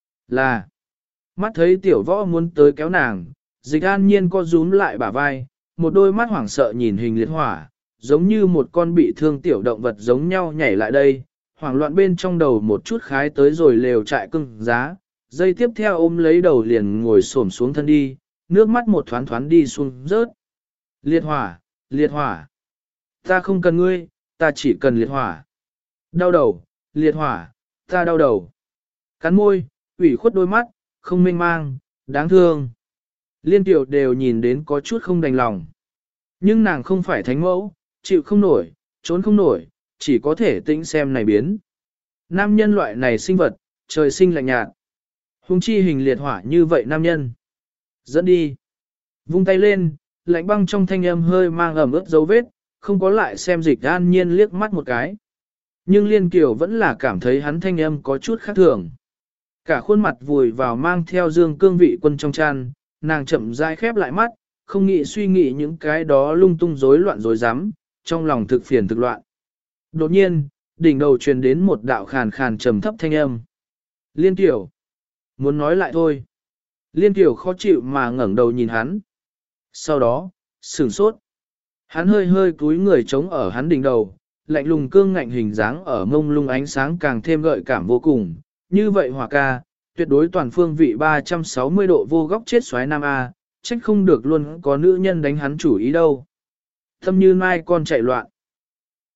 Là. Mắt thấy tiểu võ muốn tới kéo nàng, Dịch An Nhiên co rúm lại bả vai, một đôi mắt hoảng sợ nhìn hình liệt hỏa, giống như một con bị thương tiểu động vật giống nhau nhảy lại đây, hoảng loạn bên trong đầu một chút khái tới rồi lều trại cưng giá, dây tiếp theo ôm lấy đầu liền ngồi xổm xuống thân đi, nước mắt một thoáng thoáng đi xuống rớt. Liệt hỏa, liệt hỏa. Ta không cần ngươi, ta chỉ cần liệt hỏa. Đau đầu, liệt hỏa, ta đau đầu. Cắn môi, ủy khuất đôi mắt, không mênh mang, đáng thương. Liên Tiểu đều nhìn đến có chút không đành lòng. Nhưng nàng không phải thánh mẫu, chịu không nổi, trốn không nổi, chỉ có thể tĩnh xem này biến. Nam nhân loại này sinh vật, trời sinh lạnh nhạt. Hùng chi hình liệt hỏa như vậy nam nhân. Dẫn đi. Vung tay lên, lạnh băng trong thanh âm hơi mang ẩm ướt dấu vết, không có lại xem Dịch An Nhiên liếc mắt một cái. Nhưng Liên Kiều vẫn là cảm thấy hắn thanh âm có chút khác thường. Cả khuôn mặt vùi vào mang theo dương cương vị quân trong chăn, nàng chậm rãi khép lại mắt, không nghĩ suy nghĩ những cái đó lung tung rối loạn rối rắm, trong lòng thực phiền thực loạn. Đột nhiên, đỉnh đầu truyền đến một đạo khàn khàn trầm thấp thanh âm. Liên Tiểu, muốn nói lại thôi. Liên Tiểu khó chịu mà ngẩng đầu nhìn hắn. Sau đó, sửng sốt. Hắn hơi hơi cúi người trống ở hắn đỉnh đầu, lạnh lùng cương ngạnh hình dáng ở mông lung ánh sáng càng thêm gợi cảm vô cùng. Như vậy Hỏa ca, tuyệt đối toàn phương vị ba trăm sáu mươi độ vô góc chết xoái nam A, trách không được luôn có nữ nhân đánh hắn chủ ý đâu. Thâm như mai con chạy loạn.